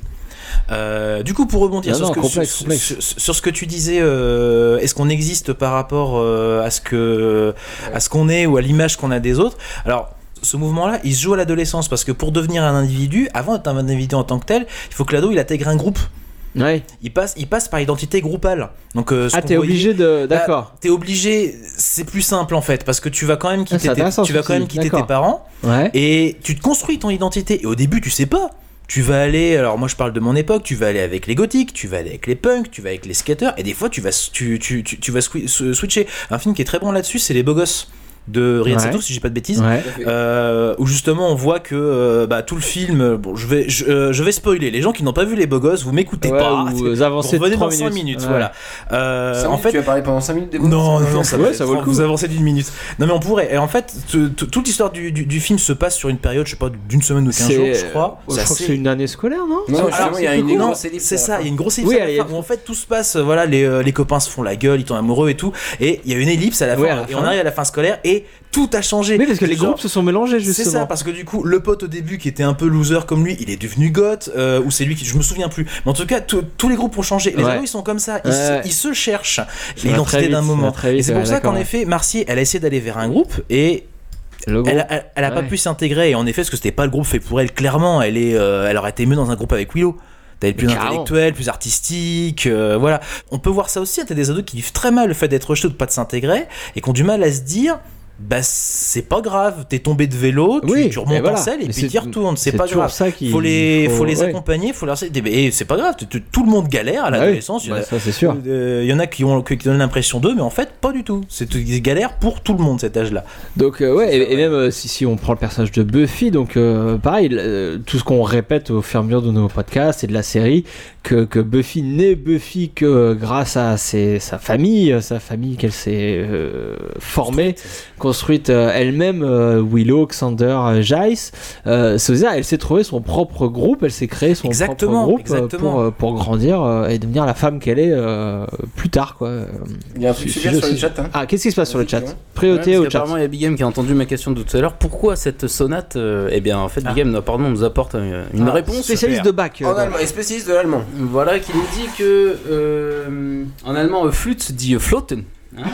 Euh, du coup, pour rebondir non, sur, non, ce que, complexe, sur, complexe. Sur, sur ce que tu disais, euh, est-ce qu'on existe par rapport euh, à ce que, à ce qu'on est ou à l'image qu'on a des autres ? Alors. Ce mouvement-là, il se joue à l'adolescence, parce que pour devenir un individu, avant d'être un individu en tant que tel, il faut que l'ado il intègre un groupe. Ouais. Il passe, il passe par identité groupale. Donc, euh, ah, t'es obligé de, d'accord. Bah, t'es obligé, c'est plus simple en fait, parce que tu vas quand même quitter, ah, tes, tu vas quand même quitter tes parents, ouais. et tu te construis ton identité. Et au début, tu sais pas. Tu vas aller, alors moi je parle de mon époque, tu vas aller avec les gothiques, tu vas aller avec les punks, tu vas avec les skaters, et des fois tu vas, tu, tu, tu, tu vas switcher. Un film qui est très bon là-dessus, c'est Les Beaux Gosses de Ryan ouais. Satouf, si j'ai pas de bêtises, ouais. euh, où justement on voit que euh, bah, tout le film, bon je vais je, euh, je vais spoiler, les gens qui n'ont pas vu Les Beaux Gosses, vous m'écoutez ouais, pas, vous avancez vous revenez dans minutes. cinq minutes, ouais. voilà. Euh, en fait, tu vas parler pendant cinq minutes des Beaux Gosses. Non non non, ça, ouais, ça vaut le coup. Vous avancez d'une minute. Non mais on pourrait. Et en fait, t- t- toute l'histoire du, du, du film se passe sur une période, je sais pas, d'une semaine ou quinze jours, je crois. Je crois que c'est une année scolaire, non? Non, justement, il y a une grosse ellipse. C'est ça, il y a une grosse ellipse où en fait tout se passe, voilà, les les copains se font la gueule, ils tombent amoureux et tout, et il y a une ellipse à la fin, et on arrive à la fin scolaire et tout a changé. Oui, parce que les groupes se sont mélangés justement. C'est ça, parce que du coup, le pote au début qui était un peu loser comme lui, il est devenu goth, euh, ou c'est lui qui, je me souviens plus. Mais en tout cas, tous les groupes ont changé. Les ouais. ados, ils sont comme ça, ils, ouais. se, ils se cherchent l'identité d'un moment. Vite, et c'est pour ouais, ça qu'en effet, Marcy, elle a essayé d'aller vers un groupe et elle, elle, elle a ouais. pas pu s'intégrer. Et en effet, parce que c'était pas le groupe fait pour elle. Clairement, elle est, euh, elle aurait été mieux dans un groupe avec Willow. D'être plus intellectuel, plus artistique, euh, voilà. On peut voir ça aussi. T'as des ados qui vivent très mal le fait d'être rejetés ou de pas de s'intégrer et qui ont du mal à se dire. Bah c'est pas grave, t'es tombé de vélo, tu, oui, tu remontes voilà. en selle et mais puis t'y retournes, c'est, c'est pas grave. Ça qui... Faut les, faut, faut les ouais. accompagner, faut leur et c'est pas grave, tout le monde galère à l'adolescence. Ah oui. bah, ça c'est sûr. Il euh, y en a qui ont qui donnent l'impression d'eux, mais en fait pas du tout. C'est une galère pour tout le monde cet âge-là. Donc euh, ouais, et, et même euh, si, si on prend le personnage de Buffy, donc euh, pareil, euh, tout ce qu'on répète au fur et à mesure de nos podcasts et de la série, que, que Buffy n'est Buffy que grâce à ses, sa famille, sa famille qu'elle s'est euh, formée, construite euh, elle-même, euh, Willow, Xander, euh, Giles, euh, c'est-à-dire elle s'est trouvé son propre groupe, elle s'est créé son exactement, propre groupe exactement. Euh, pour, pour grandir euh, et devenir la femme qu'elle est euh, plus tard quoi. Il y a un truc super sur le chat. Hein. Ah, qu'est-ce qui se passe sur le chat? Priorité ouais, au chat. Apparemment, il y a Big Game qui a entendu ma question de tout à l'heure. Pourquoi cette sonate euh, Eh bien, en fait, Big Game, ah. pardon, nous apporte une, une ah, réponse. Spécialiste de Bach. En allemand, et spécialiste de l'allemand. Voilà, qui nous dit que euh, en allemand, flûte dit flotten. Hein.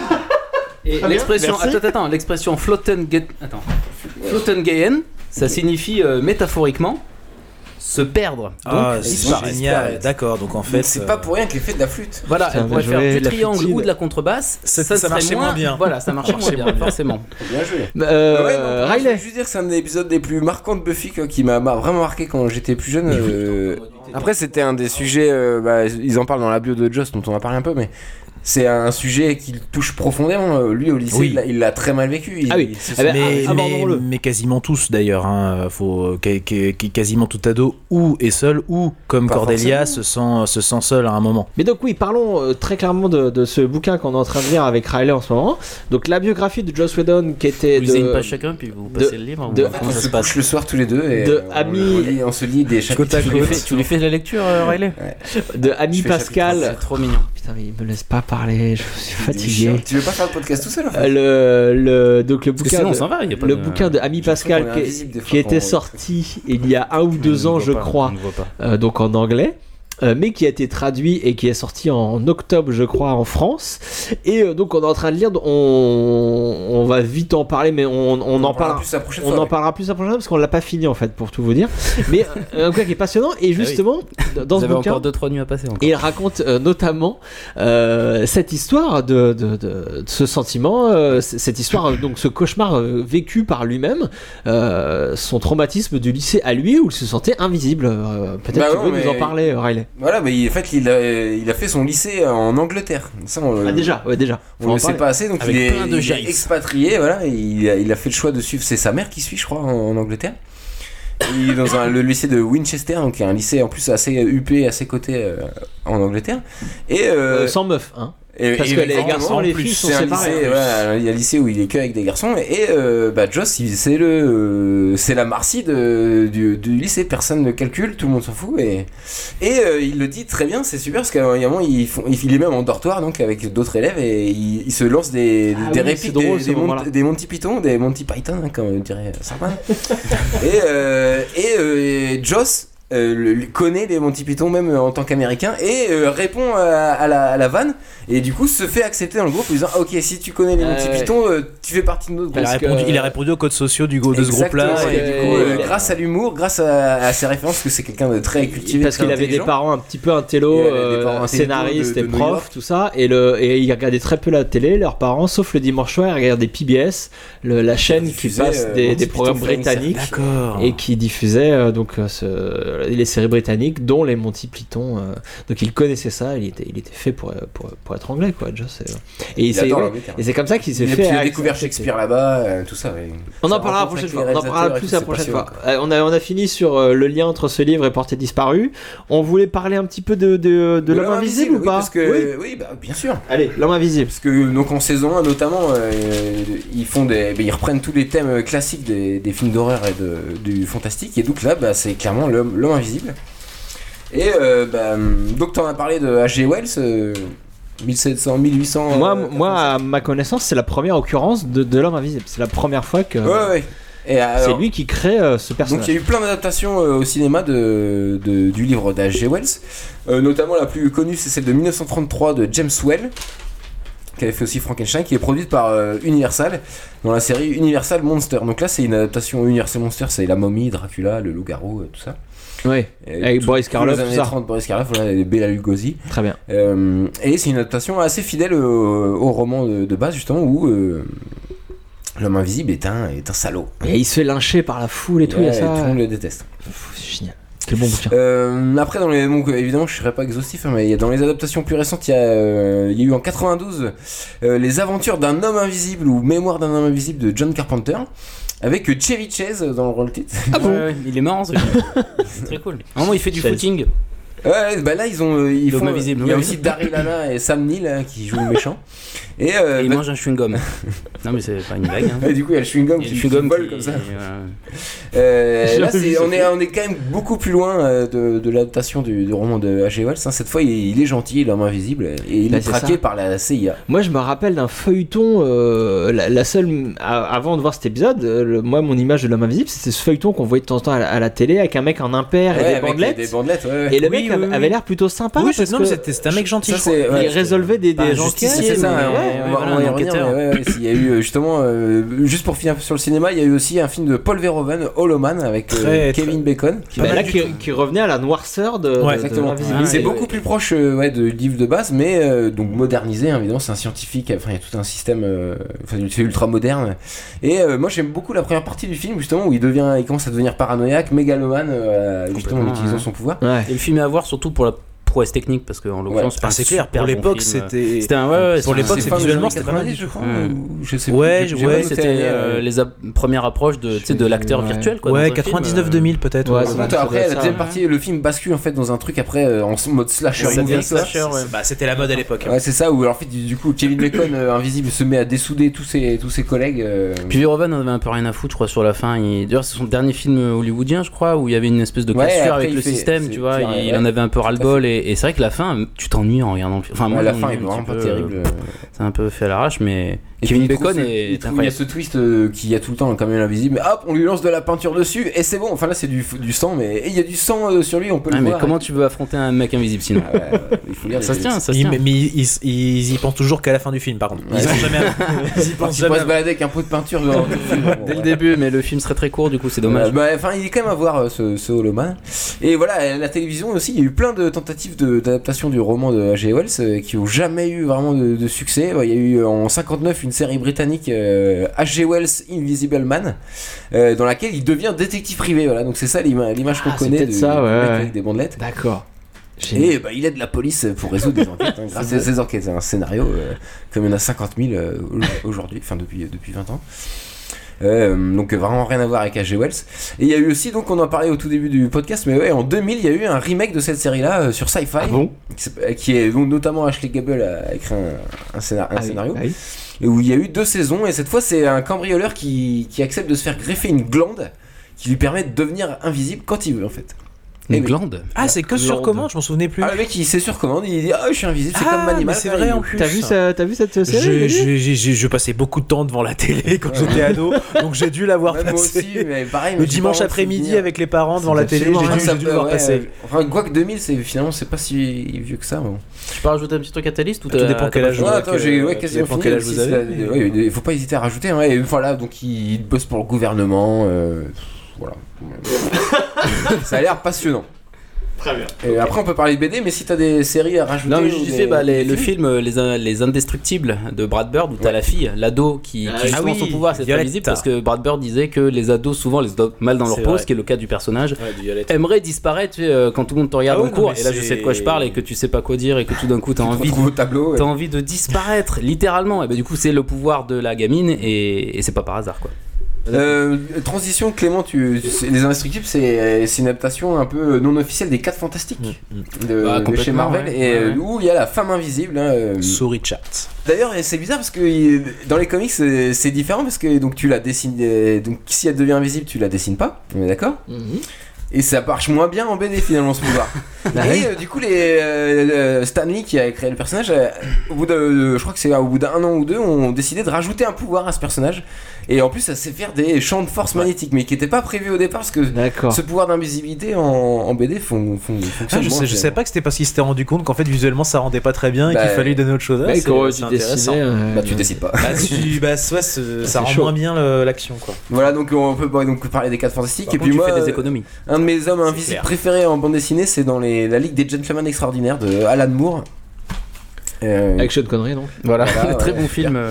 Et ah l'expression, bien, attends, attends, l'expression flotten, get, attends, flotten gehen, ça signifie euh, métaphoriquement se perdre. Donc, ah, c'est génial. D'accord, donc en fait, donc c'est euh... pas pour rien qu'elle fait de la flûte. Voilà, elle pourrait faire du triangle ou de la contrebasse. Ça, ça, ça marchait moins, moins bien. Voilà, ça marchait moins bien, forcément. Bien joué. Euh, ouais, non, Riley. Je veux juste dire que c'est un des épisodes les plus marquants de Buffy quoi, qui m'a vraiment marqué quand j'étais plus jeune. Euh... Après, c'était un des sujets. Euh, bah, ils en parlent dans la bio de Joss, dont on a parlé un peu, mais. c'est un sujet qui le touche profondément. Lui, au lycée, Oui. il, l'a, il l'a très mal vécu. Il, Ah oui, il se mais, sent- mais, ah, abordons-le. mais quasiment tous d'ailleurs. Hein, faut, qu- qu- qu- quasiment tout ado ou est seul ou comme Pas Cordelia forcément. se sent, se sent seul à un moment. Mais donc oui, parlons euh, très clairement de, de ce bouquin qu'on est en train de lire avec Riley en ce moment. Donc la biographie de Joss Whedon qui était Vous de... lisez une page chacun, puis vous passez de- le livre. de- ou En fait, comment on ça se se passe couche le soir tous les deux et De euh, on, Ami- on lit- on se lit des chapitres. tu lui, fais, tu lui fais la lecture, euh, Riley de Ami Je fais Pascal. C'est trop mignon. Putain, mais il me laisse pas parler, je suis C'est fatigué. Tu veux pas faire le podcast tout seul en fait Euh, le, le, donc le Parce que bouquin, sinon, on de, s'en va. Y a pas le de... bouquin de Ami Pascal qu'on est qui, invisible des fois qui quand était on- sorti il y a un ou deux On ans, ne je voit pas, crois, on ne voit pas. euh, donc en anglais. euh, mais qui a été traduit et qui est sorti en octobre, je crois, en France. Et euh, donc on est en train de lire, on, on va vite en parler, mais on, on, On en en parlera parlera plus la prochaine on fois, en ouais. parlera plus la prochaine fois parce qu'on l'a pas fini en fait, pour tout vous dire. Mais euh, un bouquin qui est passionnant et justement dans Vous ce avez bouquin. encore deux trois nuits à passer. Encore. Et il raconte euh, notamment euh, cette histoire de, de, de, de ce sentiment, euh, c- cette histoire, euh, donc ce cauchemar euh, vécu par lui-même, euh, son traumatisme du lycée à lui où il se sentait invisible. Euh, peut-être Bah tu non, veux mais- nous en parler, euh, Riley. Voilà, mais il- en fait, il a, il a fait son lycée en Angleterre. Ça, on, Ah déjà, ouais déjà. on Faut en le sait parler. pas assez, donc Avec il est, plein de il est jailles. expatrié, voilà, et il a, il a fait le choix de suivre. C'est sa mère qui suit, je crois, en, en Angleterre. Il est dans un, le lycée de Winchester, donc qui est un lycée en plus assez huppé, assez coté euh, en Angleterre. Et euh, Euh, sans meuf, hein. Et- Parce et que les exactement, garçons, en les plus, filles sont c'est un séparés. lycée, voilà, il y a un lycée où il est que avec des garçons et euh, bah Joss il- c'est le euh, c'est la Marcy de, du, du lycée, personne ne calcule, tout le monde s'en fout et et euh, il le dit très bien, c'est super parce qu'à un moment ils font, il est même en dortoir donc avec d'autres élèves et il, il se lance des, Ah des oui, répliques c'est drôle, des, ce des, Mon- moment-là. des Monty Python, des Monty Python hein, comme dirait Sarpan. et euh, et euh, Joss euh, le- le- connaît les Monty Python même en tant qu'américain et euh, répond à, à la, à la vanne et du coup se fait accepter dans le groupe en disant ah, ok si tu connais les Euh, Monty Python euh, tu fais partie de notre Il a, groupe. répondu, que- il a répondu aux codes sociaux du, go- de ce Exactement, groupe-là. et Et du euh, coup, euh, il a- grâce à l'humour, grâce à, à ses références, parce que c'est quelqu'un de très cultivé, Parce très qu'il avait des intelligent. parents un petit peu intello, Il avait des euh, parents intello scénaristes de- et de New profs, York. tout ça, et, le, et ils regardaient très peu la télé, leurs parents, sauf le dimanche soir, ils regardaient P B S, le, la chaîne qui diffusait, passe euh, des, Monty des Python programmes Flying britanniques D'accord. et qui diffusait euh, donc euh, ce- les séries britanniques, dont les Monty Python. euh, donc il connaissait ça, il était, il était fait pour, pour, pour être anglais, quoi. Joss, et, et, Il c'est- adore ouais, l'Angleterre. et c'est comme ça qu'il s'est Il a, fait. il a accepter. découvert Shakespeare là-bas, euh, tout ça. ouais. On Ça en parlera la rencontre prochaine avec fois. les On en parlera réalisateurs et plus tout, la c'est prochaine fois. passionnant, Euh, on, a, on a fini sur euh, le lien entre ce livre et Portée disparue. On voulait parler un petit peu de, de, de l'homme invisible, ou oui, pas parce que, oui. bah, bien sûr. Allez, l'homme invisible. Parce que donc en saison un notamment, euh, ils font des, bah, ils reprennent tous les thèmes classiques des, des films d'horreur et de, du fantastique. Et donc là, bah, c'est clairement l'homme, l'homme invisible. Et euh, bah, donc t'en as parlé de H G Wells. Euh, mille sept cents, mille huit cents. Moi, euh, moi, à ma connaissance, c'est la première occurrence de, de l'homme invisible. C'est la première fois que Ouais, ouais. Et c'est alors, lui qui crée euh, ce personnage. donc il y a eu plein d'adaptations euh, au cinéma de, de- du livre d'H G Wells. Euh, notamment la plus connue, c'est celle de mille neuf cent trente-trois de James Whale, qui avait fait aussi Frankenstein, qui est produite par euh, Universal dans la série Universal Monster. Donc là, c'est une adaptation Universal Monster, c'est la momie, Dracula, le loup-garou, euh, tout ça. Ouais. Et Avec tout- Boris tous Karloff, les tout années ça. trente, Boris Karloff, voilà, et Bela Lugosi. Très bien. Euh, et c'est une adaptation assez fidèle au, au roman de, de base, justement, où euh, l'homme invisible est un, est un salaud. Et il se fait lyncher par la foule et tout. Il y a Ouais, ça. tout le monde le déteste. Pff, c'est génial. Quel bon bouquin. Euh, après, dans les, donc, évidemment, je serai pas exhaustif, hein, mais il y a, dans les adaptations plus récentes, il y a, euh, il y a eu en quatre-vingt-douze euh, Les aventures d'un homme invisible ou Mémoire d'un homme invisible de John Carpenter, avec Chevy Chase dans le rôle titre. Ah bon ouais, il est marrant ce film. C'est très cool. À un moment, il fait du Chase. footing. Ouais, bah là ils ont, euh, ils L'homme font, invisible, il y a ouais. aussi Daryl Hannah et Sam Neill hein, qui jouent le méchant. Et, euh, Et il bah- mange un chewing-gum. Non, mais c'est pas une blague. Hein. et du coup il y a le chewing-gum Il y a qui, le qui chewing-gum vole qui- comme ça. voilà. Euh, J'ai là jamais vu c'est, ce on, est, film. on est quand même beaucoup plus loin euh, de, de l'adaptation du, du roman de H G Wells. hein. Cette fois il, il est gentil, l'homme invisible, et il Bah, est c'est traqué ça. par la C I A. Moi, je me rappelle d'un feuilleton. euh, la, la seule. a- avant de voir cet épisode, euh, le- moi, mon image de l'homme invisible, c'était ce feuilleton qu'on voyait de temps en temps à la, à la télé avec un mec en impair Ouais, et des avec bandelettes. Des bandelettes, ouais, ouais. Et le Oui, mec oui, avait, oui. avait l'air plutôt sympa. Oui, parce non, que mais c'était c'était un mec gentil. Ça, je crois. c'est- ouais, il résolvait des, pas des un gens justicier, C'est ça, mais- on, ouais, on ouais, va, voilà, on va y un revenir. enquêteur. mais ouais, ouais, il y a eu euh, justement, euh, juste pour finir sur le cinéma, il y a eu aussi un film de Paul Verhoeven, Hollow Man, avec euh, Très, Kevin Bacon. Qui Bah, va- là, qui, qui revenait à la noirceur de, Ouais, de- de Exactement. l'invisibilité. c'est Ouais. beaucoup plus proche euh, ouais, de livre de base, mais euh, donc modernisé, hein, évidemment, c'est un scientifique, enfin il y a tout un système, euh, enfin c'est ultra moderne. Et euh, moi j'aime beaucoup la première partie du film, justement, où il devient, il commence à devenir paranoïaque, mégalomane, euh, justement en Complètement, utilisant ouais. son pouvoir. Ouais. Et le film est à voir surtout pour la prouesse technique parce que en l'occurrence ouais. ah, c'est clair pour l'époque c'était c'était un ouais, ouais pour l'époque c'est visuellement c'était pas mal je crois mmh. je sais ouais plus, je ouais c'était euh, les a- premières approches de tu sais de l'acteur ouais. virtuel quoi ouais quatre-vingt-dix-neuf deux mille peut-être ouais, ouais, après la deuxième partie le film bascule en fait dans un truc après en mode slasher bah c'était la mode à l'époque ouais c'est ça où en fait du coup Kevin Bacon invisible se met à dessouder tous ses tous ses collègues puis Verhoeven en avait un peu rien à foutre je crois sur la fin d'ailleurs c'est son dernier film hollywoodien je crois où il y avait une espèce de cassure avec le système tu vois il en avait un peu ras-le-bol et c'est vrai que la fin tu t'ennuies en regardant le film. Enfin, moi, ouais, la fin est vraiment pas terrible. C'est un peu fait à l'arrache, mais et Kevin Bacon trouve, est il, il y a ce twist euh, qu'il y a tout le temps quand même invisible. Mais hop, on lui lance de la peinture dessus et c'est bon. Enfin là, c'est du, du sang, mais il y a du sang euh, sur lui, on peut ah, le mais voir. Mais comment tu veux affronter un mec invisible sinon ah, ouais, il faut dire, ça se tient, ça se tient. Mais ils, ils, ils y pensent toujours qu'à la fin du film, par contre. Ils ouais. pensent jamais. Ils y pensent jamais. Il se balader avec un pot de peinture dans le film. Dès le début, mais le film serait très court, du coup, c'est dommage. Bah, enfin, il est quand même à voir ce, ce Holoman. Et voilà, la télévision aussi, il y a eu plein de tentatives de, d'adaptation du roman de H G Wells euh, qui ont jamais eu vraiment de, de succès. Il y a eu en cinquante-neuf une série britannique euh, H G Wells Invisible Man euh, dans laquelle il devient détective privé. Voilà, donc c'est ça l'ima- l'image qu'on ah, connaît de, ça, de ouais, mec ouais. avec des bandelettes. D'accord. Et bah, il aide la police pour résoudre des enquêtes. Hein, grâce à ces enquêtes, c'est un scénario euh, comme il y en a cinquante mille euh, aujourd'hui, enfin depuis depuis vingt ans. Euh, donc vraiment rien à voir avec H G Wells. Et il y a eu aussi, donc on en parlait au tout début du podcast, mais ouais, en deux mille il y a eu un remake de cette série là euh, sur Sci-Fi, ah bon qui, qui est donc notamment Ashley Gable a écrit un, un, scénar- un ah scénario oui, ah oui. Et où il y a eu deux saisons et cette fois c'est un cambrioleur qui, qui accepte de se faire greffer une glande qui lui permet de devenir invisible quand il veut en fait. Une glande. Ah, c'est que glande. Sur commande, je m'en souvenais plus. Ah, le mec, il c'est sur commande, il dit ah, je suis invisible, c'est ah, comme Manimal. C'est vrai en plus. T'as vu, ça, t'as vu cette série? Je, je, je, je passais beaucoup de temps devant la télé quand j'étais ado, donc j'ai dû la voir ouais, passer. Moi aussi, mais pareil. Le dimanche après-midi avec les parents devant la télé, j'ai dû, j'ai dû le voir ouais, passer. Enfin, quoi que deux mille, c'est, finalement, c'est pas si vieux que ça. Bon. Tu peux rajouter un petit truc à ta liste ou tout dépend quel âge. Attends, j'ai ouais, quasiment fini. Quel âge vous avez. Il faut pas hésiter à rajouter. Voilà, donc il bosse pour le gouvernement. Voilà. Ça a l'air passionnant. Très bien. Et okay. Après on peut parler de B D, mais si t'as des séries à rajouter. Non mais je disais bah, les, le film les, les Indestructibles de Brad Bird où t'as ouais. la fille, l'ado qui, ah, qui justement ah oui, son pouvoir c'est très visible parce que Brad Bird disait que les ados souvent les ados mal dans leur peau, ce qui est le cas du personnage, ouais, aimeraient disparaître tu sais, quand tout le monde te regarde ah ouais, en cours et là c'est... je sais de quoi je parle et que tu sais pas quoi dire et que tout d'un coup t'as envie de, tableau, ouais. t'as envie de disparaître littéralement et bah du coup c'est le pouvoir de la gamine et, et c'est pas par hasard quoi. Euh, transition Clément, tu, tu, les Indestructibles c'est, c'est une adaptation un peu non officielle des quatre Fantastiques mmh. de, bah, de chez Marvel ouais. et ouais. où il y a la femme invisible hein, euh, Sue Richards. D'ailleurs c'est bizarre parce que il, dans les comics c'est, c'est différent parce que donc tu la dessines donc si elle devient invisible tu la dessines pas, on est d'accord mmh. Et ça marche moins bien en B D finalement ce pouvoir. Et euh, du coup les euh, Stan Lee qui a créé le personnage euh, au bout de, de je crois que c'est au bout d'un an ou deux ont décidé de rajouter un pouvoir à ce personnage et en plus ça sait faire des champs de force ouais. magnétiques mais qui n'étaient pas prévus au départ parce que D'accord. ce pouvoir d'invisibilité en, en B D font, font, fonctionne ah, je, sais, je sais pas que c'était parce qu'il s'était rendu compte qu'en fait visuellement ça rendait pas très bien bah, et qu'il fallait lui donner autre chose. Bah, ah, c'est, c'est intéressant. Euh, bah tu décides pas. Bah, tu, bah ouais, c'est, ça rend chaud. moins bien le, l'action quoi. Voilà donc on peut bah, donc parler des quatre Fantastiques Par et contre, puis tu moi fais des économies. Un de mes hommes invisibles préférés en bande dessinée c'est dans les, la Ligue des Gentlemen Extraordinaires de Alan Moore. Euh, Avec Sean Connery donc voilà, voilà très ouais. bon film euh...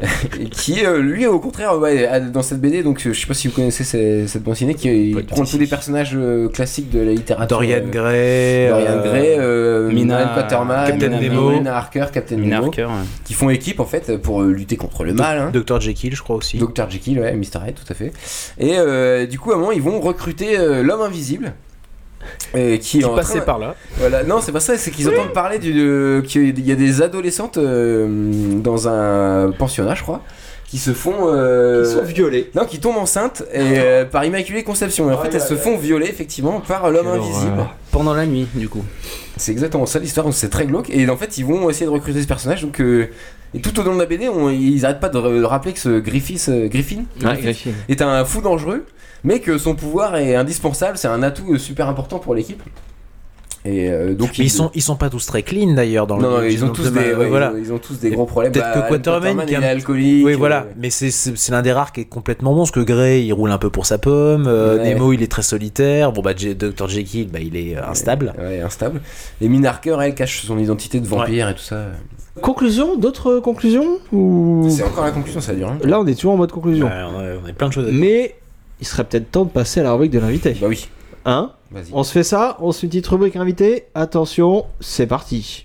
qui euh, lui au contraire ouais, dans cette B D donc je sais pas si vous connaissez cette, cette bande dessinée qui prend tous les personnages euh, classiques de la littérature Dorian Gray Dorian euh, Gray euh, Mina Quaterman Captain Nemo Mina Harker Captain Mina Nemo Harker, ouais. qui font équipe en fait pour lutter contre le mal hein. Docteur Jekyll je crois aussi Docteur Jekyll ouais Mister Hyde tout à fait et euh, du coup à un moment ils vont recruter euh, l'homme invisible Et qui, qui passait train... par là. Voilà, non, c'est pas ça, c'est qu'ils oui. entendent parler du, de, qu'il y a des adolescentes euh, dans un pensionnat, je crois, qui se font. Euh, qui sont violées. Non, qui tombent enceintes et, euh, par Immaculée Conception. Et en ah, fait, elles se font violer, effectivement, par l'homme Quelle invisible. Horreur. Pendant la nuit, du coup. C'est exactement ça l'histoire, donc c'est très glauque. Et en fait, ils vont essayer de recruter ce personnage, donc. Euh, Et tout au long de la B D, on, ils arrêtent pas de, re, de rappeler que ce Griffith, euh, Griffin, ah, Griffin est un fou dangereux, mais que son pouvoir est indispensable, c'est un atout super important pour l'équipe. Et euh, donc ils, ils sont ils sont pas tous très clean d'ailleurs dans non, le non ils ont tous des ouais, voilà. ils ont tous des gros problèmes peut-être bah, que Quaterman il est alcoolique oui voilà euh... mais c'est, c'est c'est l'un des rares qui est complètement bon parce que Gray il roule un peu pour sa pomme euh, ouais. Nemo il est très solitaire bon bah Docteur Jekyll bah il est instable ouais, ouais instable et Mina Harker elle cache son identité de vampire ouais. et tout ça. Conclusion, d'autres conclusions ou... C'est encore la conclusion, ça dure. Hein. Là, on est toujours en mode conclusion. Ouais, on, a, on a plein de choses à dire. Mais il serait peut-être temps de passer à la rubrique de l'invité. Bah oui. Hein ? Vas-y. On se fait ça, on se fait une petite rubrique invité. Attention, c'est parti.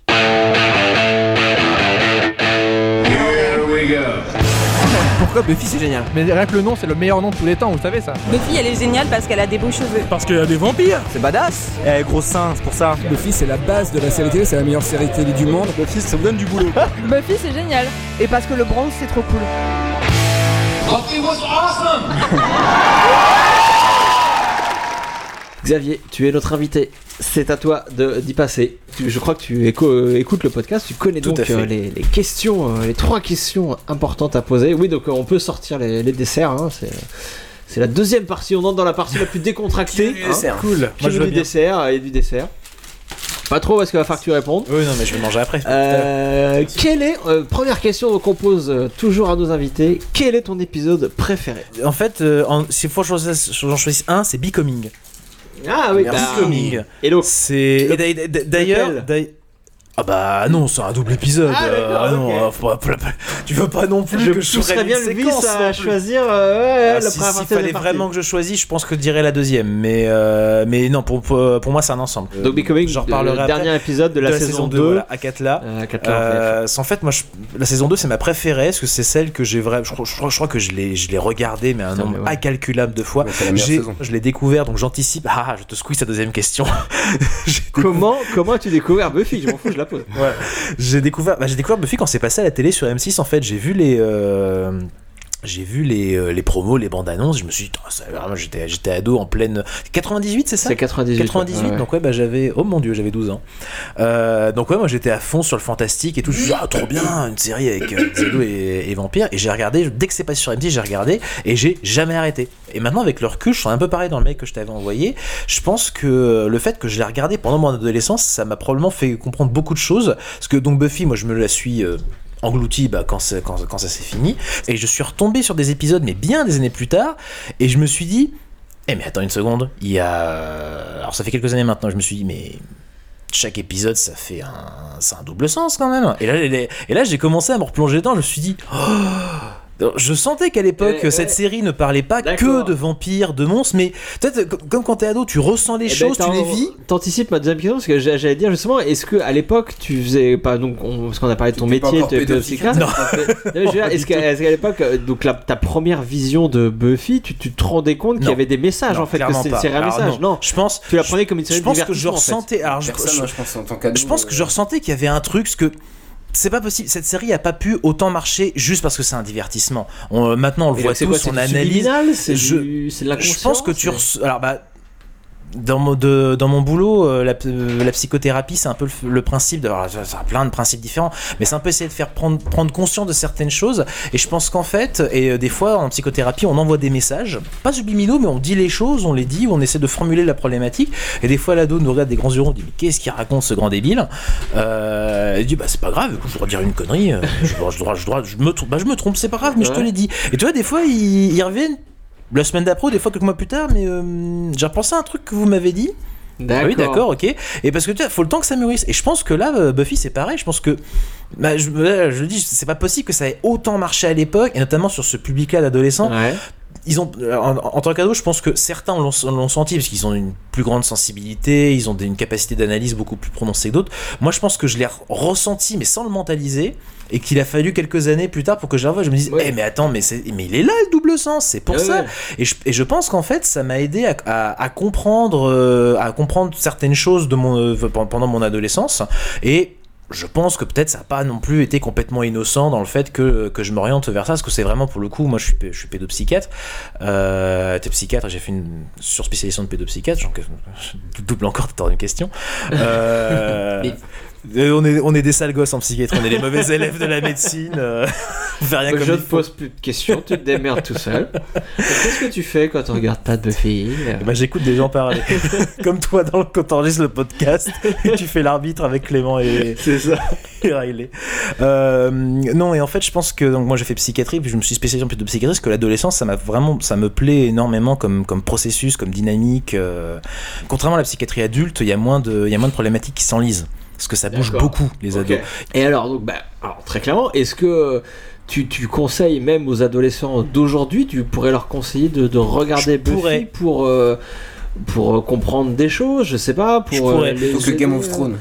Pourquoi Buffy c'est génial? Mais rien que le nom, c'est le meilleur nom de tous les temps, vous savez ça. Buffy elle est géniale parce qu'elle a des beaux cheveux. Parce qu'il y a des vampires. C'est badass. Eh gros sein, c'est pour ça. Buffy c'est la base de la série télé, c'est la meilleure série télé du monde. Buffy ça vous donne du boulot. Buffy c'est génial. Et parce que le bronze c'est trop cool. Buffy was awesome. Xavier, tu es notre invité. C'est à toi de, d'y passer. Tu, je crois que tu éco- écoutes le podcast. Tu connais Tout donc euh, les, les questions, euh, les trois questions importantes à poser. Oui, donc euh, on peut sortir les, les desserts. Hein, c'est, c'est la deuxième partie. On entre dans la partie la plus décontractée. Hein, dessert. Cool. Moi, je veux du dessert et du dessert. Pas trop parce qu'il va falloir que tu répondes. Oui, non, mais je vais manger après. Euh, quelle est euh, première question qu'on pose euh, toujours à nos invités? Quel est ton épisode préféré? En fait, euh, en, s'il faut que j'en choisisse, j'en choisisse un, c'est Becoming. Ah oui, Merci. bah, Becoming. Et donc, c'est et d'ailleurs, d'ailleurs, d'ailleurs- ah bah non, c'est un double épisode. Ah, euh, ah non, okay. euh, faut pas- faut pas- tu veux pas non plus je que je pousserais bien le séquence, vice à non plus. choisir. Euh, ouais, Ah, la si, première s'il partie, fallait la vraiment partie. que je choisisse, je pense que je dirais la deuxième. Mais euh, mais non, pour, pour pour moi c'est un ensemble. Donc Becoming, j'en reparlerai le après. dernier épisode de la, De la saison, saison deux, deux, voilà, à Katla. Euh, à Katla, Euh, c'est en fait moi je- la saison deux c'est ma préférée parce que c'est celle que j'ai vraiment je, crois- je, crois- je crois que je l'ai je l'ai regardée mais un Putain, nombre mais ouais. incalculable de fois. Ouais, c'est la meilleure J'ai- saison. je l'ai découvert donc j'anticipe. Ah, je te squeeze la deuxième question. J'ai Comment, comment as-tu découvert Buffy? Je m'en fous, je la pose. Ouais. J'ai découvert, bah, j'ai découvert Buffy quand c'est passé à la télé sur M six. En fait, j'ai vu les, euh, j'ai vu les, euh, les promos, les bandes annonces. Je me suis dit, oh, ça, vraiment, j'étais, j'étais ado en pleine quatre-vingt-dix-huit, c'est ça? C'est quatre-vingt-dix-huit. quatre-vingt-dix-huit. Ouais, ouais. Donc ouais, bah j'avais, oh mon dieu, j'avais douze ans. Euh, donc ouais, moi j'étais à fond sur le fantastique et tout. Je me suis dit, ah, trop bien, une série avec euh, des ados et, et vampires. Et j'ai regardé, dès que c'est passé sur M six, j'ai regardé et j'ai jamais arrêté. Et maintenant avec le recul, je suis un peu pareil dans le mail que je t'avais envoyé. Je pense que le fait que je l'ai regardé pendant mon adolescence, ça m'a probablement fait comprendre beaucoup de choses. Parce que donc Buffy, moi je me la suis euh, englouti bah, quand, c'est- quand, quand ça s'est fini. Et je suis retombé sur des épisodes, mais bien des années plus tard. Et je me suis dit, eh mais attends une seconde, il y a... Alors ça fait quelques années maintenant, je me suis dit, mais... Chaque épisode, ça fait un... C'est un double sens quand même. Et là, les- et là j'ai commencé à me replonger dedans, je me suis dit... Oh, je sentais qu'à l'époque, Eh, cette ouais. série ne parlait pas D'accord. que de vampires, de monstres, mais peut-être co- comme quand t'es ado, tu ressens les Eh ben, choses, tu t'en- les vis. T'anticipes ma deuxième question parce que j'a- j'allais dire justement, est-ce que à l'époque tu faisais pas donc on, parce qu'on a parlé de ton T'étais pas métier, encore tu étais pédopsychiatre. pédopsychiatre. Non, mais je veux dire, est-ce qu'à, est-ce qu'à l'époque euh, donc la, ta première vision de Buffy, tu, tu te rendais compte qu'il y Non. avait des messages Non, en fait, que clairement c'était pas. une série à Alors, message? Non, Je pense, tu la prenais comme une série je de pense que je divertissement, en fait. ressentais. Alors, je, Personne, je- moi, je pense en tant qu'ado. je pense que je ressentais qu'il y avait un truc, parce que c'est pas possible. Cette série a pas pu autant marcher juste parce que c'est un divertissement. On- maintenant, on le Et voit donc, c'est tous, quoi, c'est on du analyse. subliminal, c'est Je- du- c'est de l'inconscient, Je pense que tu. c'est- res- Alors, bah. Dans mon, de- dans mon boulot, euh, la, euh, la psychothérapie, c'est un peu le, le principe. De, alors, ça, ça a plein de principes différents, mais c'est un peu essayer de faire prendre, prendre conscience de certaines choses. Et je pense qu'en fait, et euh, des fois en psychothérapie, on envoie des messages, pas subliminaux, mais on dit les choses, on les dit, on essaie de formuler la problématique. Et des fois, l'ado nous regarde des grands yeux ronds, on dit mais qu'est-ce qu'il raconte ce grand débile? euh, Il dit bah c'est pas grave, écoute, je dois dire une connerie, euh, je, dois, je, dois, je, dois, je, me, trompe, bah, je me trompe, c'est pas grave, mais je te Ouais. l'ai dit. Et tu vois, des fois, ils, ils reviennent. La semaine d'après, ou des fois quelques mois plus tard, mais euh, j'ai repensé à un truc que vous m'avez dit. D'accord. Ah oui, d'accord, ok. Et parce que tu vois, faut le temps que ça mûrisse. Et je pense que là, euh, Buffy, c'est pareil. Je pense que, bah, je, là, je le dis, c'est pas possible que ça ait autant marché à l'époque, et notamment sur ce public-là d'adolescents. Ouais. Ils ont, en, en tant qu'ado, je pense que certains l'ont, l'ont senti parce qu'ils ont une plus grande sensibilité, ils ont des- une capacité d'analyse beaucoup plus prononcée que d'autres. Moi, je pense que je l'ai ressenti, mais sans le mentaliser, et qu'il a fallu quelques années plus tard pour que je le revoie. Je me dise, Ouais. eh mais attends, mais, c'est, mais il est là le double sens, c'est pour Ouais, ça. ouais. Et je, et je pense qu'en fait, ça m'a aidé à, à, à comprendre, euh, à comprendre certaines choses de mon, euh, pendant mon adolescence. Et je pense que peut-être ça n'a pas non plus été complètement innocent dans le fait que, que je m'oriente vers ça, parce que c'est vraiment pour le coup, moi je suis, pé- je suis pédopsychiatre, euh, t'es psychiatre, j'ai fait une surspécialisation de pédopsychiatre, donc je double encore ta une question. Euh, euh, on, est, on est des sales gosses en psychiatrie, on est les mauvais élèves de la médecine, euh, on fait rien Je comme ne il te faut. pose plus de questions, tu te démerdes tout seul. Qu'est-ce que tu fais quand tu regardes pas de Buffy? Bah, j'écoute des gens parler. Comme toi dans le, quand t'enregistres le podcast et tu fais l'arbitre avec Clément et, C'est ça. et Riley. Euh, non, et en fait, je pense que donc, moi j'ai fait psychiatrie, puis je me suis spécialisé en pédopsychiatrie parce que l'adolescence, ça m'a vraiment, ça me plaît énormément comme, comme processus, comme dynamique. Euh, contrairement à la psychiatrie adulte, il y a moins de, il y a moins de problématiques qui s'enlisent. Parce que ça bouge D'accord. beaucoup, les Ok. ados. Et alors, donc, bah, alors, très clairement, est-ce que tu, tu conseilles même aux adolescents d'aujourd'hui, tu pourrais leur conseiller de, de regarder Je Buffy pourrais. pour, euh, pour comprendre des choses, je sais pas, pour pourrais, euh, les donc le Game of Thrones.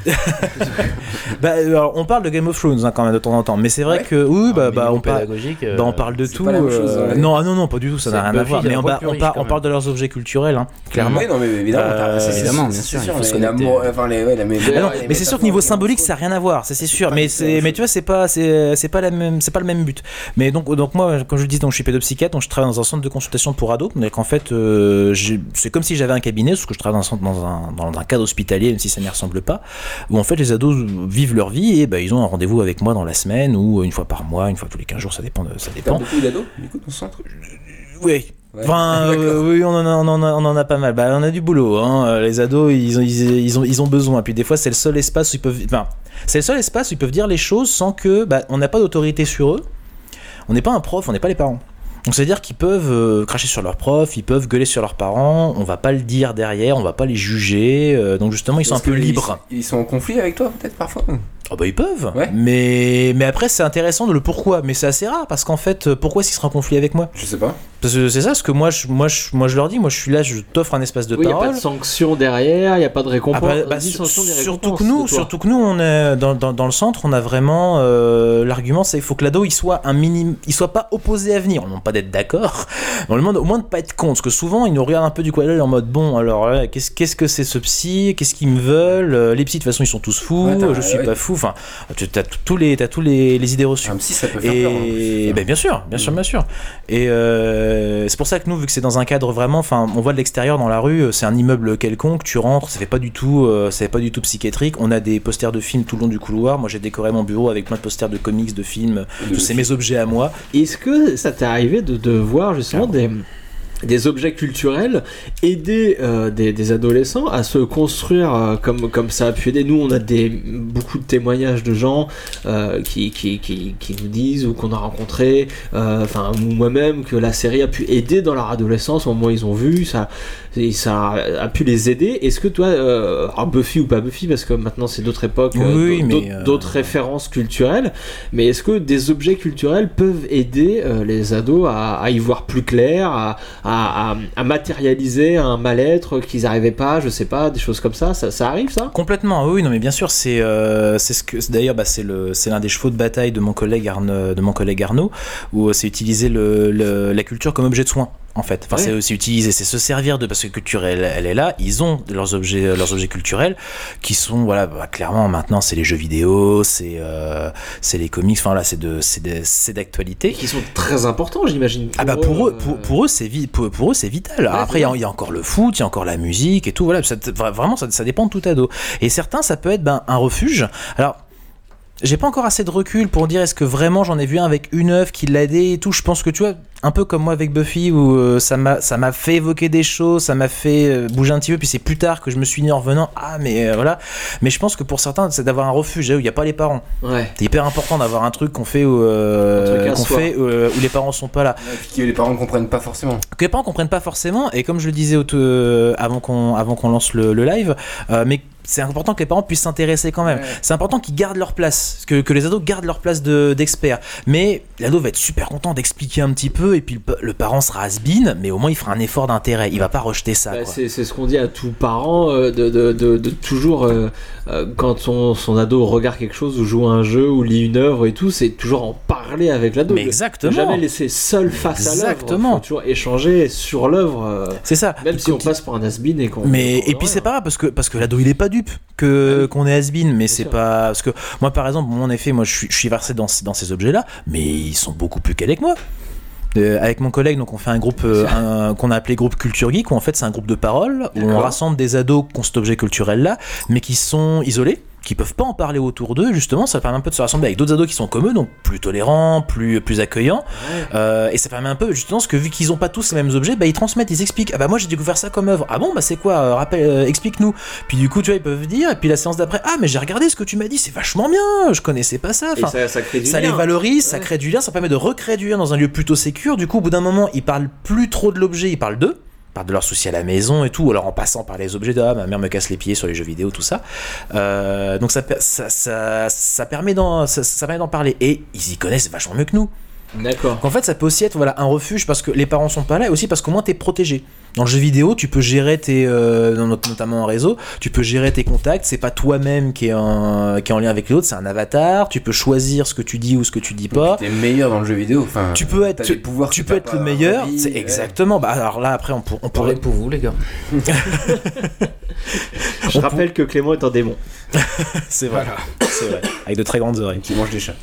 bah, alors, on parle de Game of Thrones hein, quand même de temps en temps, mais c'est vrai ouais. que oui, bah, bah, on, parle, euh, bah, on parle de c'est tout. Pas la même chose, euh, ouais. Non, ah, non, non, pas du tout, ça n'a rien à voir. Mais on, bah, on, par, on parle de leurs objets culturels, hein, clairement. Oui, non, mais évidemment, euh, c'est, évidemment, c'est, bien sûr. C'est il faut sûr se connecter. Enfin, les, ouais, la, mais, ah non, les mais c'est sûr que niveau symbolique, ça n'a rien à voir, ça c'est sûr. Mais c'est, mais tu vois, c'est pas, c'est, c'est pas la même, c'est pas le même but. Mais donc, donc moi, comme je le dis, donc je suis pédopsychiatre, donc je travaille dans un centre de consultation pour ados. Donc en fait, euh, c'est comme si j'avais un cabinet, sauf que je travaille dans un centre, dans un, dans un cadre hospitalier, même si ça n'y ressemble pas, où en fait les ados vivent leur vie et bah, ils ont un rendez-vous avec moi dans la semaine ou une fois par mois, une fois tous les quinze jours, ça dépend. De, ça dépend. T'as beaucoup d'ados du coup dans ce centre? Oui. Ouais. Enfin, euh, oui, on en, a, on, en a, on en a pas mal. Bah, on a du boulot. Hein. Les ados, ils ont, ils, ils, ont, ils ont besoin. Puis des fois, c'est le seul espace où ils peuvent. Enfin, c'est le seul espace où ils peuvent dire les choses sans que. Bah, on n'a pas d'autorité sur eux. On n'est pas un prof, on n'est pas les parents. Donc c'est-à-dire qu'ils peuvent euh, cracher sur leurs profs, ils peuvent gueuler sur leurs parents, on va pas le dire derrière, on va pas les juger, euh, donc justement ils sont Est-ce un peu libres. Ils, ils sont en conflit avec toi peut-être parfois? Ah bah ils peuvent, ouais. mais, mais après c'est intéressant de le pourquoi, mais c'est assez rare parce qu'en fait pourquoi est-ce qu'ils seraient en conflit avec moi? Je sais pas. Parce que c'est ça, ce que moi je, moi, je, moi je leur dis, moi je suis là, je t'offre un espace de oui, parole. Il n'y a pas de sanction derrière, il n'y a pas de récompense. Ah bah, bah, sur, surtout que nous, surtout que nous on est dans, dans, dans le centre, on a vraiment euh, l'argument, c'est qu'il faut que l'ado il soit un minimum, il soit pas opposé à venir. On ne demande pas d'être d'accord, on lui demande au moins de pas être contre, parce que souvent ils nous regardent un peu du coin de l'œil en mode bon alors là, qu'est-ce, qu'est-ce que c'est ce psy, qu'est-ce qu'ils me veulent, les psys de toute façon ils sont tous fous, ouais, je suis ouais. pas fou, enfin tu t'as tous les t'as tous les, les idées reçues. Un psy ça peut faire et peur. Hein, ben bien sûr, bien sûr, bien sûr. Et euh, c'est pour ça que nous, vu que c'est dans un cadre vraiment, enfin, on voit de l'extérieur dans la rue, c'est un immeuble quelconque, tu rentres, ça fait pas du tout, euh, ça fait pas du tout psychiatrique. On a des posters de films tout le long du couloir. Moi, j'ai décoré mon bureau avec plein de posters de comics, de films. De c'est mes objets à moi. Est-ce que ça t'est arrivé de, de voir justement des des objets culturels aider euh, des, des adolescents à se construire euh, comme, comme ça a pu aider. Nous on a des, beaucoup de témoignages de gens euh, qui, qui, qui, qui nous disent ou qu'on a rencontrés, enfin euh, moi-même, que la série a pu aider dans leur adolescence au moment où ils ont vu, ça, ça a pu les aider. Est-ce que toi, euh, alors Buffy ou pas Buffy, parce que maintenant c'est d'autres époques, oui, euh, d'autres, euh... d'autres références culturelles, mais est-ce que des objets culturels peuvent aider euh, les ados à, à y voir plus clair, à À, à, à matérialiser un mal-être qu'ils n'arrivaient pas, je sais pas, des choses comme ça, ça, ça arrive ça? Complètement, oui, non mais bien sûr, c'est, euh, c'est ce que, d'ailleurs bah, c'est, le, c'est l'un des chevaux de bataille de mon collègue, Arne, de mon collègue Arnaud, où c'est utiliser le, le, la culture comme objet de soin. En fait, enfin, ouais. c'est, c'est utiliser, c'est se servir de, parce que culture elle, elle est là, ils ont leurs objets, leurs objets culturels qui sont, voilà, bah, clairement maintenant c'est les jeux vidéo, c'est, euh, c'est les comics, enfin là c'est de, c'est, de, c'est d'actualité. Et qui sont très importants, j'imagine. Pour ah bah pour eux, eux pour, pour eux c'est vi- pour, pour eux c'est vital. Ouais, après il y, y a encore le foot, il y a encore la musique et tout, voilà, ça, vraiment ça, ça dépend de tout ado. Et certains ça peut être ben un refuge. Alors j'ai pas encore assez de recul pour dire est-ce que vraiment j'en ai vu un avec une œuvre qui l'a aidé et tout. Je pense que tu vois, un peu comme moi avec Buffy où euh, ça m'a ça m'a fait évoquer des choses, ça m'a fait euh, bouger un petit peu, puis c'est plus tard que je me suis dit en revenant ah mais euh, voilà. Mais je pense que pour certains c'est d'avoir un refuge où il y a pas les parents. Ouais. C'est hyper important d'avoir un truc qu'on fait où euh, qu'on fait euh, où les parents sont pas là. Que les parents comprennent pas forcément. Que les parents comprennent pas forcément et comme je le disais au t- euh, avant qu'on avant qu'on lance le, le live, euh, mais c'est important que les parents puissent s'intéresser quand même. Ouais. C'est important qu'ils gardent leur place, que, que les ados gardent leur place de, d'experts. Mais l'ado va être super content d'expliquer un petit peu, et puis le, le parent sera has-been, mais au moins il fera un effort d'intérêt. Il va pas rejeter ça. Bah, quoi. C'est, c'est ce qu'on dit à tout parent, euh, de, de, de, de toujours, euh, euh, quand son, son ado regarde quelque chose, ou joue à un jeu, ou lit une œuvre et tout, c'est toujours en parler avec l'ado. Mais exactement. Ne jamais laisser seul face exactement. à l'œuvre. Exactement. Faut toujours échanger sur l'œuvre. Euh, c'est ça. Même si on passe pour un has-been et qu'on. Mais qu'on et puis c'est pas grave parce que parce que l'ado il est pas dupe que oui. qu'on est has-been, mais Bien c'est sûr. Pas parce que moi par exemple, en effet, moi je suis je suis versé dans dans ces objets-là, mais ils sont beaucoup plus calés que moi. Euh, avec mon collègue, donc on fait un groupe euh, un, qu'on a appelé groupe Culture Geek, où en fait c'est un groupe de parole où D'accord. on rassemble des ados qui ont cet objet culturel-là, mais qui sont isolés, qui peuvent pas en parler autour d'eux. Justement, ça permet un peu de se rassembler avec d'autres ados qui sont comme eux, donc plus tolérants, plus plus accueillants, ouais. euh, et ça permet un peu justement parce que vu qu'ils ont pas tous les mêmes objets, bah ils transmettent, ils expliquent. Ah bah moi j'ai découvert ça comme œuvre. Ah bon bah c'est quoi euh, rappelle, euh, explique-nous. Puis du coup tu vois ils peuvent dire, et puis la séance d'après, ah mais j'ai regardé ce que tu m'as dit, c'est vachement bien, je connaissais pas ça. Enfin, ça, ça, crée du ça lien. les valorise, ouais. ça crée du lien, ça permet de recréer du lien dans un lieu plutôt sécure. Du coup au bout d'un moment ils parlent plus trop de l'objet, ils parlent d'eux. Parlent de leurs soucis à la maison et tout, alors en passant par les objets de ah, ma mère me casse les pieds sur les jeux vidéo, tout ça. Euh, donc ça, ça, ça, ça, permet d'en, ça, ça permet d'en parler et ils y connaissent vachement mieux que nous. D'accord. En fait, ça peut aussi être voilà, un refuge parce que les parents sont pas là et aussi parce qu'au moins t'es protégé. Dans le jeu vidéo, tu peux gérer tes, euh, notamment en réseau, tu peux gérer tes contacts. C'est pas toi-même qui est en, qui est en lien avec les autres, c'est un avatar. Tu peux choisir ce que tu dis ou ce que tu dis pas. T'es meilleur dans le jeu vidéo. Enfin, tu peux être, tu, tu peux être le meilleur. Vie, c'est ouais. Exactement. Bah alors là, après, on, pour, on pourrait pour vous les gars. Je rappelle pour... que Clément est un démon. C'est vrai. Voilà. C'est vrai. Avec de très grandes oreilles. Qui mange des chats.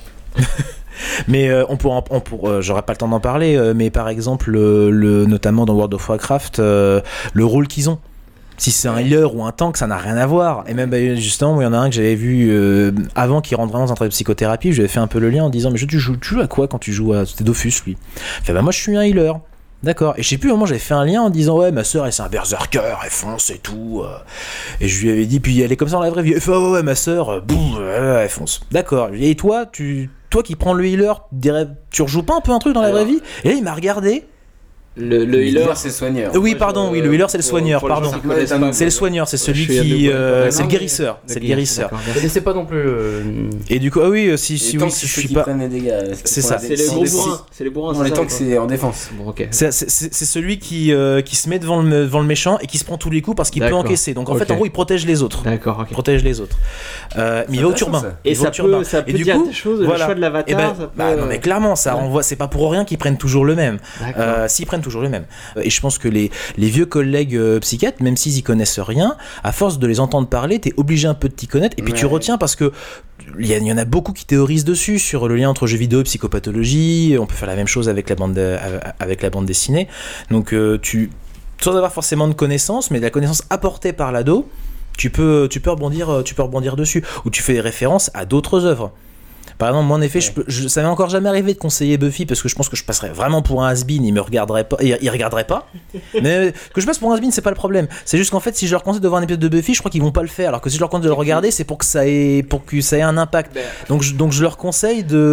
Mais euh, on pourra, on pour, euh, j'aurais pas le temps d'en parler, euh, mais par exemple, euh, le, notamment dans World of Warcraft, euh, le rôle qu'ils ont. Si c'est un healer ou un tank, ça n'a rien à voir. Et même bah, justement, il y en a un que j'avais vu euh, avant qui rentre vraiment dans un travail de psychothérapie. J'avais fait un peu le lien en disant mais je, tu, joues, tu joues à quoi quand tu joues à c'était Dofus lui. Il fait bah moi je suis un healer. D'accord. Et je sais plus, au moment j'avais fait un lien en disant ouais ma soeur elle c'est un berserker, elle fonce et tout. Euh. Et je lui avais dit puis elle est comme ça dans la vraie vie. Elle fait oh, ouais ma soeur, boum, elle fonce. D'accord. Et toi tu toi qui prends le healer, tu rejoues pas un peu un truc dans la Alors, vraie vie? Et là il m'a regardé. Le, le healer, c'est le soigneur. Oui, pardon, oui, le healer, c'est le soigneur, pardon. C'est le soigneur, c'est celui qui. Euh, c'est le guérisseur. C'est le guérisseur. Mais c'est pas non plus. Euh... Et du coup, ah oui, si, si, oui, si je suis pas. C'est ça. C'est les gros bourrins. C'est les bourrins. Non, les tanks, c'est en défense. Bon, ok. C'est celui qui, euh, qui se met devant le, devant le méchant et qui se prend tous les coups parce qu'il peut encaisser. Donc en fait, en gros, il protège les autres. D'accord, ok. Il protège les autres. Euh, mais il va au turbin. Et ça peut, ça peut dire des choses, le choix de l'avatar. Bah non, mais clairement, ça renvoie. C'est pas pour rien qu'ils prennent toujours le même. S'ils prennent toujours le même. Et je pense que les, les vieux collègues euh, psychiatres, même s'ils y connaissent rien, à force de les entendre parler, t'es obligé un peu de t'y connaître. Et puis ouais. tu retiens parce que il y, y en a beaucoup qui théorisent dessus sur le lien entre jeux vidéo et psychopathologie. On peut faire la même chose avec la bande, de, avec la bande dessinée. Donc euh, tu, sans avoir forcément de connaissances, mais de la connaissance apportée par l'ado, tu peux, tu peux rebondir, tu peux rebondir dessus. Ou tu fais référence à d'autres œuvres. Par exemple, moi en effet, ouais. je peux, je, ça m'est encore jamais arrivé de conseiller Buffy parce que je pense que je passerais vraiment pour un has-been, il me regarderait pas, il, il regarderait pas. Mais que je passe pour un has-been, c'est pas le problème. C'est juste qu'en fait, si je leur conseille de voir un épisode de Buffy, je crois qu'ils vont pas le faire. Alors que si je leur conseille de le regarder, c'est pour que ça ait, pour que ça ait un impact. Donc, je, donc je leur conseille de,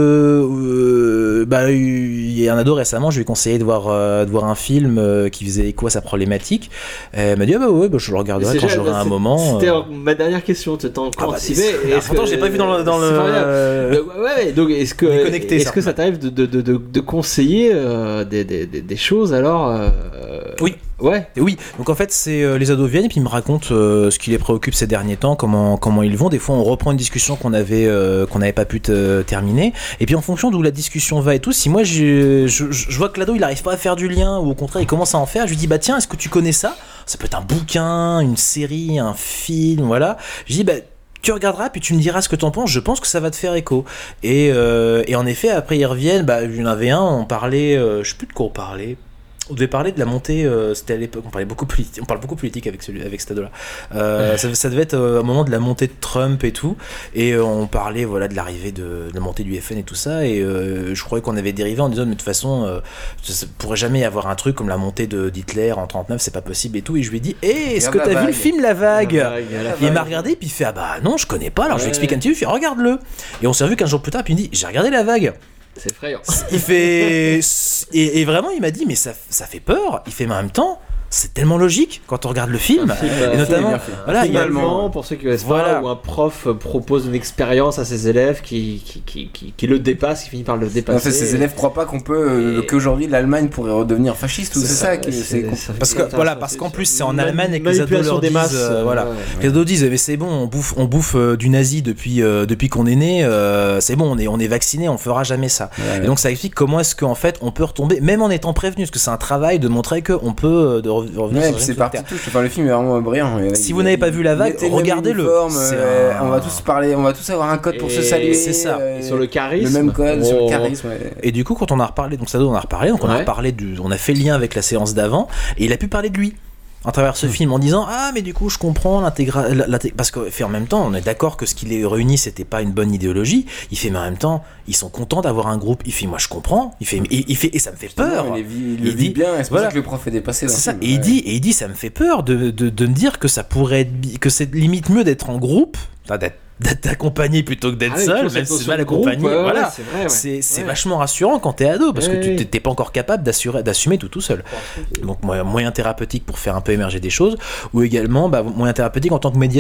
euh, bah, il y a un ado récemment, je lui ai conseillé de voir, euh, de voir un film euh, qui faisait écho à sa problématique. Elle m'a dit ah bah ouais, bah, je le regarderai quand j'aurai un moment. C'était euh... ma dernière question. Tu t'en ah bah, pourtant, je l'ai pas vu dans le, dans le. Ouais, donc est-ce que est-ce ça. que ça t'arrive de, de, de, de conseiller euh, des, des, des choses alors euh, Oui. Ouais. Oui. Donc en fait, c'est euh, les ados viennent et puis ils me racontent euh, ce qui les préoccupe ces derniers temps, comment comment ils vont. Des fois, on reprend une discussion qu'on avait euh, qu'on n'avait pas pu te, terminer. Et puis en fonction d'où la discussion va et tout, si moi je, je, je vois que l'ado il arrive pas à faire du lien ou au contraire il commence à en faire, je lui dis bah tiens, est-ce que tu connais ça? Ça peut être un bouquin, une série, un film, voilà. Je dis bah tu regarderas puis tu me diras ce que t'en penses, je pense que ça va te faire écho. Et, euh, et en effet après ils reviennent, bah il y en avait un, on parlait, euh, je sais plus de quoi on parlait, on devait parler de la montée, euh, c'était à l'époque, on parlait beaucoup politique, on parle beaucoup politique avec celui, avec cet ado-là. Euh, ça, ça devait être euh, au moment de la montée de Trump et tout, et euh, on parlait voilà de l'arrivée de, de la montée du F N et tout ça, et euh, je croyais qu'on avait dérivé en disant mais de toute façon, euh, ça pourrait jamais y avoir un truc comme la montée de d'Hitler en trente-neuf, c'est pas possible et tout, et je lui ai dit, hé, hey, est-ce que t'as vague. vu le film La Vague, la vague la Il m'a regardé, puis il fait ah bah non, je connais pas, alors ouais. je lui explique un petit peu, il fait regarde-le, et on s'est revu quinze jours plus tard, puis il me dit j'ai regardé La Vague. C'est effrayant. Il fait et, et vraiment il m'a dit mais ça, ça fait peur. Il fait mais en même temps c'est tellement logique quand on regarde le film, film et notamment voilà, finalement pour ceux qui connaissent voilà. pas, où un prof propose une expérience à ses élèves qui, qui, qui, qui, qui le dépasse, qui finit par le dépasser. En fait, ses élèves croient pas qu'on peut, et... qu'aujourd'hui l'Allemagne pourrait redevenir fasciste ou c'est, c'est ça, ça qui c'est, c'est parce que voilà parce qu'en plus c'est en Allemagne et que les ados leur disent masses, euh, voilà ouais, ouais. les ados disent mais c'est bon on bouffe on bouffe euh, du nazi depuis euh, depuis qu'on est né, euh, c'est bon on est on est vacciné, on fera jamais ça. Ouais, et ouais. donc ça explique comment est-ce qu'en fait on peut retomber même en étant prévenu, parce que c'est un travail de montrer que on peut de revenir ouais, c'est parti tout. Enfin, le film est vraiment brillant. Si vous n'avez pas vu La Vague, regardez-le. Euh, un... On va tous parler, on va tous avoir un code pour et se saluer. C'est ça. Euh, sur le charisme. Le même code oh. sur le charisme. Ouais. Et du coup, quand on a reparlé, donc ça on a reparlé, donc on ouais. a reparlé du, on a fait le lien avec la séance d'avant, et il a pu parler de lui. À travers ce mmh. film en disant ah mais du coup je comprends l'intégration parce que fait en même temps on est d'accord que ce qui les réunit c'était pas une bonne idéologie, il fait mais en même temps ils sont contents d'avoir un groupe, il fait moi je comprends, il fait il, il fait et ça me fait peur, il, vit, il, il dit bien, c'est pour voilà. ça que le prof est dépassé dans c'est ça film, et ouais. il dit et il dit ça me fait peur de, de, de me dire que ça pourrait être que c'est limite mieux d'être en groupe, d'être d'être accompagné plutôt que d'être ah, seul, même si c'est mal accompagné, ouais, voilà. Ouais, c'est vrai, ouais. c'est, c'est ouais. vachement rassurant quand t'es ado, parce ouais, que tu t'es pas encore capable d'assurer, d'assumer tout tout seul. Donc moyen thérapeutique pour faire un peu émerger des choses, ou également bah, moyen thérapeutique en tant que médiation.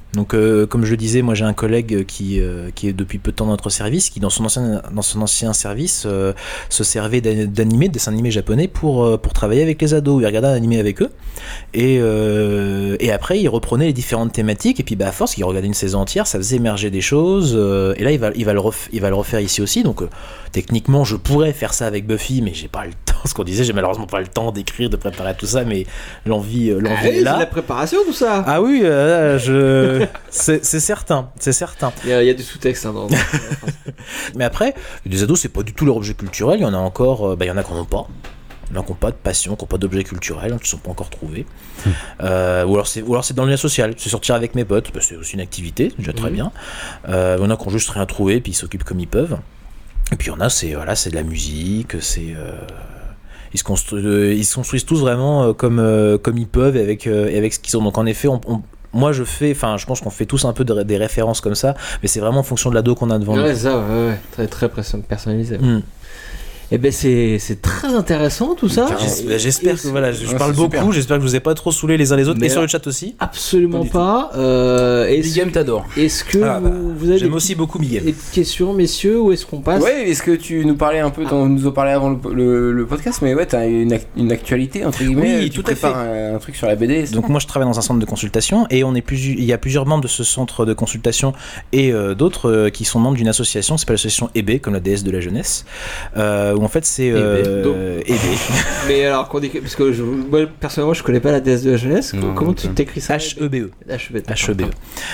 Donc, euh, comme je le disais, moi j'ai un collègue qui, euh, qui est depuis peu de temps dans notre service, qui dans son ancien, dans son ancien service euh, se servait d'animés, de dessins animés japonais pour, euh, pour travailler avec les ados. Il regardait un animé avec eux. Et, euh, et après, il reprenait les différentes thématiques. Et puis, bah, à force, il regardait une saison entière, ça faisait émerger des choses. Euh, et là, il va, il, va le ref, il va le refaire ici aussi. Donc, euh, techniquement, je pourrais faire ça avec Buffy, mais j'ai pas le temps. Ce qu'on disait, j'ai malheureusement pas le temps d'écrire, de préparer tout ça. Mais l'envie, l'envie ah oui, est là. C'est la préparation, tout ça. Ah oui, euh, je. C'est, c'est certain, c'est certain. Il y a, il y a du sous-texte hein, dans, dans mais après, des ados, c'est pas du tout leur objet culturel. Il y en a encore, bah, il y en a qui n'en ont pas. Il y en a qui n'ont pas de passion, qui n'ont pas d'objet culturel, qui ne sont pas encore trouvés. Mmh. Euh, ou, alors c'est, ou alors c'est dans le lien social. C'est sortir avec mes potes, bah, c'est aussi une activité, déjà très mmh. bien. Euh, il y en a qui ont juste rien trouvé, puis ils s'occupent comme ils peuvent. Et puis il y en a, c'est, voilà, c'est de la musique, c'est. Euh... Ils se, construisent, ils se construisent tous vraiment comme, euh, comme ils peuvent et avec, euh, et avec ce qu'ils ont. Donc en effet, on, on moi je fais, enfin je pense qu'on fait tous un peu de, des références comme ça, mais c'est vraiment en fonction de l'ado qu'on a devant ouais, nous. Ouais, ça, ouais, ouais. Très, très personnalisé. Mm. Et ben c'est, c'est très intéressant tout ça. J'espère, j'espère que voilà, je, je parle beaucoup, super. J'espère que je vous ai pas trop saoulé les uns les autres, mais et sur le chat aussi. Absolument pas. pas. Euh, Bigame t'adore. Est-ce que ah, bah, vous, vous avez j'aime des, aussi beaucoup Bigame. Des questions, messieurs, ou est-ce qu'on passe? Ouais, est-ce que tu nous parlais un peu, ah. on nous en parlait avant le, le, le podcast, mais ouais, t'as une, une actualité entre guillemets. Oui, tu tout à fait. Un, un truc sur la B D. Donc moi je travaille dans un centre de consultation et on est plus, il y a plusieurs membres de ce centre de consultation et euh, d'autres euh, qui sont membres d'une association qui s'appelle l'association E B, comme la déesse de la jeunesse, euh, où en fait c'est euh, Euh, aider. Mais alors qu'on dit que, parce que je, moi personnellement je connais pas la déesse de la jeunesse. Non, comment tu t'écris ça? H E B E. H E B E. H E B E.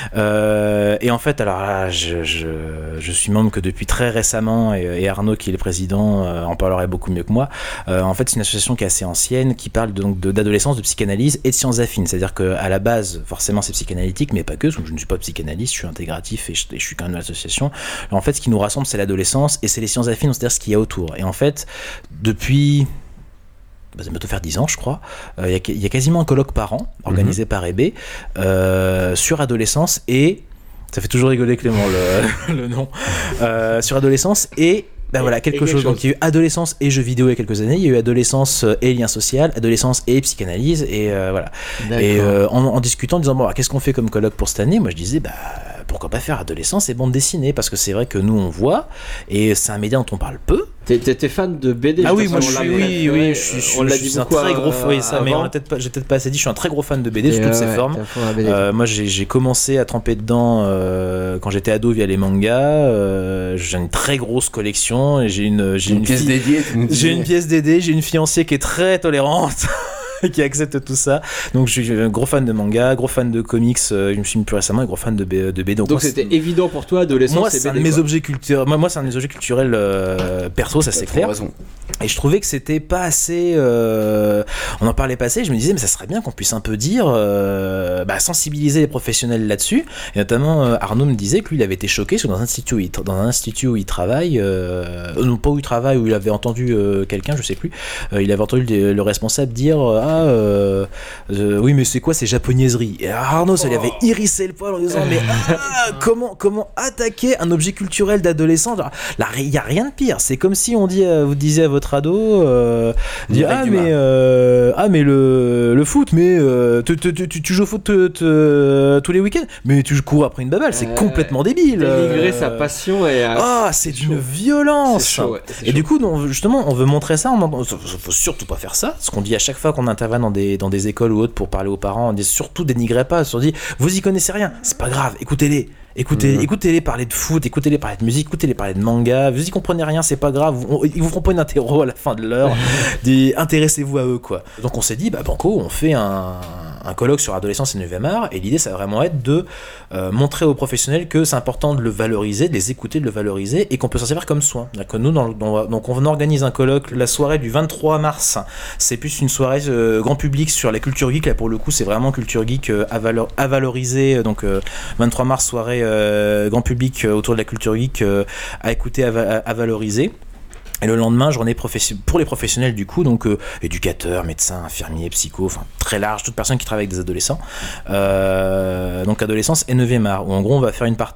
Euh, et en fait alors là je, je, je suis membre que depuis très récemment et, et Arnaud qui est le président euh, en parlerait beaucoup mieux que moi. Euh, en fait c'est une association qui est assez ancienne qui parle de, donc de, d'adolescence, de psychanalyse et de sciences affines. C'est-à-dire qu'à la base forcément c'est psychanalytique mais pas que, parce que je ne suis pas psychanalyste, je suis intégratif et je, et je suis quand même une association. Alors, en fait ce qui nous rassemble c'est l'adolescence et c'est les sciences affines, c'est-à-dire ce qu'il y a autour. Et en fait depuis Depuis, bah, ça va bientôt faire dix ans, je crois. Il euh, y, y a quasiment un colloque par an, organisé mm-hmm. par E B, euh, sur adolescence et. Ça fait toujours rigoler Clément le, le nom. Euh, sur adolescence et. Ben voilà, quelque, quelque chose. chose. Donc il y a eu adolescence et jeux vidéo il y a quelques années, il y a eu adolescence et lien social, adolescence et psychanalyse, et euh, voilà. D'accord. Et euh, en, en discutant, en disant, bon, alors, qu'est-ce qu'on fait comme colloque pour cette année? Moi je disais, bah pourquoi pas faire adolescence et bande dessinée, parce que c'est vrai que nous on voit, et c'est un média dont on parle peu. T'es, t'es fan de B D? Ah oui, moi je suis, oui, oui, je suis, on l'a je dit suis un beaucoup très gros, euh, oui, ça, avant. mais on a peut-être pas, j'ai peut-être pas assez dit, je suis un très gros fan de B D sous toutes ses ouais, formes. B D, euh, moi j'ai, j'ai commencé à tremper dedans euh, quand j'étais ado via les mangas. Euh, j'ai une très grosse collection et j'ai une, j'ai une, une pièce fille, dédiée. j'ai une pièce dédiée, j'ai une fiancée qui est très tolérante. Qui accepte tout ça. Donc je suis un gros fan de manga, gros fan de comics, euh, je me suis mis plus récemment un gros fan de B D. Donc, donc moi, c'était c'est... évident pour toi adolescence. Moi c'est, c'est un de mes objets culturels. Moi, moi c'est un de mes objets culturels euh, perso, ça c'est clair. Raison. Et je trouvais que c'était pas assez. Euh... On en parlait pas assez. Je me disais mais ça serait bien qu'on puisse un peu dire, euh... bah, sensibiliser les professionnels là-dessus. Et notamment euh, Arnaud me disait que lui il avait été choqué parce que dans un institut où il, tra... dans un institut où il travaille, euh... non pas où il travaille, où il avait entendu euh, quelqu'un, je sais plus. Euh, il avait entendu le, le responsable dire ah Euh, euh, oui mais c'est quoi ces japonaiseries, et Arnaud ça lui avait hérissé le poil en disant mais ah, comment, comment attaquer un objet culturel d'adolescent. Là il n'y a rien de pire, c'est comme si on dit, vous disiez à votre ado euh, dit, ah, mais, euh, ah mais le, le foot mais euh, tu, tu, tu, tu joues au foot te, te, tous les week-ends mais tu cours après une baballe, c'est euh, complètement débile. Délivrer euh, sa passion et ah c'est, c'est d'une violence. C'est chaud, ouais, c'est et chaud. Du coup non, justement on veut montrer ça, il faut surtout pas faire ça, ce qu'on dit à chaque fois qu'on intervient dans des, dans des écoles ou autres pour parler aux parents, on dit surtout dénigrez pas, on dit vous y connaissez rien, c'est pas grave, écoutez-les. Écoutez, mmh. écoutez-les parler de foot, écoutez-les parler de musique, écoutez-les parler de manga, vous y comprenez rien, c'est pas grave, on, ils vous feront pas une interro à la fin de l'heure, des, intéressez-vous à eux quoi. Donc on s'est dit, bah banco, on fait un, un colloque sur adolescence et neuvième art, et l'idée ça va vraiment être de euh, montrer aux professionnels que c'est important de le valoriser, de les écouter, de le valoriser, et qu'on peut s'en servir comme soin. Que nous, dans, dans, donc on organise un colloque la soirée du vingt-trois mars, c'est plus une soirée euh, grand public sur la culture geek, là pour le coup c'est vraiment culture geek euh, à, valor, à valoriser, donc euh, vingt-trois mars soirée Euh, grand public euh, autour de la culture geek euh, à écouter, à, va- à valoriser. Et le lendemain, journée profession- pour les professionnels du coup, donc euh, éducateurs, médecins, infirmiers, psychos, enfin très large, toute personne qui travaille avec des adolescents. Euh, donc adolescence et neuvième art, où en gros on va faire une partie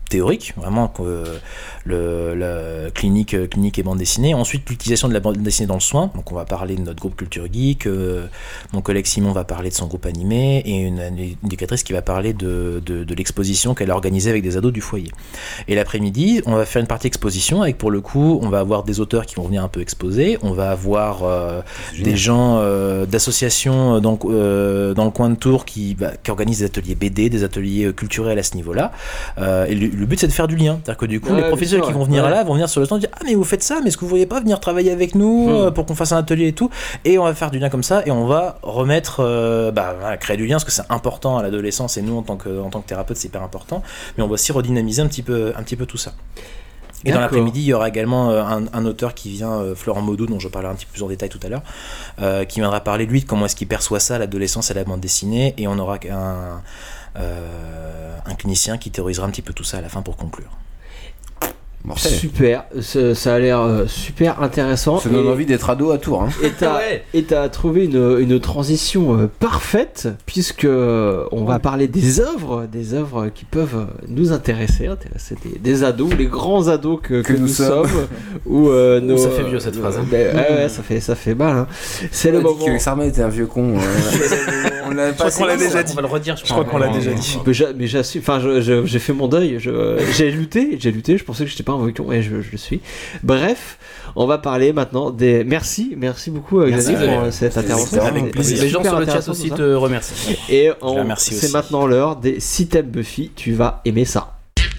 théorique, vraiment euh, le, la clinique, clinique et bande dessinée. Ensuite, l'utilisation de la bande dessinée dans le soin. Donc, on va parler de notre groupe Culture Geek. Euh, mon collègue Simon va parler de son groupe animé et une, une éducatrice qui va parler de, de, de l'exposition qu'elle a organisée avec des ados du foyer. Et l'après-midi, on va faire une partie exposition avec, pour le coup, on va avoir des auteurs qui vont venir un peu exposer. On va avoir euh, des gens euh, d'associations dans, euh, dans le coin de Tours qui, bah, qui organisent des ateliers B D, des ateliers culturels à ce niveau-là. Euh, et le, le but, c'est de faire du lien. C'est-à-dire que du coup, ouais, les professeurs qui vont venir ouais. là vont venir sur le stand et dire « Ah, mais vous faites ça, mais est-ce que vous ne voudriez pas venir travailler avec nous mmh. pour qu'on fasse un atelier et tout ?» Et on va faire du lien comme ça et on va remettre, euh, bah, voilà, créer du lien parce que c'est important à l'adolescence et nous, en tant que, en tant que thérapeute, c'est hyper important. Mais on va aussi redynamiser un petit peu, un petit peu tout ça. Et D'accord. dans l'après-midi, il y aura également un, un auteur qui vient, euh, Florent Maudou, dont je parlerai un petit peu plus en détail tout à l'heure, euh, qui viendra parler, lui, de comment est-ce qu'il perçoit ça, l'adolescence et la bande dessinée. Et on aura un, euh, un clinicien qui théorisera un petit peu tout ça à la fin pour conclure. Mortel. Super, ça, ça a l'air euh, super intéressant. Ça donne et, envie d'être ado à Tours. Hein. Et t'as, ouais. et t'as trouvé une, une transition euh, parfaite, puisque euh, on va parler des œuvres, des œuvres qui peuvent nous intéresser, intéresser des, des ados, les grands ados que, que, que nous, nous sommes. sommes ou, euh, nos, ça fait vieux cette phrase. Hein. Ben, ouais, ouais, ça fait, ça fait mal. Hein. C'est on le moment. Que Sarma était un vieux con. On l'a pas. Je crois qu'on l'a déjà dit. On va le redire. Je crois qu'on l'a déjà dit. Mais j'assume. Enfin, j'ai fait mon deuil. J'ai lutté, j'ai lutté. Je pensais que j'étais pas un vieux con et je, je le suis. Bref, on va parler maintenant des. Merci, merci beaucoup Xavier pour euh, cette intervention. Avec plaisir. Les gens sur le chat aussi te remercient. Et on... c'est maintenant l'heure des si t'aimes Buffy, tu vas aimer ça.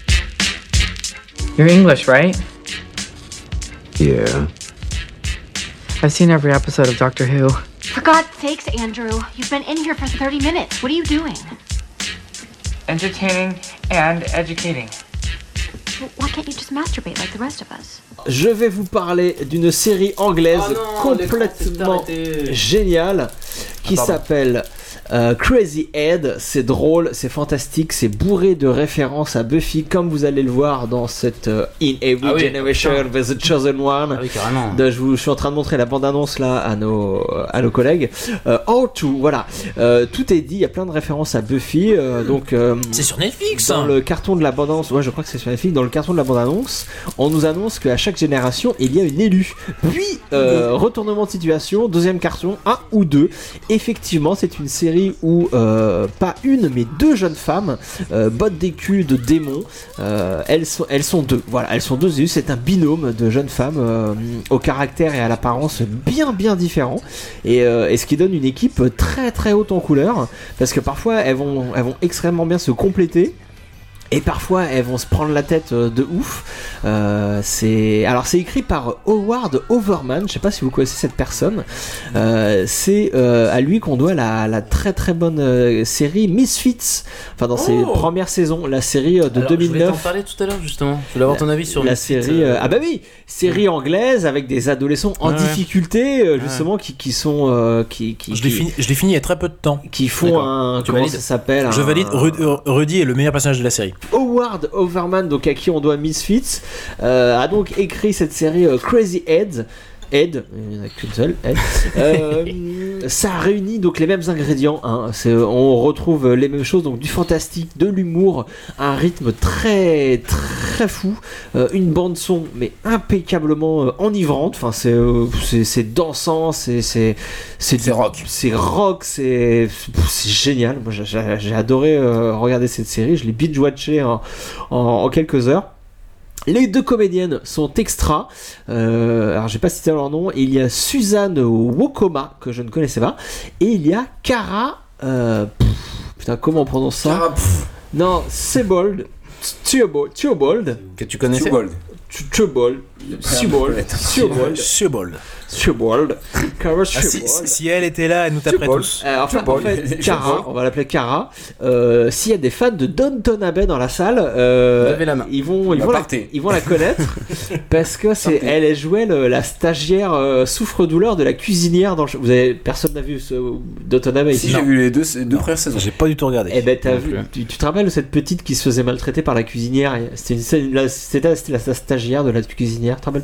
You're English, right? Yeah. I've seen every episode of Doctor Who. For God's sakes, Andrew, you've been in here for thirty minutes. What are you doing? Entertaining and educating. Why can't you just masturbate like the rest of us? Je vais vous parler d'une série anglaise oh non, complètement géniale qui ah, s'appelle euh, Crazy Head. C'est drôle, c'est fantastique, c'est bourré de références à Buffy, comme vous allez le voir dans cette euh, In Every ah oui, Generation with the Chosen One. Ah oui, carrément. De, je, vous, je suis en train de montrer la bande-annonce là à nos, à nos collègues. Euh, How to, voilà. Euh, tout est dit, il y a plein de références à Buffy. Euh, donc, euh, c'est sur Netflix. Dans le carton de la bande-annonce, ouais, je crois que c'est sur Netflix. Dans le carton de la bande-annonce, on nous annonce qu'à chaque génération, il y a une élue. Puis, euh, retournement de situation, deuxième carton, un ou deux. Effectivement, c'est une série où euh, pas une mais deux jeunes femmes euh, bottes des culs de démons. Euh, elles sont elles sont deux. Voilà, elles sont deux. C'est un binôme de jeunes femmes euh, au caractère et à l'apparence bien bien différents. Et, euh, et ce qui donne une équipe très très haute en couleur, parce que parfois elles vont elles vont extrêmement bien se compléter. Et parfois elles vont se prendre la tête de ouf. Euh, c'est alors c'est écrit par Howard Overman. Je sais pas si vous connaissez cette personne. Euh, c'est euh, à lui qu'on doit la, la très très bonne euh, série Misfits. Enfin dans oh ses premières saisons, la série euh, de alors, deux mille neuf. Je voulais t'en parler tout à l'heure justement. Je voulais avoir ton avis sur la Misfits, série. Euh, euh... Ah bah oui, série anglaise avec des adolescents en ouais. difficulté euh, justement ouais. qui qui sont euh, qui qui. Je l'ai fini. Je l'ai fini il y a très peu de temps. Qui font D'accord. un. Tu comment valides ça s'appelle Je un... valide. Rudy est le meilleur personnage de la série. Howard Overman, donc à qui on doit Misfits, euh, a donc écrit cette série euh, Crazy Head. Head, il n'y en a qu'une seule. Head. Euh, ça réunit donc les mêmes ingrédients. Hein. C'est, on retrouve les mêmes choses, donc du fantastique, de l'humour, un rythme très très fou, euh, une bande son mais impeccablement euh, enivrante. Enfin, c'est, euh, c'est c'est dansant, c'est c'est c'est, c'est rock, c'est rock, c'est c'est génial. Moi, j'ai, j'ai adoré euh, regarder cette série. Je l'ai binge-watché en, en, en quelques heures. Les deux comédiennes sont extra. Euh, alors j'ai pas cité leur nom. Il y a Suzanne Wokoma que je ne connaissais pas, et il y a Cara. Euh, pff, putain, comment on prononce ça? Cara, non, Sebold, Theobald, Theobald. Que tu connaissais? Theobald, Theobald, Theobald, Theobald, Theobald. Theobald. Ah, si, si elle était là, elle nous taperait tous. Euh, enfin, en fait, Cara, on va l'appeler Cara. Euh, s'il y a des fans de Downton Abbey dans la salle, euh, la main. ils vont, ils vont, la, ils vont la connaître parce que c'est, elle, elle jouait le, la stagiaire euh, souffre-douleur de la cuisinière dans le. Vous avez, personne n'a vu ce Downton Abbey ici? Si, j'ai vu les deux, deux premières saisons. J'ai pas du tout regardé. Eh ben, t'as vu, tu, tu te rappelles de cette petite qui se faisait maltraiter par la cuisinière? C'était, une, c'était, c'était la, la stagiaire de la cuisinière. Tu te rappelles pas?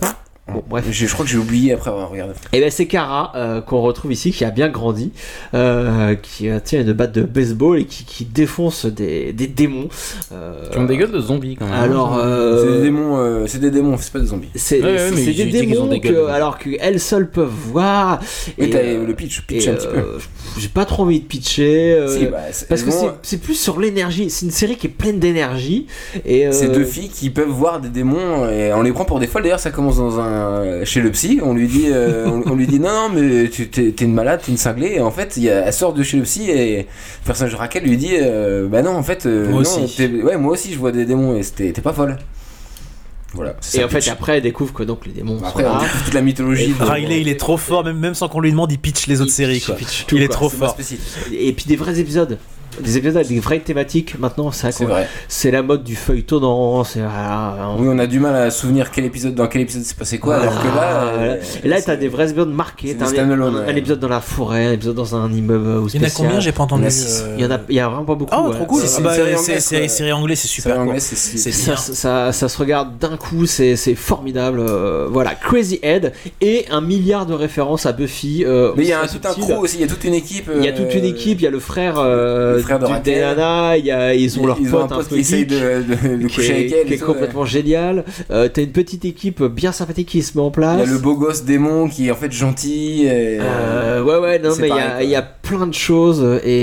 Bon, bref. Je, je crois que j'ai oublié après avoir regardé. Et ben c'est Kara euh, qu'on retrouve ici, qui a bien grandi, euh, qui euh, tient une batte de baseball et qui, qui défonce des, des démons. Euh, Qui ont des gueules de zombies quand même. Alors, euh, c'est des démons, euh, c'est des démons, c'est pas des zombies. C'est, Ouais, ouais, c'est, mais c'est j'ai des dit qu'ils ont démons des gueules. que, alors qu'elles seules peuvent voir. Mais Et, t'as euh, le pitch, pitch et, un petit peu. euh, J'ai pas trop envie de pitcher. euh, Si, bah, c'est- parce que bon, c'est, c'est plus sur l'énergie. C'est une série qui est pleine d'énergie. Et, euh, C'est deux filles qui peuvent voir des démons et on les prend pour des folles. D'ailleurs, ça commence dans un chez le psy. On lui dit, euh, on, on lui dit non, non, mais tu t'es, t'es une malade, t'es une cinglée. Et en fait, il y a, elle sort de chez le psy et le personnage de Raquel lui dit, euh, bah non, en fait, euh, Moi non, aussi. t'es- ouais, moi aussi, je vois des démons et c'était, t'es pas folle. Voilà. c'est et ça, en fait, pitch. après, elle découvre que donc les démons Après, sont on là. découvre toute la mythologie. de- Riley, il est trop fort, même, même sans qu'on lui demande, il pitch les autres séries. Quoi. pitch tout, il est quoi. trop C'est pas fort. spécifique. Et puis des vrais épisodes. Des épisodes avec des vraies thématiques. Maintenant, c'est, C'est vrai. c'est la mode du feuilletonnant. C'est, voilà, Oui, on a du mal à souvenir quel épisode, dans quel épisode s'est passé quoi, alors que là, Voilà. euh, Et là, c'est- t'as des vrais épisodes marqués. c'est T'as des un, stand-alone, un- un ouais. épisode dans la forêt, un épisode dans un immeuble ou Il y en a spécial. combien? J'ai pas entendu. Il y en a six. euh, Il y en a, il y a vraiment pas beaucoup. Ah, ouais. trop cool. C'est Ah une bah, série c'est anglaise, série quoi. série anglaise, c'est super. Série quoi. anglaise, c'est- c'est- C'est Ça, bien. ça, ça, ça se regarde d'un coup, c'est, c'est formidable. euh, voilà, Crazy Head et un milliard de références à Buffy. euh, Mais il y a un, très tout un subtil. crew aussi, il y a toute une équipe. Il y a toute une euh, équipe, il y a le frère, euh, le frère de du Raquel. Diana, il y a, ils ont leur ils pote, ont un pote peu qui essaye geek, de, de, de qui coucher est, avec elle. qui est et tout, complètement génial. Euh, t'as une petite équipe bien sympathique qui se met en ouais. place. Il y a le beau gosse démon qui est en fait gentil. Et, Euh, ouais ouais non c'est mais il y, pareil, a- quoi. il y a plein de choses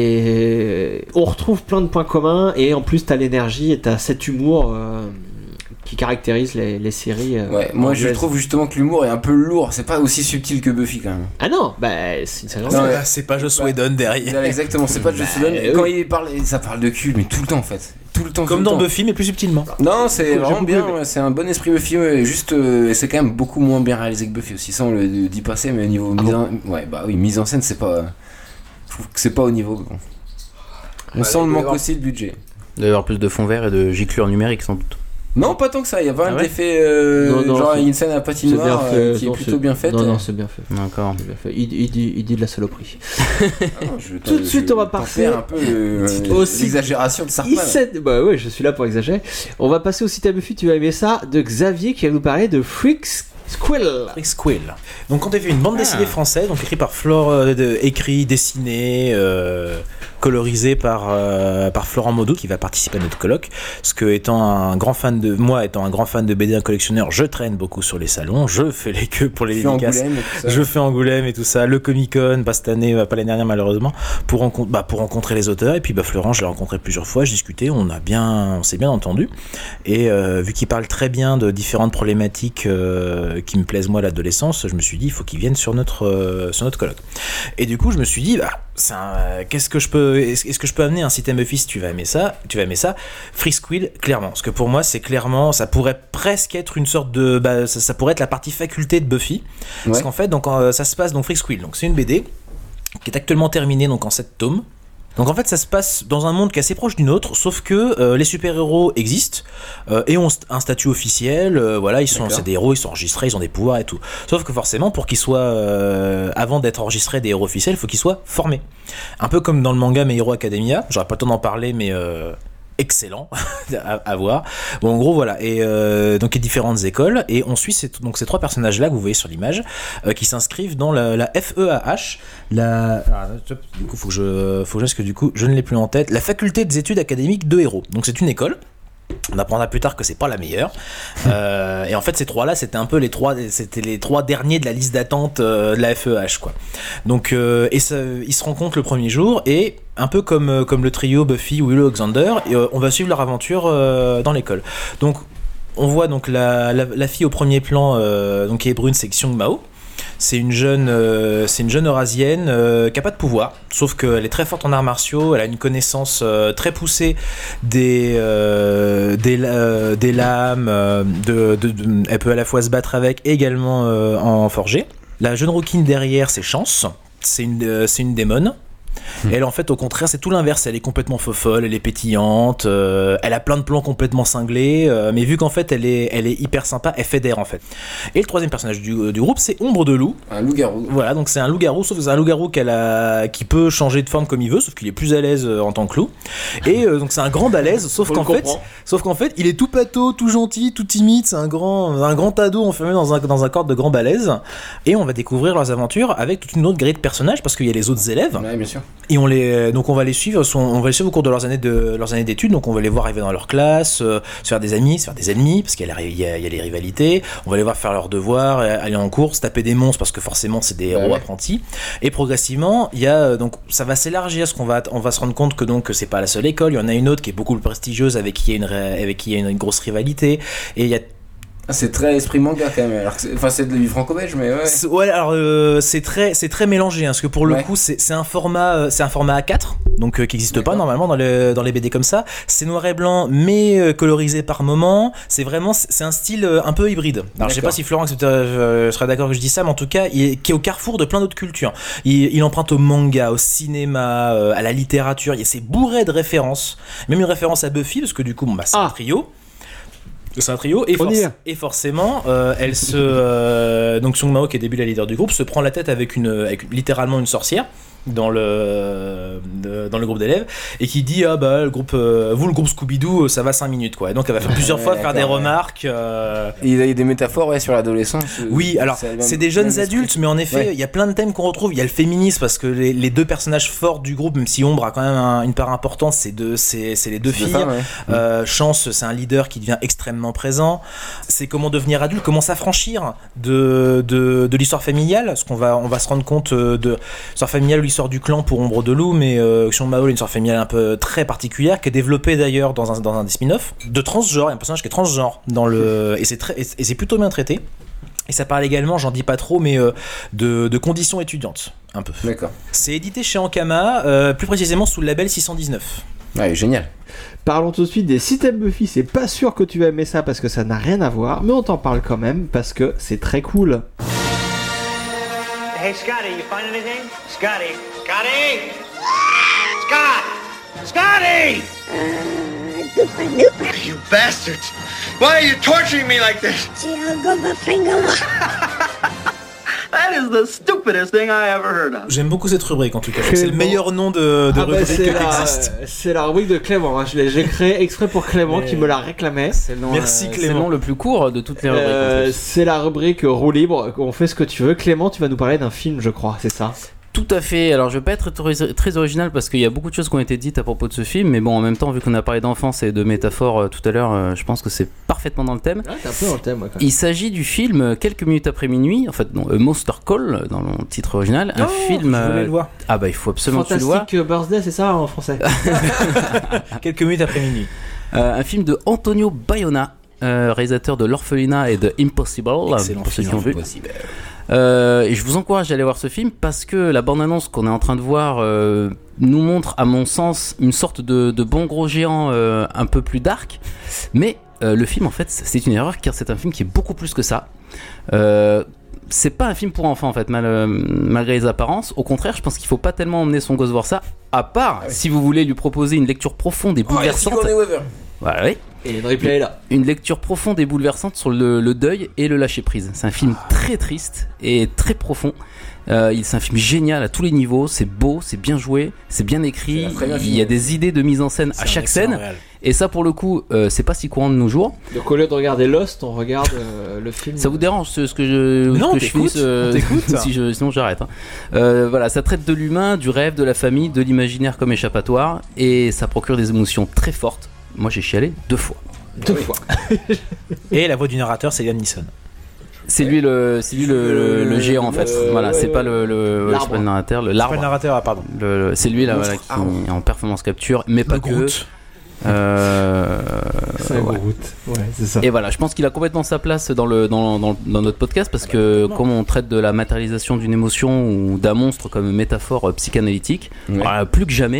et on retrouve plein de points communs et en plus t'as l'énergie et t'as cet humour euh, qui caractérise les, les séries. euh, Ouais, moi je anglaises. trouve justement que l'humour est un peu lourd, c'est pas aussi subtil que Buffy quand même. Ah non bah c'est une série Non, anglaise. ouais. Ah, c'est pas Joss Whedon derrière. Là, exactement, c'est pas de Joss Whedon. euh, Quand oui. il parle, ça parle de cul, mais tout le temps en fait. Tout le temps. Comme tout dans le temps. Buffy, mais plus subtilement. Non, c'est J'ai vraiment beaucoup bien, aimé. ouais, c'est un bon esprit Buffy, ouais, juste euh, c'est quand même beaucoup moins bien réalisé que Buffy aussi, ça on le dit pas assez, mais au niveau Ah mise bon en... ouais, bah oui, mise en scène, c'est pas, je trouve que c'est pas au niveau. Bon. On Ouais, sent le il doit y manque avoir- aussi de budget. Il doit y avoir plus de fond vert et de giclure numérique sans doute. Non, pas tant que ça, il y a pas Ah un ouais effet euh, Non, non, genre c'est- il y a une scène à C'est patinoire bien fait, euh, qui est non, plutôt c'est- bien faite. Non non c'est bien fait. D'accord. C'est bien fait. Il, il dit, il dit de la saloperie. Ah non, je- Tout de je- suite, on va je passer tempère un peu euh, Aussi- l'exagération de Il Sartman. sait- Bah ouais, je suis là pour exagérer. On va passer au site à Buffy, tu vas aimer ça, de Xavier qui va nous parler de Freaks Squill. Rick Squill. Donc, on a vu une bande dessinée française, donc écrit par Flore, euh, de- écrit, dessiné, euh, colorisé par euh, par Florent Maudou qui va participer à notre colloque. Parce que étant un grand fan de moi, étant un grand fan de B D, un collectionneur, je traîne beaucoup sur les salons, je fais les queues pour les Fais dédicaces. Angoulême et tout ça. Je fais Angoulême et tout ça, le Comic Con, pas cette année, pas l'année dernière malheureusement, pour, rencontre, bah, pour rencontrer les auteurs. Et puis bah, Florent, je l'ai rencontré plusieurs fois, j'ai discuté, on a bien, on s'est bien entendu. Et euh, vu qu'il parle très bien de différentes problématiques euh, qui me plaisent moi à l'adolescence, je me suis dit il faut qu'il vienne sur notre euh, sur notre colloque. Et du coup je me suis dit bah c'est un, euh, qu'est-ce que je peux est-ce, est-ce que je peux amener un système Buffy si tu vas aimer ça, tu vas aimer ça, Freak Squill clairement, parce que pour moi c'est clairement ça pourrait presque être une sorte de bah, ça, ça pourrait être la partie faculté de Buffy, parce Ouais. qu'en fait donc euh, ça se passe donc Freak Squill, donc c'est une B D qui est actuellement terminée donc en sept tomes. Donc en fait ça se passe dans un monde qui est assez proche du nôtre, sauf que euh, les super-héros existent euh, et ont st- un statut officiel, euh, voilà, ils sont, D'accord. c'est des héros, ils sont enregistrés, ils ont des pouvoirs et tout. Sauf que forcément pour qu'ils soient, euh, avant d'être enregistrés des héros officiels, il faut qu'ils soient formés. Un peu comme dans le manga My Hero Academia, j'aurais pas le temps d'en parler mais... Euh, excellent à, à voir. Bon en gros voilà et euh, donc il y a différentes écoles et on suit ces, donc ces trois personnages là que vous voyez sur l'image euh, qui s'inscrivent dans la, la F E A H, la ah, du coup faut que je faut juste que du coup je ne l'ai plus en tête, la faculté des études académiques de héros. Donc c'est une école. On apprendra plus tard que c'est pas la meilleure. Euh, et en fait, ces trois-là, c'était un peu les trois, c'était les trois derniers de la liste d'attente euh, de la F E H, quoi. Donc, euh, et ça, ils se rencontrent le premier jour et un peu comme euh, comme le trio Buffy, Willow, Alexander, et, euh, on va suivre leur aventure euh, dans l'école. Donc, on voit donc la, la, la fille au premier plan, euh, donc qui est brune, c'est Xiong Mao. C'est une jeune, euh, c'est une jeune eurasienne euh, qui a pas de pouvoir, sauf qu'elle est très forte en arts martiaux. Elle a une connaissance euh, très poussée des euh, des, euh, des lames. Euh, de, de, de, elle peut à la fois se battre avec, et également euh, en forger. La jeune rouquine derrière, c'est Chance. C'est une, euh, c'est une démone. Mmh. Et elle, en fait, au contraire, c'est tout l'inverse. Elle est complètement fofolle, elle est pétillante, euh, elle a plein de plans complètement cinglés, euh, mais vu qu'en fait, elle est, elle est hyper sympa, elle fédère en fait. Et le troisième personnage du, du groupe, c'est Ombre de Loup. Un loup-garou. Voilà, donc c'est un loup-garou, sauf que c'est un loup-garou qu'elle a, qui peut changer de forme comme il veut, sauf qu'il est plus à l'aise euh, en tant que loup. Et euh, donc c'est un grand balèze, sauf qu'en fait, sauf qu'en fait, il est tout pâteau, tout gentil, tout timide. C'est un grand, un grand ado enfermé dans un, dans un corps de grand balèze. Et on va découvrir leurs aventures avec toute une autre grille de personnages parce qu'il y a les autres élèves. Ouais, bien sûr. Et on les, donc on va les suivre, on va les suivre au cours de leurs années de leurs années d'études. Donc on va les voir arriver dans leur classe, euh, se faire des amis, se faire des ennemis parce qu'il y a, la, il y a, il y a les rivalités. On va les voir faire leurs devoirs, aller en course, taper des monstres parce que forcément c'est des héros ouais. apprentis. Et progressivement, il y a donc ça va s'élargir, parce qu'on va on va se rendre compte que donc c'est pas la seule école. Il y en a une autre qui est beaucoup plus prestigieuse avec qui il y a une avec qui il y a une, une grosse rivalité. Et il y a Ah, c'est très esprit manga quand même. Alors que c'est, enfin, c'est du franco-belge, mais ouais. C'est, ouais, alors euh, c'est très, c'est très mélangé, hein, parce que pour le ouais. coup, c'est, c'est un format, euh, c'est un format A quatre, donc euh, qui n'existe pas normalement dans les, dans les B D comme ça. C'est noir et blanc, mais euh, colorisé par moment. C'est vraiment, c'est, c'est un style euh, un peu hybride. Alors D'accord. je sais pas si Florent euh, serait d'accord que je dis ça, mais en tout cas, il est, qui est au carrefour de plein d'autres cultures. Il, il emprunte au manga, au cinéma, euh, à la littérature. Il y a c'est bourré de références, même une référence à Buffy, parce que du coup, bon, bah, c'est ah. un trio. C'est un trio et, forc- et forcément euh, elle se euh, donc Sung Mao qui est début la leader du groupe se prend la tête avec une avec littéralement une sorcière dans le de, dans le groupe d'élèves et qui dit ah bah le groupe euh, vous le groupe Scooby-Doo ça va cinq minutes quoi et donc elle va faire plusieurs ouais, fois faire des ouais. remarques euh... il y a des métaphores ouais, sur l'adolescence oui alors c'est, c'est des jeunes adultes mais en effet ouais. il y a plein de thèmes qu'on retrouve il y a le féminisme parce que les, les deux personnages forts du groupe même si Ombre a quand même un, une part importante c'est, deux, c'est, c'est les deux c'est filles femmes, ouais. euh, Chance c'est un leader qui devient extrêmement présent c'est comment devenir adulte comment s'affranchir de, de, de l'histoire familiale parce qu'on va, on va se rendre compte de l'histoire familiale l'histoire du clan pour Ombre de Loup mais euh, Xion Mao est une histoire familiale un peu très particulière qui est développée d'ailleurs dans un, dans un des spin-offs de transgenre, il y a un personnage qui est transgenre dans le, et, c'est très, et, et c'est plutôt bien traité et ça parle également, j'en dis pas trop mais euh, de, de conditions étudiantes un peu. D'accord. C'est édité chez Ankama euh, plus précisément sous le label six cent dix-neuf. Ouais, génial. Parlons tout de suite des si t'aimes Buffy, c'est pas sûr que tu vas aimer ça parce que ça n'a rien à voir, mais on t'en parle quand même parce que c'est très cool. Hey Scotty, you find anything? Scotty, Scotty, Scott, Scotty! Uh, you bastards! Why are you torturing me like this? That is the stupidest thing I ever heard of. J'aime beaucoup cette rubrique en tout cas. C'est le meilleur nom de, de ah rubrique bah qui la, existe. C'est la rubrique de Clément. Hein. Je l'ai, j'ai créé exprès pour Clément Mais qui me la réclamait. C'est le nom, Merci euh, Clément. C'est le nom le plus court de toutes les rubriques. Euh, c'est la rubrique roue libre. On fait ce que tu veux. Clément, tu vas nous parler d'un film, je crois. C'est ça? Tout à fait. Alors, je vais pas être très original parce qu'il y a beaucoup de choses qui ont été dites à propos de ce film, mais bon, en même temps, vu qu'on a parlé d'enfance et de métaphores euh, tout à l'heure, euh, je pense que c'est parfaitement dans le thème. Ouais, c'est un peu dans le thème, ouais, quand même. Il s'agit du film Quelques minutes après minuit, en fait, non, A Monster Call dans le titre original, un oh, film. Je voulais le voir. Ah bah, il faut absolument que tu le vois. Fantastic Birthday, c'est ça en français. Quelques minutes après minuit. Euh, un film de Antonio Bayona, euh, réalisateur de L'Orphelinat et de Impossible. Excellent pour ceux qui ont vu. Impossible. Euh, et je vous encourage à aller voir ce film parce que la bande-annonce qu'on est en train de voir euh, nous montre, à mon sens, une sorte de, de bon gros géant euh, un peu plus dark. Mais euh, le film, en fait, c'est une erreur car c'est un film qui est beaucoup plus que ça. Euh, c'est pas un film pour enfants, en fait, mal, euh, malgré les apparences. Au contraire, je pense qu'il faut pas tellement emmener son gosse voir ça, à part ah oui. si vous voulez lui proposer une lecture profonde et bouleversante. Oh, voilà, oui. Et une replay est là. Une lecture profonde et bouleversante sur le, le deuil et le lâcher prise. C'est un film très triste et très profond. Euh, c'est un film génial à tous les niveaux. C'est beau, c'est bien joué, c'est bien écrit. C'est bien il y a des idées de mise en scène c'est à chaque scène. Réel. Et ça, pour le coup, euh, c'est pas si courant de nos jours. Donc au lieu de regarder Lost, on regarde euh, le film. Ça vous dérange ce, ce que je, non, ce que je finisse, euh, si je, sinon j'arrête. Hein. Euh, voilà, ça traite de l'humain, du rêve, de la famille, de l'imaginaire comme échappatoire, et ça procure des émotions très fortes. Moi, j'ai chialé deux fois. Deux fois. Et la voix du narrateur, c'est Liam Neeson. C'est lui le, c'est lui le, le, le géant en fait. Euh, voilà, ouais, c'est ouais, pas le, le, l'arbre. C'est pas le narrateur, le l'arbre. C'est pas le narrateur, ah, pardon. Le, le, c'est lui là, voilà, qui est en performance capture, mais pas le que. Groot. Euh, c'est un ouais. Groot. Ouais, c'est ça. Et voilà, je pense qu'il a complètement sa place dans le dans dans, dans notre podcast parce que comme on traite de la matérialisation d'une émotion ou d'un monstre comme métaphore psychanalytique, ouais. voilà, plus que jamais.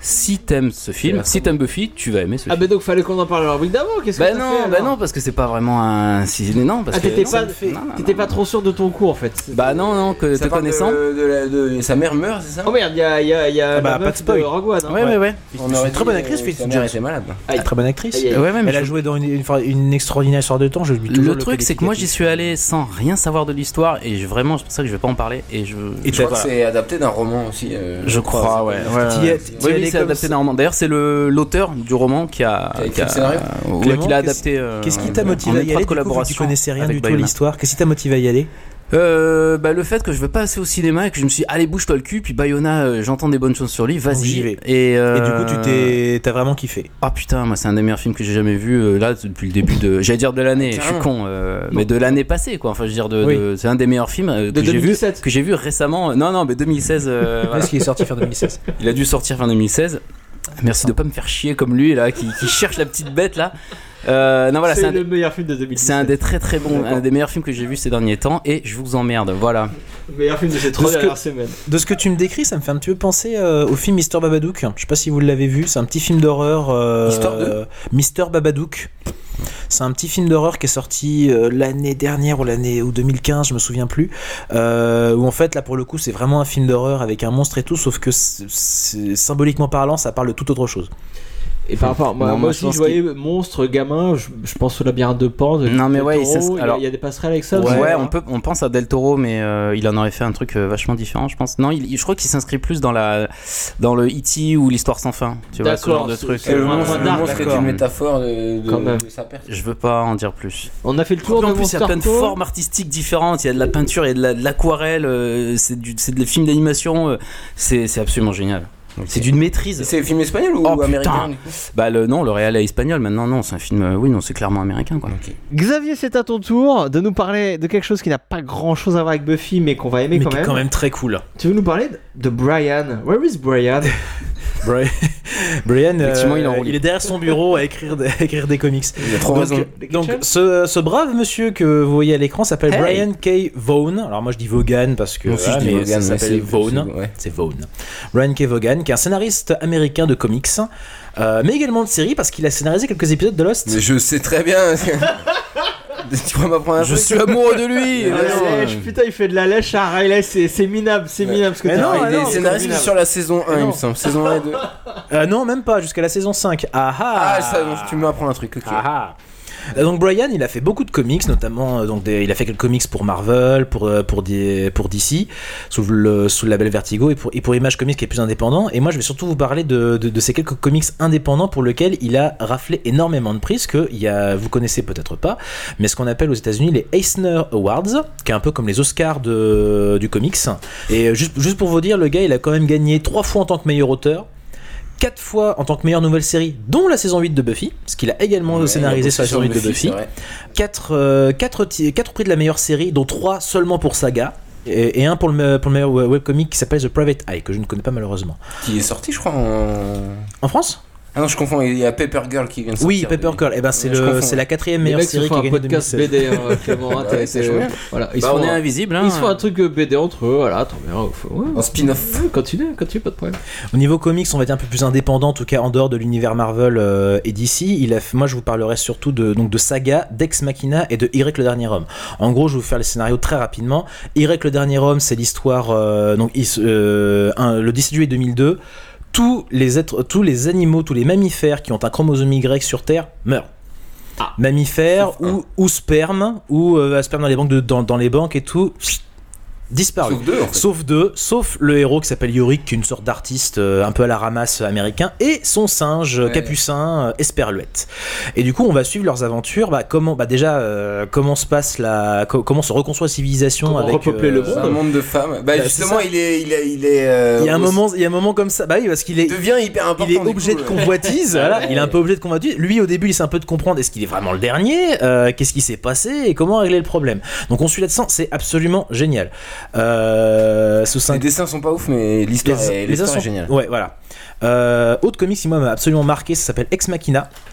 si t'aimes ce film, si t'aimes Buffy, tu vas aimer ce Ah, film. bah donc fallait qu'on en parle alors évidemment. Qu'est-ce que Bah t'as non, fait, bah alors non, parce que c'est pas vraiment un. Si, non, parce Ah, que. t'étais non, pas, ça me fait- non, non, t'étais non. pas trop sûr de ton coup en fait. Bah non, non, que Ça te parle connaissant. de, de, la- de- sa mère meurt, c'est ça? Oh merde, il y a, y a, y a Ah bah, la pas meuf de spoil. de Rogue One. Hein. Ouais, ouais, ouais. On C'est aurait une très dit, bonne actrice, euh, Felicity sa mère Jones. était malade. Aïe. Très bonne actrice. Aïe, aïe. Ouais, ouais, mais Elle a je- joué dans une, une, une extraordinaire histoire de temps. Je lui toujours Le truc, c'est que moi j'y suis allé sans rien savoir de l'histoire et je- vraiment, c'est pour ça que je vais pas en parler. Et je. Et je crois que c'est adapté d'un roman aussi. euh, Je crois, ouais. c'est- ouais, T'y ouais. es- t'y Oui, allais oui, c'est comme adapté ça. d'un roman. D'ailleurs, c'est le l'auteur du roman qui a, Qui a écrit le scénario ouais, Clément, qui l'a qu'est-ce- adapté. euh, Qu'est-ce qui t'a en motivé à y étroite aller? Du coup, vu que tu collaboration connaissais rien avec du tout à Bayona. l'histoire. Qu'est-ce qui t'a motivé à y aller? Euh, bah, le fait que je veux pas assez au cinéma et que je me suis dit, allez, bouge-toi le cul, puis Bayona, euh, j'entends des bonnes choses sur lui, Donc, j'y vas-y. vais. Et, euh, Et du coup, tu t'es, t'as vraiment kiffé. Ah putain, moi c'est un des meilleurs films que j'ai jamais vu euh, là depuis le début de. J'allais dire de l'année, je suis con, euh, mais de l'année passée quoi. Enfin, je veux dire, de, Oui. de- c'est un des meilleurs films euh, De que j'ai vu, deux mille dix-sept. que j'ai vu récemment. Non, non, mais deux mille seize. Euh, voilà. Est-ce qu'il est sorti fin deux mille seize? Il a dû sortir fin deux mille seize. Merci de pas me faire chier comme lui là, qui, qui cherche la petite bête là. Euh, non voilà, c'est c'est un, le des- meilleur film de deux mille dix-sept. c'est un des très très bons, un des meilleurs films que j'ai vu ces derniers temps et je vous emmerde. Voilà. Le meilleur film de ces trois De ce dernières que- semaines. De ce que tu me décris, ça me fait un petit peu penser euh, au film Mister Babadook. Je sais pas si vous l'avez vu, c'est un petit film d'horreur. Euh, Histoire de Mister Babadook. C'est un petit film d'horreur qui est sorti euh, l'année dernière ou l'année ou deux mille quinze, je me souviens plus. Euh, où en fait, là pour le coup, c'est vraiment un film d'horreur avec un monstre et tout, sauf que c'est- c'est- symboliquement parlant, ça parle de toute autre chose. Et par rapport, moi, Non, moi moi, aussi, je pense je voyais monstre, gamin, je, je pense au labyrinthe de Pan. De Non, mais Del ouais, Toro, ça, c'est- il y a- alors- il y a des passerelles avec ça. Ouais, aussi, on peut, on pense à Del Toro, mais euh, il en aurait fait un truc euh, vachement différent, je pense. Non, il, il- je crois qu'il s'inscrit plus dans la, dans le E T ou l'histoire sans fin. Tu vois, ce D'accord, genre de c'est- truc. c'est Le le Euh, monstre, Dark, le monstre est d'accord. une métaphore de, de, Quand même. de sa perte. Je veux pas en dire plus. On a fait le tour de En plus, il y a Monster plein de Co. formes artistiques différentes. Il y a de la peinture, il y a de la- de l'aquarelle. euh, c'est du, c'est des films d'animation. euh, c'est, c'est absolument génial. C'est d'une maîtrise. Et c'est le film espagnol ou Oh, américain putain. du coup Bah le non, le réel est espagnol. Maintenant non, c'est un film. euh, oui, non, c'est clairement américain quoi. Ok. Xavier, c'est à ton tour de nous parler de quelque chose qui n'a pas grand chose à voir avec Buffy, mais qu'on va aimer Mais quand qui est même. quand même très cool. Tu veux nous parler de, de Brian? Where is Brian? Brian, Brian euh, Effectivement, il est en roue il est derrière son bureau à écrire des, à écrire des comics. Il a trop raison. Donc, donc ce, ce brave monsieur que vous voyez à l'écran s'appelle Hey. Brian K. Vaughan. Alors moi je dis Vaughan parce que Moi aussi, je voilà, dis mais Vaughan, ça mais s'appelle c'est- Vaughan. c'est- ouais. C'est Vaughan. Brian K. Vaughan, qui est un scénariste américain de comics, euh, mais également de séries parce qu'il a scénarisé quelques épisodes de Lost. Mais je sais très bien. Tu pourrais m'apprendre un Je truc. suis amoureux de lui. Ouais, Mais non, c'est- euh, putain, il fait de la lèche à Riley, c'est c'est minable, c'est minable ce que Mais t'as non, fait. mais Il non, est c'est scénariste minable. sur la saison un, il non. me semble. Saison un et deux. Euh, non, même pas, jusqu'à la saison cinq. Ah ah, Ah, ça, tu m'apprends un truc, ok. Ah ah. Euh, Donc Brian, il a fait beaucoup de comics, notamment euh, donc des- il a fait quelques comics pour Marvel, pour euh, pour des pour D C, sous le sous le label Vertigo et pour et pour Image Comics qui est plus indépendant. Et moi, je vais surtout vous parler de de, de ces quelques comics indépendants pour lesquels il a raflé énormément de prix. Ce que il y a, vous connaissez peut-être pas, mais ce qu'on appelle aux États-Unis les Eisner Awards, qui est un peu comme les Oscars de du comics. Et euh, juste juste pour vous dire, le gars, il a quand même gagné trois fois en tant que meilleur auteur. Quatre fois en tant que meilleure nouvelle série, dont la saison huit de Buffy, parce qu'il a également Ouais, scénarisé il a sur la bossé saison huit de sur Buffy. c'est vrai. quatre, euh, quatre, ti- quatre prix de la meilleure série, dont trois seulement pour Saga, et, et un pour le, me- pour le meilleur webcomic qui s'appelle The Private Eye, que je ne connais pas malheureusement. Qui est sorti, je crois, en. En France ? Ah non, je confonds, il y a Paper Girl qui vient de sortir. Oui, Paper Girl, eh ben c'est, Ouais, je le, confonds. c'est la quatrième Les meilleure mecs se série qui font a un gagné podcast deux mille B seize. D, hein, Clément, hein, Ouais, t'as c'est été- chouette. voilà, ils bah, se on font est un- invisible. Hein, Ils se font un truc B D entre eux, voilà, trop bien. Ouais. En spin-off. Ouais, continue, continue, pas de problème. Au niveau comics, on va être un peu plus indépendant, en tout cas en dehors de l'univers Marvel euh, et D C. Il a, f- moi, je vous parlerai surtout de, donc, de Saga, d'Ex Machina et de Irek le Dernier Homme. En gros, je vais vous faire le scénario très rapidement. Irek le Dernier Homme, c'est l'histoire. Euh, donc, il, se- euh, un- le dix-sept juillet deux mille deux, tous les êtres, tous les animaux, tous les mammifères qui ont un chromosome Y sur Terre meurent. Ah. Mammifères ou, ou sperme, ou euh, sperme dans les banques, de, dans, dans les banques et tout. Disparu. Sauf deux, en fait. Sauf deux, sauf le héros qui s'appelle Yorick, qui est une sorte d'artiste euh, un peu à la ramasse américain, et son singe euh, Ouais. capucin euh, Esperluette. Et du coup, on va suivre leurs aventures. Bah, comment, bah déjà, euh, comment se passe la, co- comment se reconstruit la civilisation Comment avec repeupler le C'est un monde de femmes. Bah, Bah, justement, c'est ça. il est. Il est, il est euh, Il y a un au- moment, il y a un moment comme ça. Bah oui, parce qu'il est, Il devient hyper important. il est du obligé coup, de euh. convoitise. Voilà, Ouais. il est un peu obligé de convoitise. Lui, au début, il essaie un peu de comprendre est-ce qu'il est vraiment le dernier, euh, qu'est-ce qui s'est passé et comment régler le problème. Donc on suit là-dedans, c'est absolument génial. Euh, sous cinq Les dessins sont pas ouf, mais l'histoire Les- est, les l'histoire uns est sont- géniale. Ouais, voilà. Euh, autre comics qui moi m'a absolument marqué, ça s'appelle Ex Machina.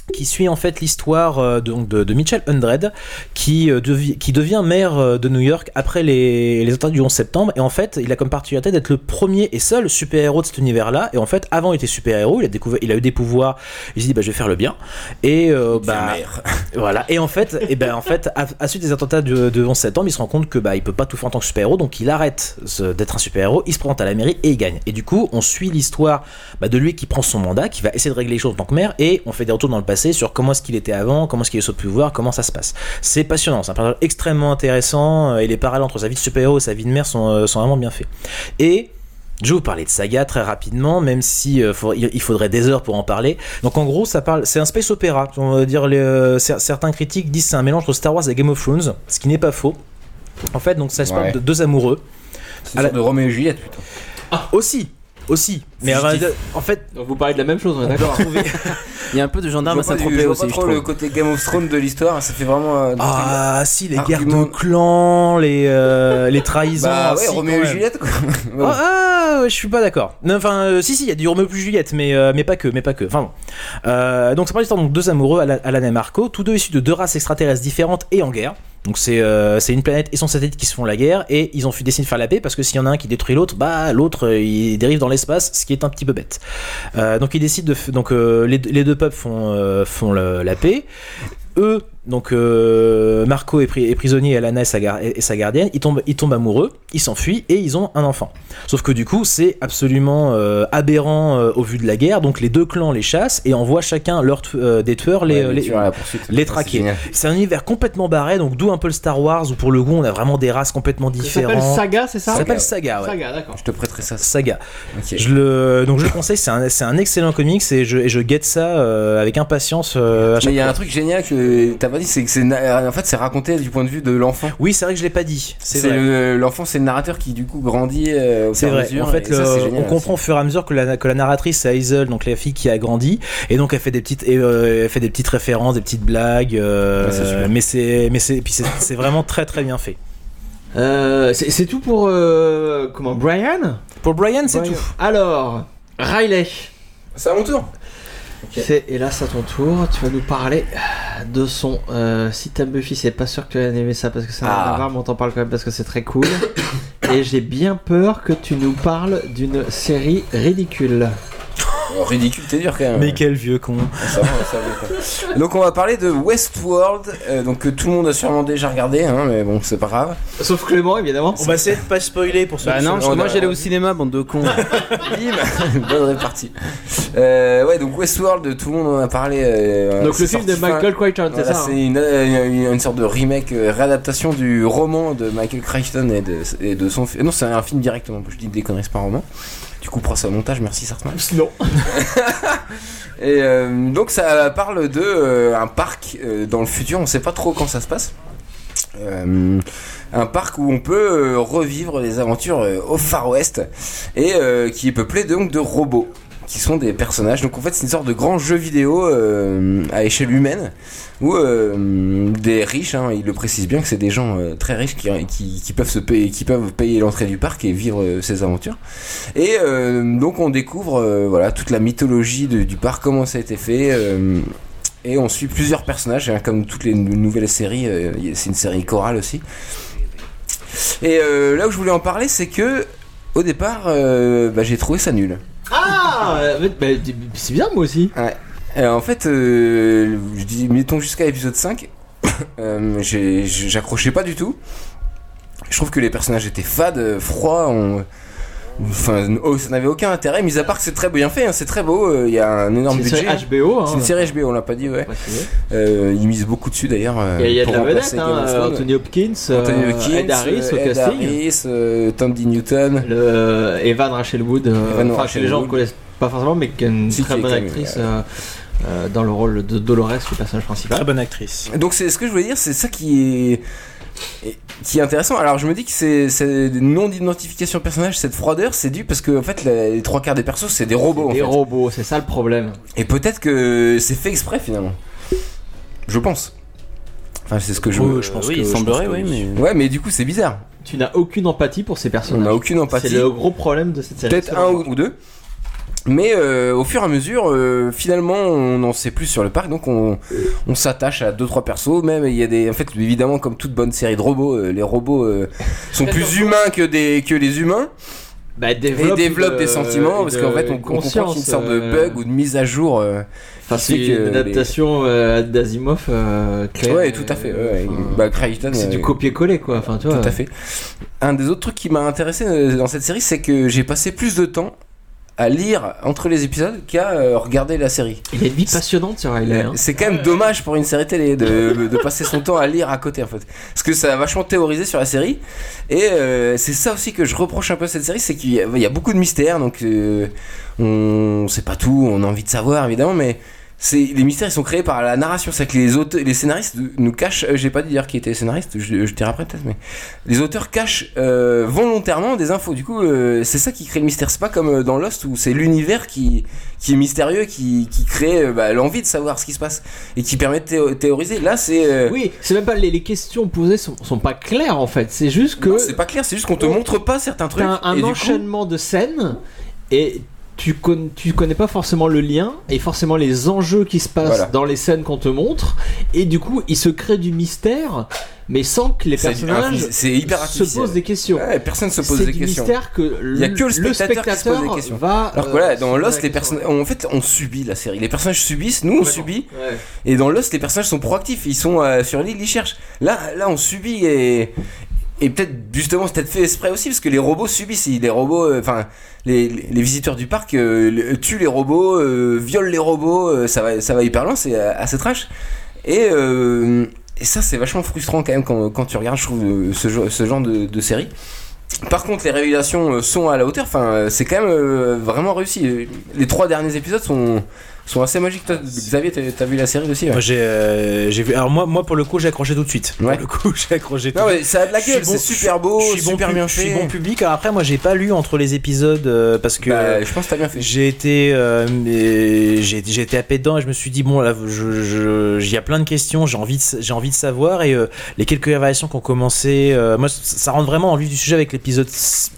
qui suit en fait l'histoire euh, de, de, de Mitchell Undred qui, euh, devi, qui devient maire euh, de New York après les, les attentats du onze septembre, et en fait il a comme particularité d'être le premier et seul super-héros de cet univers là, et en fait avant il était super-héros, il a, découvert, il a eu des pouvoirs, il s'est dit bah, je vais faire le bien, et euh, bah, voilà, et en fait, et ben, en fait à, à suite des attentats de, de onze septembre il se rend compte que bah, il peut pas tout faire en tant que super-héros, donc il arrête d'être un super-héros, il se présente à la mairie et il gagne, et du coup on suit l'histoire bah, de lui qui prend son mandat, qui va essayer de régler les choses en tant que maire, et on fait des retours dans le passé sur comment est-ce qu'il était avant, comment est-ce qu'il est au pouvoir, comment ça se passe. C'est passionnant, c'est un personnage extrêmement intéressant, et les parallèles entre sa vie de super-héros et sa vie de mère sont, sont vraiment bien faits. Et je vais vous parler de Saga très rapidement, même si euh, faut, il faudrait des heures pour en parler. Donc en gros, ça parle, c'est un space opéra. On va dire les, euh, certains critiques disent que c'est un mélange entre Star Wars et Game of Thrones, ce qui n'est pas faux. En fait, donc ça se ouais. parle de deux amoureux. C'est la... de Roméo et Juliette plutôt. Ah, aussi. Aussi, mais euh, en fait, donc vous parlez de la même chose, on est d'accord. Il y a un peu de gendarme à Saint-Tropez aussi. Je vois pas trop le côté Game of Thrones de l'histoire, ça fait vraiment. Euh, ah si, les guerres de clans, les euh, les trahisons. Bah ouais, si, Roméo et Juliette quoi. Bon. Ah, je suis pas d'accord. Non, enfin, euh, si si, il y a du Roméo plus Juliette, mais euh, mais pas que, mais pas que. Enfin bon. Euh, donc ça parle d'histoire donc deux amoureux, Alan et Marco, tous deux issus de deux races extraterrestres différentes et en guerre. Donc c'est euh, c'est une planète et son satellite qui se font la guerre, et ils ont décidé de faire la paix parce que s'il y en a un qui détruit l'autre, bah l'autre euh, il dérive dans l'espace, ce qui est un petit peu bête. Euh, donc ils décident de donc euh, les, les deux peuples font euh, font le, la paix. Eux, donc euh, Marco est, pri- est prisonnier et Alana est sa, gar- est sa gardienne, ils tombent, ils tombent amoureux, ils s'enfuient et ils ont un enfant. Sauf que du coup c'est absolument euh, aberrant euh, au vu de la guerre, donc les deux clans les chassent et envoient chacun leur tu- euh, des tueurs les, ouais, les, les, tueurs à la poursuite, les traquer. C'est, c'est un univers complètement barré, donc d'où un peu le Star Wars où pour le coup on a vraiment des races complètement différentes. Ça s'appelle Saga, c'est ça? Ça s'appelle Saga, ouais. Saga, d'accord. Je te prêterai ça. Saga. Okay. Je le, donc je le conseille, c'est un, c'est un excellent comics et je, et je guette ça euh, avec impatience euh, à chaque Mais il y a fois. un truc génial que t'as pas dit, c'est que c'est en fait c'est raconté du point de vue de l'enfant. Oui, c'est vrai que je l'ai pas dit. C'est, c'est vrai. Le, l'enfant, c'est le narrateur qui du coup grandit euh, au c'est fur et à vrai. mesure. En fait, le, ça, c'est génial, on comprend au fur et à mesure que la, que la narratrice c'est Hazel, donc la fille qui a grandi, et donc elle fait des petites, et, euh, elle fait des petites références, des petites blagues. Euh, ouais, c'est mais c'est, mais c'est, puis c'est, c'est vraiment très très bien fait. Euh, c'est, c'est tout pour euh, comment Brian? Pour Brian, c'est Brian. tout. Alors, Riley. C'est à mon tour. Okay. C'est, et là, c'est à ton tour. Tu vas nous parler de son. Euh, si t'aimes Buffy, c'est pas sûr que tu vas aimer ça parce que c'est ah. un rare, mais on t'en parle quand même parce que c'est très cool. Et j'ai bien peur que tu nous parles d'une série ridicule. Oh, ridicule, t'es dur quand même. Mais quel vieux con. Ça va, ça va. Donc on va parler de Westworld, euh, donc que tout le monde a sûrement déjà regardé, hein, mais bon c'est pas grave. Sauf Clément évidemment. On va essayer de pas spoiler pour ceux bah qui non, sont... parce que moi j'allais au cinéma, bande de cons. Bonne répartie. Euh, ouais, donc Westworld, tout le monde en a parlé. Euh, donc le film de Michael Crichton, c'est voilà, ça. C'est hein. une, une, une sorte de remake, euh, réadaptation du roman de Michael Crichton et de, et de son. Non, c'est un film directement. Je dis des conneries, c'est pas un roman. Du coup, prends ça au montage, merci Sartman. Non. Et euh, donc ça parle de euh, un parc euh, dans le futur, on sait pas trop quand ça se passe. Euh, un parc où on peut euh, revivre les aventures euh, au Far West et euh, qui est peuplé donc de robots qui sont des personnages. Donc en fait c'est une sorte de grand jeu vidéo euh, à échelle humaine où euh, des riches, hein, ils le précisent bien que c'est des gens euh, très riches qui, qui, qui peuvent se payer, qui peuvent payer l'entrée du parc et vivre euh, ces aventures. Et euh, donc on découvre euh, voilà toute la mythologie de, du parc, comment ça a été fait. Euh, et on suit plusieurs personnages, hein, comme toutes les nouvelles séries. Euh, c'est une série chorale aussi. Et euh, là où je voulais en parler, c'est que au départ, euh, bah, j'ai trouvé ça nul. Ah, bah, c'est bien moi aussi. Ouais. Et en fait, euh, je dis, mettons jusqu'à l'épisode cinq, euh, j'ai, j'accrochais pas du tout. Je trouve que les personnages étaient fades, froids, on... enfin, oh, ça n'avait aucun intérêt, mis à part que c'est très bien fait, hein, c'est très beau, il euh, y a un énorme budget. C'est une série H B O. Hein, c'est une série H B O, on l'a pas dit, ouais. Euh, ils misent beaucoup dessus d'ailleurs. Euh, il y a, y a de la vedette, hein, euh, Anthony Hopkins, Anthony Hopkins, Ed Harris au Ed casting. Harris, euh, Tandy Newton, le, euh, Evan Rachel Wood, euh, Evan enfin Rachel que les gens Wood. ne connaissent pas forcément, mais qui est une si, très bonne actrice. Euh, Euh, dans le rôle de Dolores, le personnage principal. Très bonne actrice. Donc c'est ce que je voulais dire, c'est ça qui est qui est intéressant. Alors je me dis que c'est c'est non d'identification personnage, cette froideur, c'est dû parce que en fait les trois quarts des persos c'est des robots. C'est des en fait. robots, c'est ça le problème. Et peut-être que c'est fait exprès finalement. Je pense. Enfin c'est ce que je. Oh, je pense oui, que, il semblerait, oui, mais. Ouais, mais du coup c'est bizarre. Tu n'as aucune empathie pour ces personnages. On n'a aucune empathie. C'est le gros problème de cette série. Peut-être un ou deux. Mais euh, au fur et à mesure, euh, finalement, on en sait plus sur le parc, donc on, on s'attache à deux trois persos. Même il y a des, en fait, évidemment, comme toute bonne série de robots, euh, les robots euh, sont plus humains que des que les humains. Bah, développe, et développe de, des sentiments de, parce qu'en fait, on, on comprend qu'une sorte de bug ou de mise à jour. Euh, Enfin, c'est une adaptation les... euh, d'Asimov euh, claire. Ouais, tout à fait. Ouais, enfin, bah, Crichton, c'est euh, du copier-coller, quoi. Enfin, tu vois. Tout à fait. Un des autres trucs qui m'a intéressé dans cette série, c'est que j'ai passé plus de temps à lire entre les épisodes qu'à euh, regarder la série. Il a une vie passionnante sur Riley. Hein. C'est quand même dommage pour une série télé de, de passer son temps à lire à côté, en fait. Parce que ça a vachement théorisé sur la série. Et euh, c'est ça aussi que je reproche un peu à cette série, c'est qu'il y a, il y a beaucoup de mystères. Donc euh, on sait pas tout, on a envie de savoir évidemment, mais c'est, les mystères ils sont créés par la narration. C'est que les auteurs, les scénaristes nous cachent. Euh, j'ai pas dit dire qui était scénariste, je, je dirai après peut-être, mais les auteurs cachent euh, volontairement des infos. Du coup, euh, c'est ça qui crée le mystère. C'est pas comme dans Lost où c'est l'univers qui qui est mystérieux, qui qui crée euh, bah, l'envie de savoir ce qui se passe et qui permet de théo- théoriser. Là, c'est euh... oui, c'est même pas les, les questions posées sont, sont pas claires en fait. C'est juste que non, c'est pas clair. C'est juste qu'on te montre pas certains trucs. T'as un, un enchaînement coup... de scènes et Tu, con- tu connais pas forcément le lien et forcément les enjeux qui se passent voilà. dans les scènes qu'on te montre, et du coup il se crée du mystère mais sans que les personnages c'est, c'est hyper se posent des questions. Ouais, personne se pose c'est des du questions. Mystère que il y a que le spectateur, le spectateur qui se pose des questions. Va, alors que là euh, dans Lost les personnages en fait on subit la série, les personnages subissent, nous on ouais, subit ouais. Et dans Lost les personnages sont proactifs, ils sont euh, sur l'île, ils cherchent. Là là on subit et Et peut-être justement c'est peut-être fait exprès aussi parce que les robots subissent, les robots, enfin euh, les, les, les visiteurs du parc euh, tuent les robots, euh, violent les robots, euh, ça va ça va hyper loin, c'est assez trash. Et, euh, et ça c'est vachement frustrant quand même quand, quand tu regardes, je trouve, ce, ce genre de, de série. Par contre les révélations sont à la hauteur, enfin c'est quand même euh, vraiment réussi. Les trois derniers épisodes sont sont assez magiques. Toi, Xavier, t'as, t'as vu la série aussi? Ouais. Moi, j'ai, euh, j'ai vu. Alors moi, moi, pour le coup, j'ai accroché tout de suite. Ouais. Pour le coup, j'ai accroché. Tout non, de mais ça a de la gueule. Bon, c'est super beau, je suis super bon bien fait. Je suis bon public. Alors après, moi, j'ai pas lu entre les épisodes euh, parce que. Bah, je pense que t'as bien fait. J'ai été, euh, j'ai, j'ai été happé dedans et je me suis dit bon, là, je, je, il y a plein de questions. J'ai envie de, j'ai envie de savoir et euh, les quelques révélations qui ont commencé. Euh, moi, ça rentre vraiment en vif du sujet avec l'épisode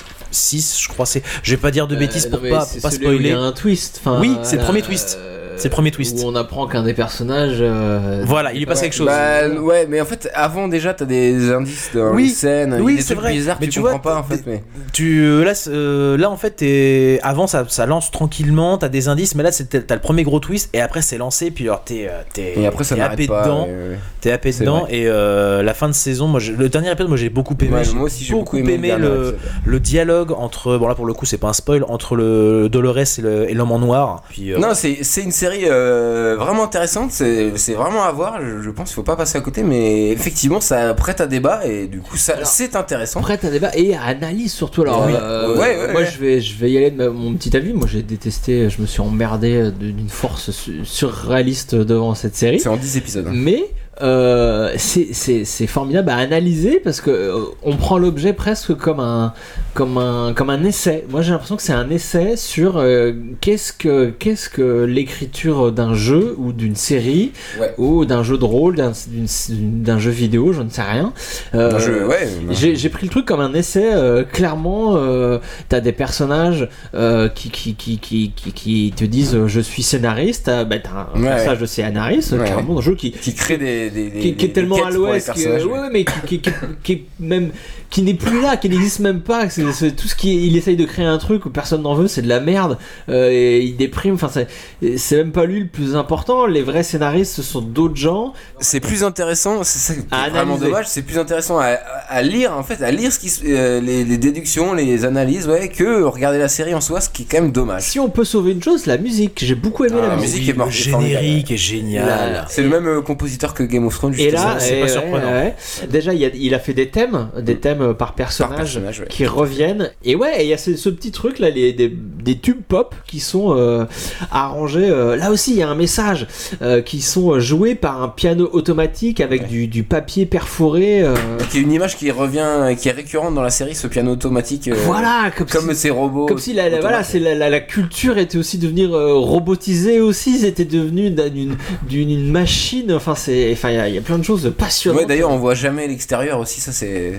six, je crois. C'est. Je vais pas dire de euh, bêtises pour non, pas, pour pas spoiler. Il y a un twist. Oui, c'est le premier twist. C'est le premier twist. Où on apprend qu'un des personnages. Euh, voilà, il lui passe ouais, quelque chose. Bah, ouais, mais en fait, avant déjà, t'as des indices dans oui, les scènes. Oui, il y a des c'est trucs vrai. bizarres, mais tu, tu comprends vois, pas en fait. Mais... Tu, là, euh, là, en fait, t'es, avant, ça, ça lance tranquillement, t'as des indices, mais là, c'est, t'as le premier gros twist, et après, c'est lancé, puis alors, t'es, t'es, et après, ça t'es happé pas, dedans. Euh... T'es happé c'est dedans, vrai. Et euh, la fin de saison, moi, je, le dernier épisode, moi, j'ai beaucoup aimé. Ouais, j'ai moi aussi, j'ai beaucoup, beaucoup aimé, aimé le, le dialogue entre, bon, là, pour le coup, c'est pas un spoil, entre le Dolores et, le, et l'homme en noir. Puis, euh, non, c'est, c'est une série euh, vraiment intéressante. C'est, c'est vraiment à voir, je, je pense qu'il faut pas passer à côté, mais effectivement ça prête à débat et du coup ça, alors, c'est intéressant. Prête à débat et à analyse surtout. Alors, oui. euh, ouais, ouais, moi ouais. je vais, je vais y aller de ma, mon petit avis. Moi j'ai détesté, je me suis emmerdé d'une force su- surréaliste devant cette série. C'est en dix épisodes. Hein. Mais euh, c'est, c'est, c'est formidable à analyser parce que euh, on prend l'objet presque comme un, comme un, comme un essai. Moi j'ai l'impression que c'est un essai sur euh, qu'est-ce que, qu'est-ce que l'écriture d'un jeu ou d'une série ouais. ou d'un jeu de rôle, d'un, d'un jeu vidéo, je ne sais rien. Euh, un jeu, ouais, j'ai, j'ai pris le truc comme un essai. Euh, clairement, euh, t'as des personnages euh, qui, qui, qui, qui, qui, qui te disent euh, je suis scénariste. T'as, bah, t'as un ouais, personnage ouais. de scénariste, ouais, clairement, dans le jeu qui, qui crée des Des, des, qui, qui est tellement à l'ouest, qui, ouais, ouais, mais qui, qui, qui, qui est même qui n'est plus là, qui n'existe même pas. C'est, c'est tout ce qui, il essaye de créer un truc où personne n'en veut, c'est de la merde. Euh, et il déprime. Enfin, c'est, c'est même pas lui le plus important. Les vrais scénaristes, ce sont d'autres gens. C'est plus intéressant. C'est ça qui est vraiment dommage. C'est plus intéressant à, à lire en fait, à lire ce qui, euh, les, les déductions, les analyses, ouais, que regarder la série en soi, ce qui est quand même dommage. Si on peut sauver une chose, la musique. J'ai beaucoup aimé ah, la, la musique. musique. Est le générique est génial. La, c'est et... le même euh, compositeur que Game of Thrones. Et là, c'est et pas ouais, surprenant. Ouais. Déjà, il a, il a fait des thèmes, des thèmes par personnage, par personnage ouais. qui reviennent. Et ouais, il y a ce, ce petit truc là, les, des, des tubes pop qui sont euh, arrangés. Euh, là aussi, il y a un message euh, qui sont joués par un piano automatique avec ouais. du, du papier perforé. Euh... Qui est une image qui revient, qui est récurrente dans la série, ce piano automatique. Euh, voilà, comme, comme si, ces robots. Comme si la, la, voilà, c'est la, la, la culture était aussi devenir euh, robotisée aussi. C'était devenu d'une, d'une une machine. Enfin, c'est, enfin, il y, y a plein de choses passionnantes. Ouais, d'ailleurs, on voit jamais l'extérieur aussi. Ça, c'est, ça, c'est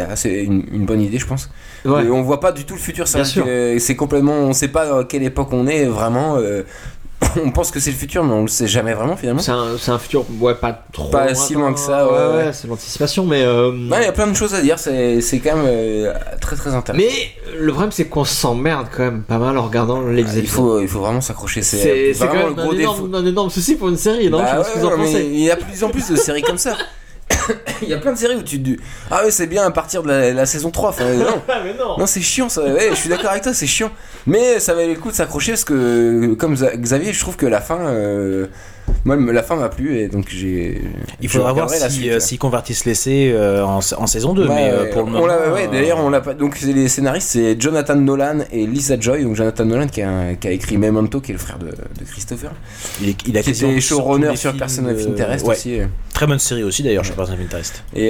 assez une, une bonne idée, je pense. Ouais. Et on voit pas du tout le futur, c'est, Bien sûr. que c'est complètement, on sait pas à quelle époque on est vraiment. Euh, on pense que c'est le futur, mais on le sait jamais vraiment finalement. C'est un, c'est un futur, ouais, pas trop. Pas si loin que ça, ouais, ouais, ouais. ouais, c'est l'anticipation, mais. Euh... Ouais, il y a plein de choses à dire, c'est, c'est quand même euh, très très intéressant. Mais le problème, c'est qu'on s'emmerde quand même pas mal en regardant les Ah, épisodes. il faut, il faut vraiment s'accrocher, c'est, C'est, c'est vraiment quand le même gros un défaut. énorme, un énorme souci pour une série, non? Bah Je sais pas ce que vous en ouais, mais pensez. il y a de plus en plus de séries comme ça. Il y a plein de séries où tu te dis ah ouais c'est bien à partir de la, la saison trois, enfin, non. mais non. non c'est chiant ça, ouais, je suis d'accord avec toi, c'est chiant, mais ça valait le coup de s'accrocher parce que comme Xavier je trouve que la fin euh, moi la fin m'a plu et donc j'ai il faudra voir si, suite, euh, s'ils convertissent l'essai euh, en, en saison deux, ouais, mais euh, pour le on moment l'a, ouais, euh... d'ailleurs on l'a pas, donc les scénaristes c'est Jonathan Nolan et Lisa Joy, donc Jonathan Nolan qui a, un, qui a écrit Memento, qui est le frère de, de Christopher, il, est, il a qui était showrunner sur Person of Interest, ouais. Aussi très bonne série aussi d'ailleurs, ouais. Sur Person of Interest. Et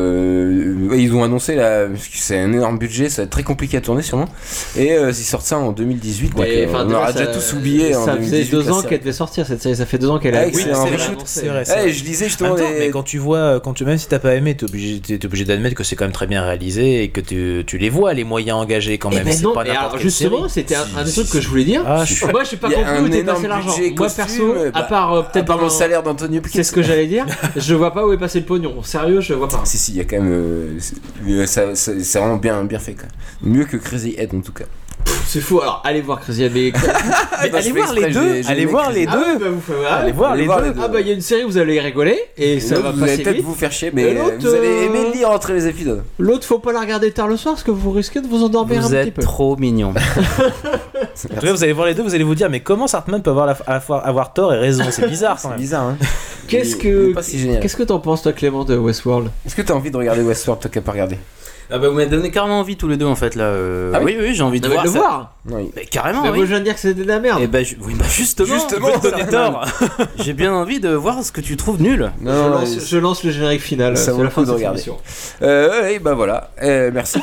euh, ouais, ils ont annoncé là, parce que c'est un énorme budget, ça va être très compliqué à tourner sûrement. Et euh, ils sortent ça en deux mille dix-huit, donc et, euh, on aura déjà tous oublié. Ça faisait deux ans qu'elle devait sortir cette série, ça fait deux ans qu'elle a. Ah, oui, c'est, c'est, vrai, c'est vrai. C'est vrai. Je lisais justement. Attends, les... Mais quand tu vois, quand tu, même si t'as pas aimé, t'es obligé, t'es obligé d'admettre que c'est quand même très bien réalisé et que tu, tu les vois les moyens engagés quand même. Eh ben c'est non, pas n'importe alors, quelle justement, série. c'était un, si, un des si, trucs si. que je voulais dire. Ah, je... Moi, je sais pas compris où était passé l'argent. Moi perso, bah, à part euh, peut-être dans le salaire d'Anthony Hopkins, c'est ce que j'allais dire. Je vois pas où est passé le pognon. Sérieux, je vois pas. Si si, il y a quand même, euh, c'est, ça, ça, c'est vraiment bien bien fait quoi. Mieux que Crazy Head en tout cas. C'est fou, alors allez voir Crazy Head, mais, mais allez voir les deux, allez voir les deux, allez voir les deux. Ah bah il y a une série, vous allez rigoler et ça va vous passer allez peut-être vite. vous faire chier, mais vous allez aimer lire entre les épisodes. L'autre, faut pas la regarder tard le soir parce que vous risquez de vous endormir vous un petit peu. Vous êtes trop mignon. En tout cas, vous allez voir les deux, vous allez vous dire mais comment Sartman peut avoir, la, à la fois avoir tort et raison, c'est bizarre. C'est bizarre. Hein. Qu'est-ce que si qu'est-ce que t'en penses toi Clément de Westworld? Est-ce que t'as envie de regarder Westworld toi qui n'as pas regardé? Ah bah vous m'avez donné carrément envie tous les deux en fait là. Euh... Ah oui, oui oui j'ai envie de non, voir. Le ça... voir. Oui. Mais carrément. Mais oui. moi je viens de dire que c'était de la merde. Et bah, ju- oui, bah justement. Justement. Donner tort. J'ai bien envie de voir ce que tu trouves nul. Non, je, lance, je lance le générique final. Ça vaut la le fin coup de regarder. Euh, et bah voilà. Euh, merci.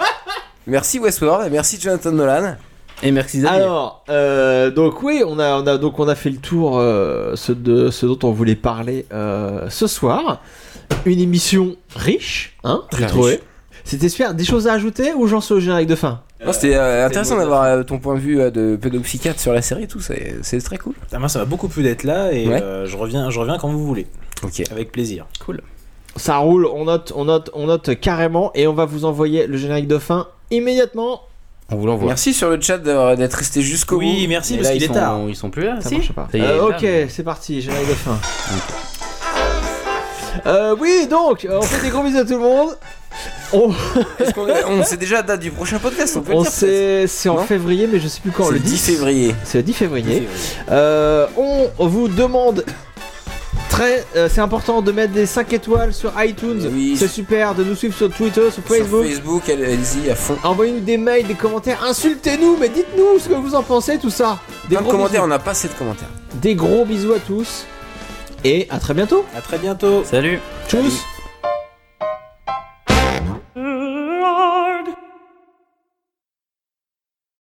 Merci Westworld. Merci Jonathan Nolan. Et merci Xavier. Alors, euh, donc oui, on a, on a, donc on a fait le tour euh, ce, de, ce dont on voulait parler euh, ce soir. Une émission riche, hein, j'ai trouvé. C'était super. Des choses à ajouter ou j'en sais au générique de fin? Non, c'était euh, intéressant d'avoir euh, ton point de vue euh, de pédopsychiatre sur la série et tout, c'est, c'est très cool. Ah, moi ça m'a beaucoup plu d'être là et ouais. euh, je, reviens, je reviens quand vous voulez. Ok. Avec plaisir. Cool. Ça roule, on note, on note, on note carrément et on va vous envoyer le générique de fin immédiatement. On vous l'envoie. Merci sur le chat d'être resté jusqu'au oui, bout. Oui, merci et parce là, qu'il est sont, tard. Ils sont plus là, ça si marche pas. Ça y est, euh, là, ok, mais... c'est parti, générique de fin. euh, oui, donc, on fait des gros bisous à tout le monde. On, Est-ce qu'on est, on sait déjà la date du prochain podcast, on peut on le dire. sait, c'est en non février, mais je sais plus quand. C'est le dix février. C'est le dix février. Euh, on vous demande. Très, euh, c'est important de mettre des cinq étoiles sur iTunes, oui. C'est super, de nous suivre sur Twitter, sur Facebook. Sur Facebook, allez-y à fond. Envoyez-nous des mails, des commentaires, insultez-nous, mais dites-nous ce que vous en pensez, tout ça. Des gros commentaires, bisous. On n'a pas assez de commentaires. Des gros bisous à tous et à très bientôt. À très bientôt. Salut. Tchuss.